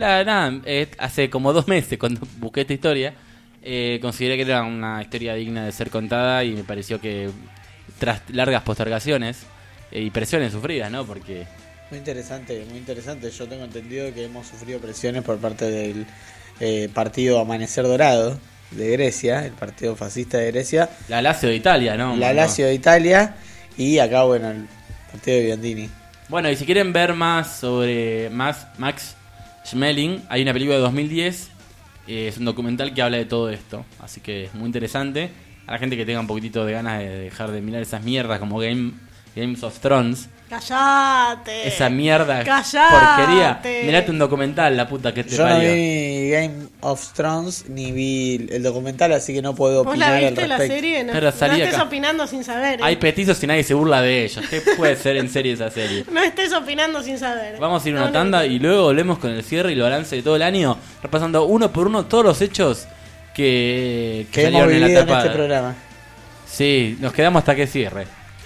hace como 2 meses cuando busqué esta historia, consideré que era una historia digna de ser contada y me pareció que tras largas postergaciones y presiones sufridas, ¿no? Porque muy interesante, muy interesante. Yo tengo entendido que hemos sufrido presiones por parte del partido Amanecer Dorado de Grecia, el partido fascista de Grecia. La Lazio de Italia, ¿no? La Lazio de Italia, y acá, bueno, el partido de Biondini. Bueno, y si quieren ver más sobre Max Schmeling. Hay una película de 2010, es un documental que habla de todo esto, así que es muy interesante. A la gente que tenga un poquitito de ganas de dejar de mirar esas mierdas como Games of Thrones, ¡Cállate! esa mierda, ¡Cállate! porquería. Mirate un documental, la puta que te Yo no parió. vi Game of Thrones ni vi el documental, así que no puedo ¿Vos opinar la al viste la respecto. serie? No, Pero no salí estés acá. opinando sin saber. Hay petizos y nadie se burla de ellos. ¿Qué puede ser en serie esa serie? No estés opinando sin saber. Vamos a ir a No, una no, tanda no. y luego volvemos con el cierre y el balance de todo el año, repasando uno por uno todos los hechos que Que hemos salieron en la vivido en etapa. este programa. Sí, nos quedamos hasta que cierre.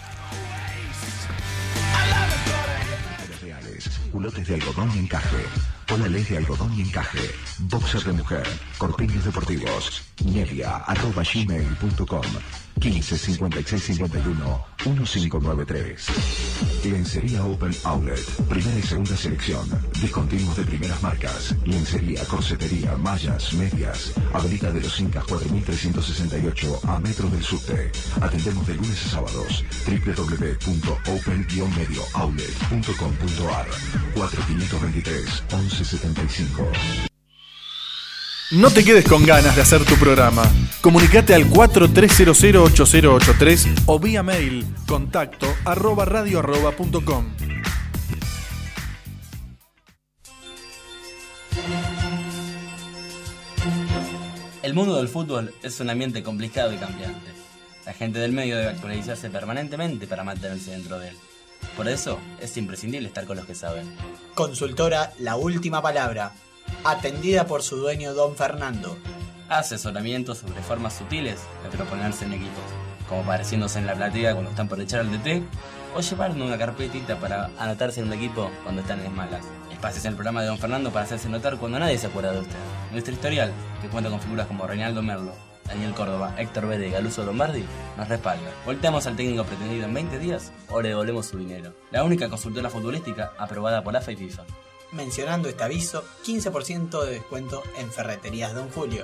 Reales, culotes de algodón y encaje, polales de algodón y encaje, boxer de mujer, corpiños deportivos, nevia@gmail.com, 15 56 51 1593. Lencería Open Outlet, primera y segunda selección, discontinuos de primeras marcas, lencería, corsetería, mallas, medias, Avenida de los Incas 4368 a metros del subte. Atendemos de lunes a sábados. www.open-mediooutlet.com.ar 4523 1175. No te quedes con ganas de hacer tu programa. Comunicate al 43008083 o vía mail contacto@radio@.com. El mundo del fútbol es un ambiente complicado y cambiante. La gente del medio debe actualizarse permanentemente para mantenerse dentro de él. Por eso es imprescindible estar con los que saben. Consultora La Última Palabra, atendida por su dueño Don Fernando. Asesoramiento sobre formas sutiles de proponerse en equipos, como pareciéndose en la platea cuando están por echar al DT, o llevando una carpetita para anotarse en un equipo cuando están en malas. Espacios en el programa de Don Fernando para hacerse notar cuando nadie se acuerda de usted. Nuestro historial, que cuenta con figuras como Reinaldo Merlo, Daniel Córdoba, Héctor Bede y Galuso Lombardi, nos respalda. Volteamos al técnico pretendido en 20 días o le devolvemos su dinero. La única consultora futbolística aprobada por AFA y FIFA. Mencionando este aviso, 15% de descuento en Ferreterías Don Julio.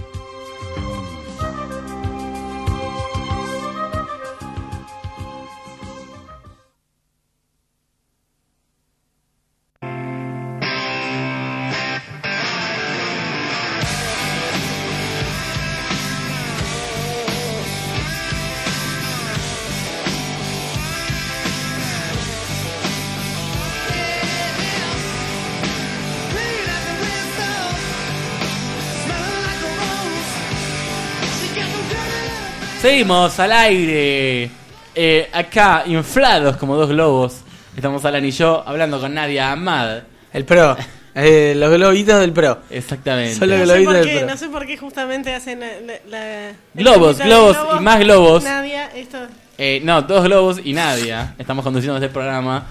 Seguimos al aire, acá inflados como dos globos. Estamos Alan y yo hablando con Nadia Ahmad. El pro, los globitos del pro. Exactamente. Son los No sé, globitos por del qué, pro. no sé por qué justamente hacen Globos, globos y más globos. Nadia, esto. No, dos globos y Nadia. Estamos conduciendo este programa.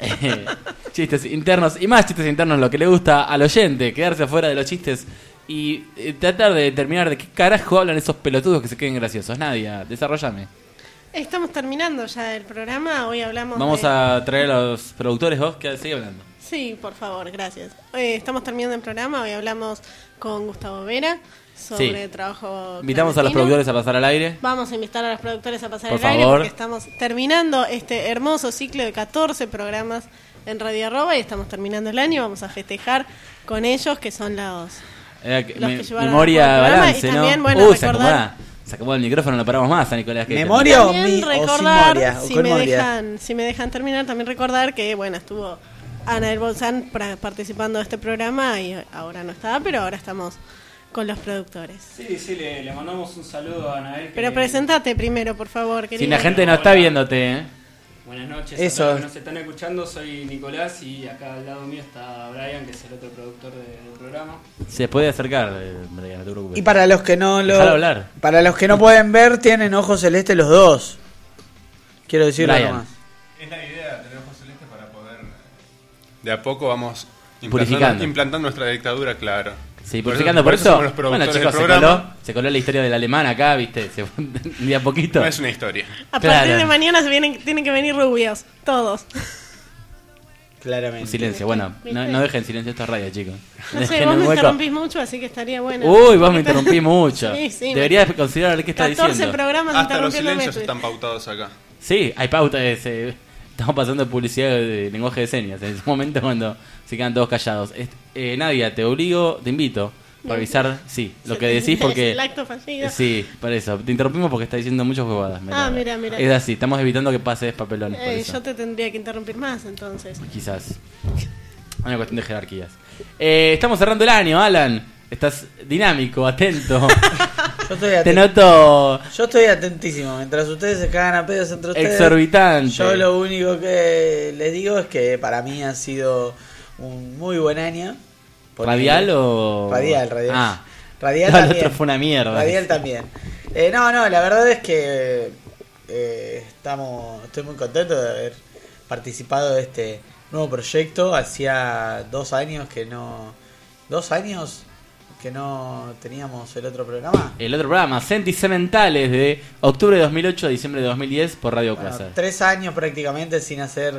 Chistes internos y más chistes internos, lo que le gusta al oyente, quedarse afuera de los chistes y tratar de determinar de qué carajo hablan esos pelotudos que se queden graciosos. Nadia, desarrollame. Estamos terminando ya el programa. Hoy hablamos Vamos de... a traer a los productores, vos que sigue hablando. Sí, por favor, gracias. Estamos terminando el programa. Hoy hablamos con Gustavo Vera sobre Sí. trabajo. Invitamos a los clandestino. productores a pasar al aire. Vamos a invitar a los productores a pasar Por el aire favor. porque estamos terminando este hermoso ciclo de 14 programas en Radio Arroba y estamos terminando el año. Vamos a festejar con ellos, que son los que llevaron Memoria, a cabo el programa. balance, Y ¿no? también, bueno, Se acomoda el micrófono, no paramos más a Nicolás. Que ¿Memoria o También o recordar, Simoria? ¿O si con me Moria? dejan terminar, también recordar que bueno, estuvo Ana del Bolsán participando de este programa y ahora no está, pero ahora estamos con los productores. Sí, le mandamos un saludo a Anael. Pero presentate primero, por favor, querido. Si la gente no está viéndote, ¿eh? Buenas noches Eso. a todos los que nos están escuchando. Soy Nicolás y acá al lado mío está Brian, que es el otro productor del programa. Se puede acercar, Brian, no te preocupes. Y para los que no Dejalo hablar. para los que no pueden ver, tienen ojos celestes los dos. Quiero decirlo Brian. nomás. Es la idea, tener ojos celestes para poder... De a poco vamos Purificando. implantando nuestra dictadura, claro. Sí, purificando por eso. somos los productores Bueno, chicos, del programa. se coló la historia del alemán acá, ¿viste? De a poquito. No es una historia. A partir de mañana tienen que venir rubios, todos. Claramente. Un silencio, bueno, no dejen silencio esta radio, chicos. No sé, Dejen vos un me hueco. interrumpís mucho, así que estaría bueno. Uy, vos me interrumpí mucho. Sí, Deberías considerar qué estás 14 diciendo. programas Hasta los interrumpiéndome. silencios están pautados acá. Sí, hay pauta. Estamos pasando publicidad de lenguaje de señas. En ese momento cuando se quedan todos callados. Nadia, te invito a revisar, lo que decís porque... El acto fallido. Sí, por eso. Te interrumpimos porque está diciendo muchas huevadas. Mira. Es así, estamos evitando que pases papelones. Por eso. Yo te tendría que interrumpir más, entonces. Quizás. Una cuestión de jerarquías. Estamos cerrando el año, Alan. Estás dinámico, atento. Yo estoy atento. Te noto... Yo estoy atentísimo. Mientras ustedes se cagan a pedos entre ustedes... Exorbitante. Yo lo único que les digo es que para mí ha sido un muy buen año. ¿Radial o...? Radial. Ah. Radial no, también. El otro fue una mierda. Radial también. No, la verdad es que estoy muy contento de haber participado de este nuevo proyecto. Hacía 2 años que no... 2 años que no teníamos el otro programa. El otro programa, Sentimentales, de octubre de 2008 a diciembre de 2010 por Radio Casa. 3 años prácticamente sin hacer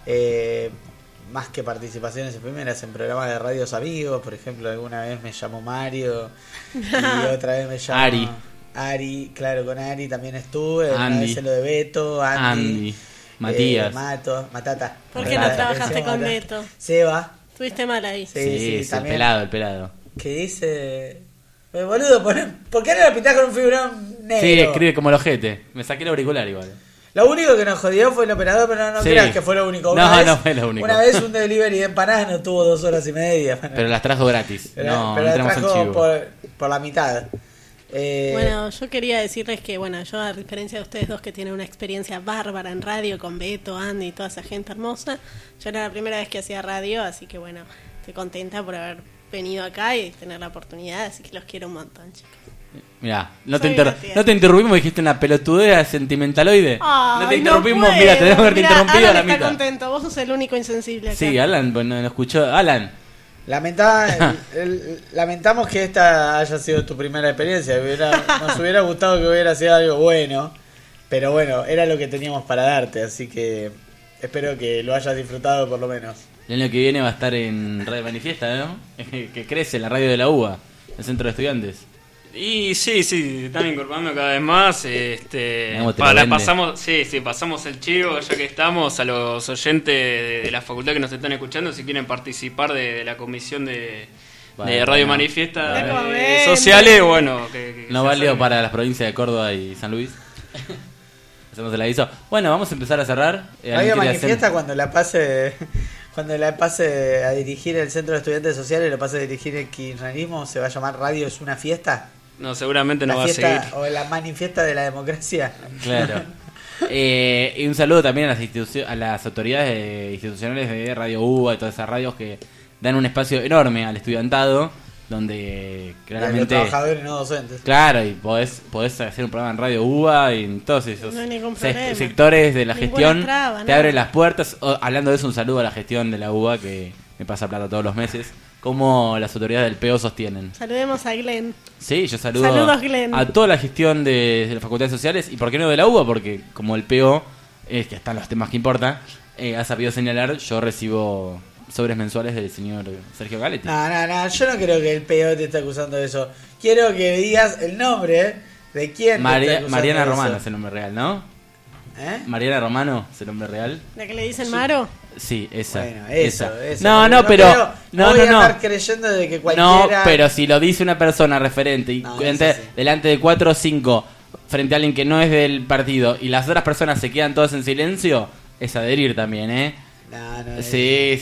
más que participaciones efímeras en programas de radios amigos. Por ejemplo, alguna vez me llamó Mario y otra vez me llamó Ari, claro, con Ari también estuve. Una vez en lo de Beto, Andy, Matías, Matata. ¿Por qué no trabajaste con Beto? Seba. Estuviste mal ahí. Sí, también. el pelado. Que dice... Boludo, ¿por qué no la pintás con un fibrón negro? Sí, escribe como el ojete. Me saqué el auricular igual. Lo único que nos jodió fue el operador, pero no creas que fue lo único. No fue lo único. Una vez un delivery de empanadas nos tuvo 2 horas y media. Pero las trajo gratis. Pero las trajo por la mitad. Bueno, yo quería decirles que, yo a diferencia de ustedes dos que tienen una experiencia bárbara en radio con Beto, Andy y toda esa gente hermosa, yo era la primera vez que hacía radio, así que estoy contenta por haber venido acá y tener la oportunidad, así que los quiero un montón, chicos. Mirá, no te interrumpimos, dijiste una pelotudea sentimentaloide. No te interrumpimos, no mira, tenemos que haberte interrumpido Alan a la está mitad. Contento, vos sos el único insensible acá. Sí, Alan, no escuchó. Alan. Lamentamos que esta haya sido tu primera experiencia. Nos hubiera gustado que hubiera sido algo bueno, pero bueno, era lo que teníamos para darte, así que espero que lo hayas disfrutado por lo menos. El año que viene va a estar en Radio Manifiesta, ¿no? Que crece, la radio de la UBA, el centro de estudiantes. Y sí, están incorporando cada vez más. Pasamos el chivo, ya que estamos, a los oyentes de la facultad que nos están escuchando, si quieren participar de la comisión de Radio Manifiesta sociales, que no válido para las provincias de Córdoba y San Luis. Hacemos el aviso. Bueno, vamos a empezar a cerrar. Radio Manifiesta cuando la pase a dirigir el Centro de Estudiantes Sociales, lo pase a dirigir el kirchnerismo, ¿se va a llamar Radio es una fiesta? No, seguramente no va a seguir. O la manifiesta de la democracia. Claro. Y un saludo también a las autoridades institucionales de Radio UBA y todas esas radios que dan un espacio enorme al estudiantado, donde claramente... Los trabajadores no docentes. Claro, y podés hacer un programa en Radio UBA y en todos esos sectores de la gestión. Te abren las puertas. Hablando de eso, un saludo a la gestión de la UBA que me pasa plata todos los meses. Cómo las autoridades del PO sostienen. Saludemos a Glenn. Sí, yo saludo a toda la gestión de las facultades sociales. Y por qué no de la UBA, porque como el PO es que están los temas que importan, ha sabido señalar, yo recibo sobres mensuales del señor Sergio Galetti. No, yo no creo que el PO te esté acusando de eso. Quiero que digas el nombre de quién te está acusando Mariana de Romano eso. es el nombre real, ¿no? Mariana Romano es el nombre real. ¿La que le dicen Maro? Sí, esa. Bueno, eso. No, pero no voy a estar creyendo de que cualquiera... No, pero si lo dice una persona referente y delante de 4 o 5 frente a alguien que no es del partido y las otras personas se quedan todas en silencio, es adherir también, ¿eh? No es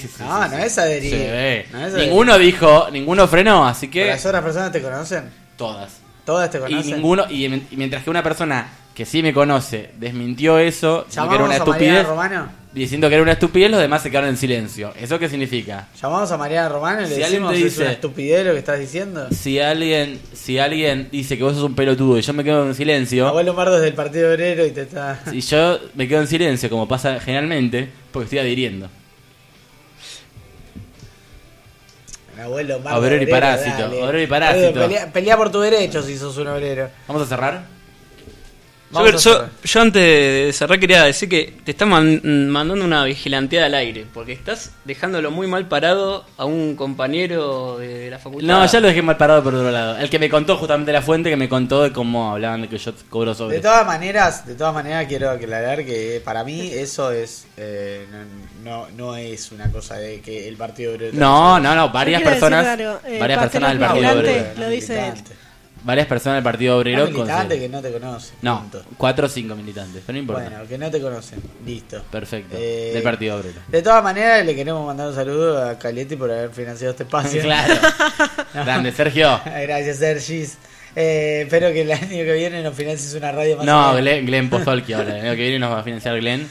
adherir. Sí. Ninguno frenó, así que... ¿Las otras personas te conocen? Todas te conocen. Y mientras que una persona que sí me conoce desmintió eso, ¿llamamos que era una a Mariana estupidez, Romano? Diciendo que era una estupidez, los demás se quedaron en silencio. ¿Eso qué significa? ¿Llamamos a Mariana Romano y le decimos que es una estupidez lo que estás diciendo? Si alguien dice que vos sos un pelotudo y yo me quedo en silencio... Abuelo Mardo es del Partido Obrero y te está... Si yo me quedo en silencio, como pasa generalmente, porque estoy adhiriendo. Abuelo Mardo Obrero y parásito. Pelea por tu derecho si sos un obrero. ¿Vamos a cerrar? Yo antes de cerrar quería decir que te están mandando una vigilanteada al aire, porque estás dejándolo muy mal parado a un compañero de la facultad. No, ya lo dejé mal parado por otro lado. El que me contó justamente la fuente, que me contó de cómo hablaban de que yo cobro sobre. De todas maneras quiero aclarar que para mí eso es no es una cosa de que el Partido Obrero. No, varias personas del Partido Obrero. Lo dice él. Varias personas del Partido Obrero. Militantes que no te conocen. No, 4 o 5 militantes, pero no importa. Bueno, que no te conocen. Listo. Perfecto. Del Partido Obrero. De todas maneras, le queremos mandar un saludo a Caletti por haber financiado este espacio. Claro. Grande, Sergio. Gracias, Sergis. Espero que el año que viene nos financies una radio más. No, Glenn Pozolki ahora. El año que viene nos va a financiar Glenn.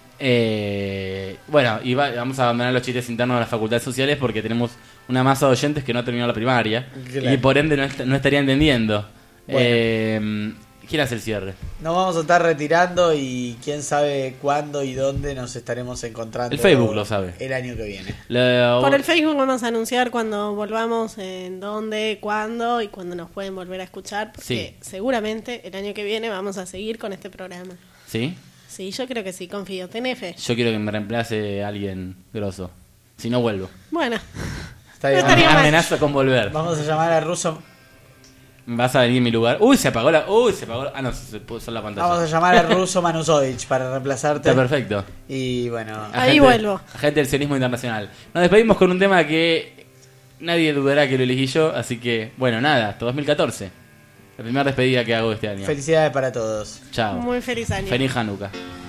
Bueno, vamos a abandonar los chistes internos de las facultades sociales porque tenemos una masa de oyentes que no ha terminado la primaria. Claro. Y por ende no estaría entendiendo. Bueno. ¿Quién hace el cierre? Nos vamos a estar retirando y quién sabe cuándo y dónde nos estaremos encontrando. El Facebook lo sabe. El año que viene. Por el Facebook vamos a anunciar cuando volvamos, en dónde, cuándo y cuándo nos pueden volver a escuchar. Porque seguramente el año que viene vamos a seguir con este programa. ¿Sí? Sí, yo creo que sí, confío. Tenés fe. Yo quiero que me reemplace alguien grosso. Si no, vuelvo. Bueno. Está bien. Amenazo con volver. Vamos a llamar a Russo. Vas a venir en mi lugar. Se apagó la... Ah, no, se puso la pantalla. Vamos a llamar a Russo Manusovich para reemplazarte. Está perfecto. Y bueno... Ahí vuelvo. Agente del sionismo internacional. Nos despedimos con un tema que nadie dudará que lo elegí yo. Así que, bueno, nada. Hasta 2014. La primera despedida que hago este año. Felicidades para todos. Chao. Muy feliz año. Feliz Hanukkah.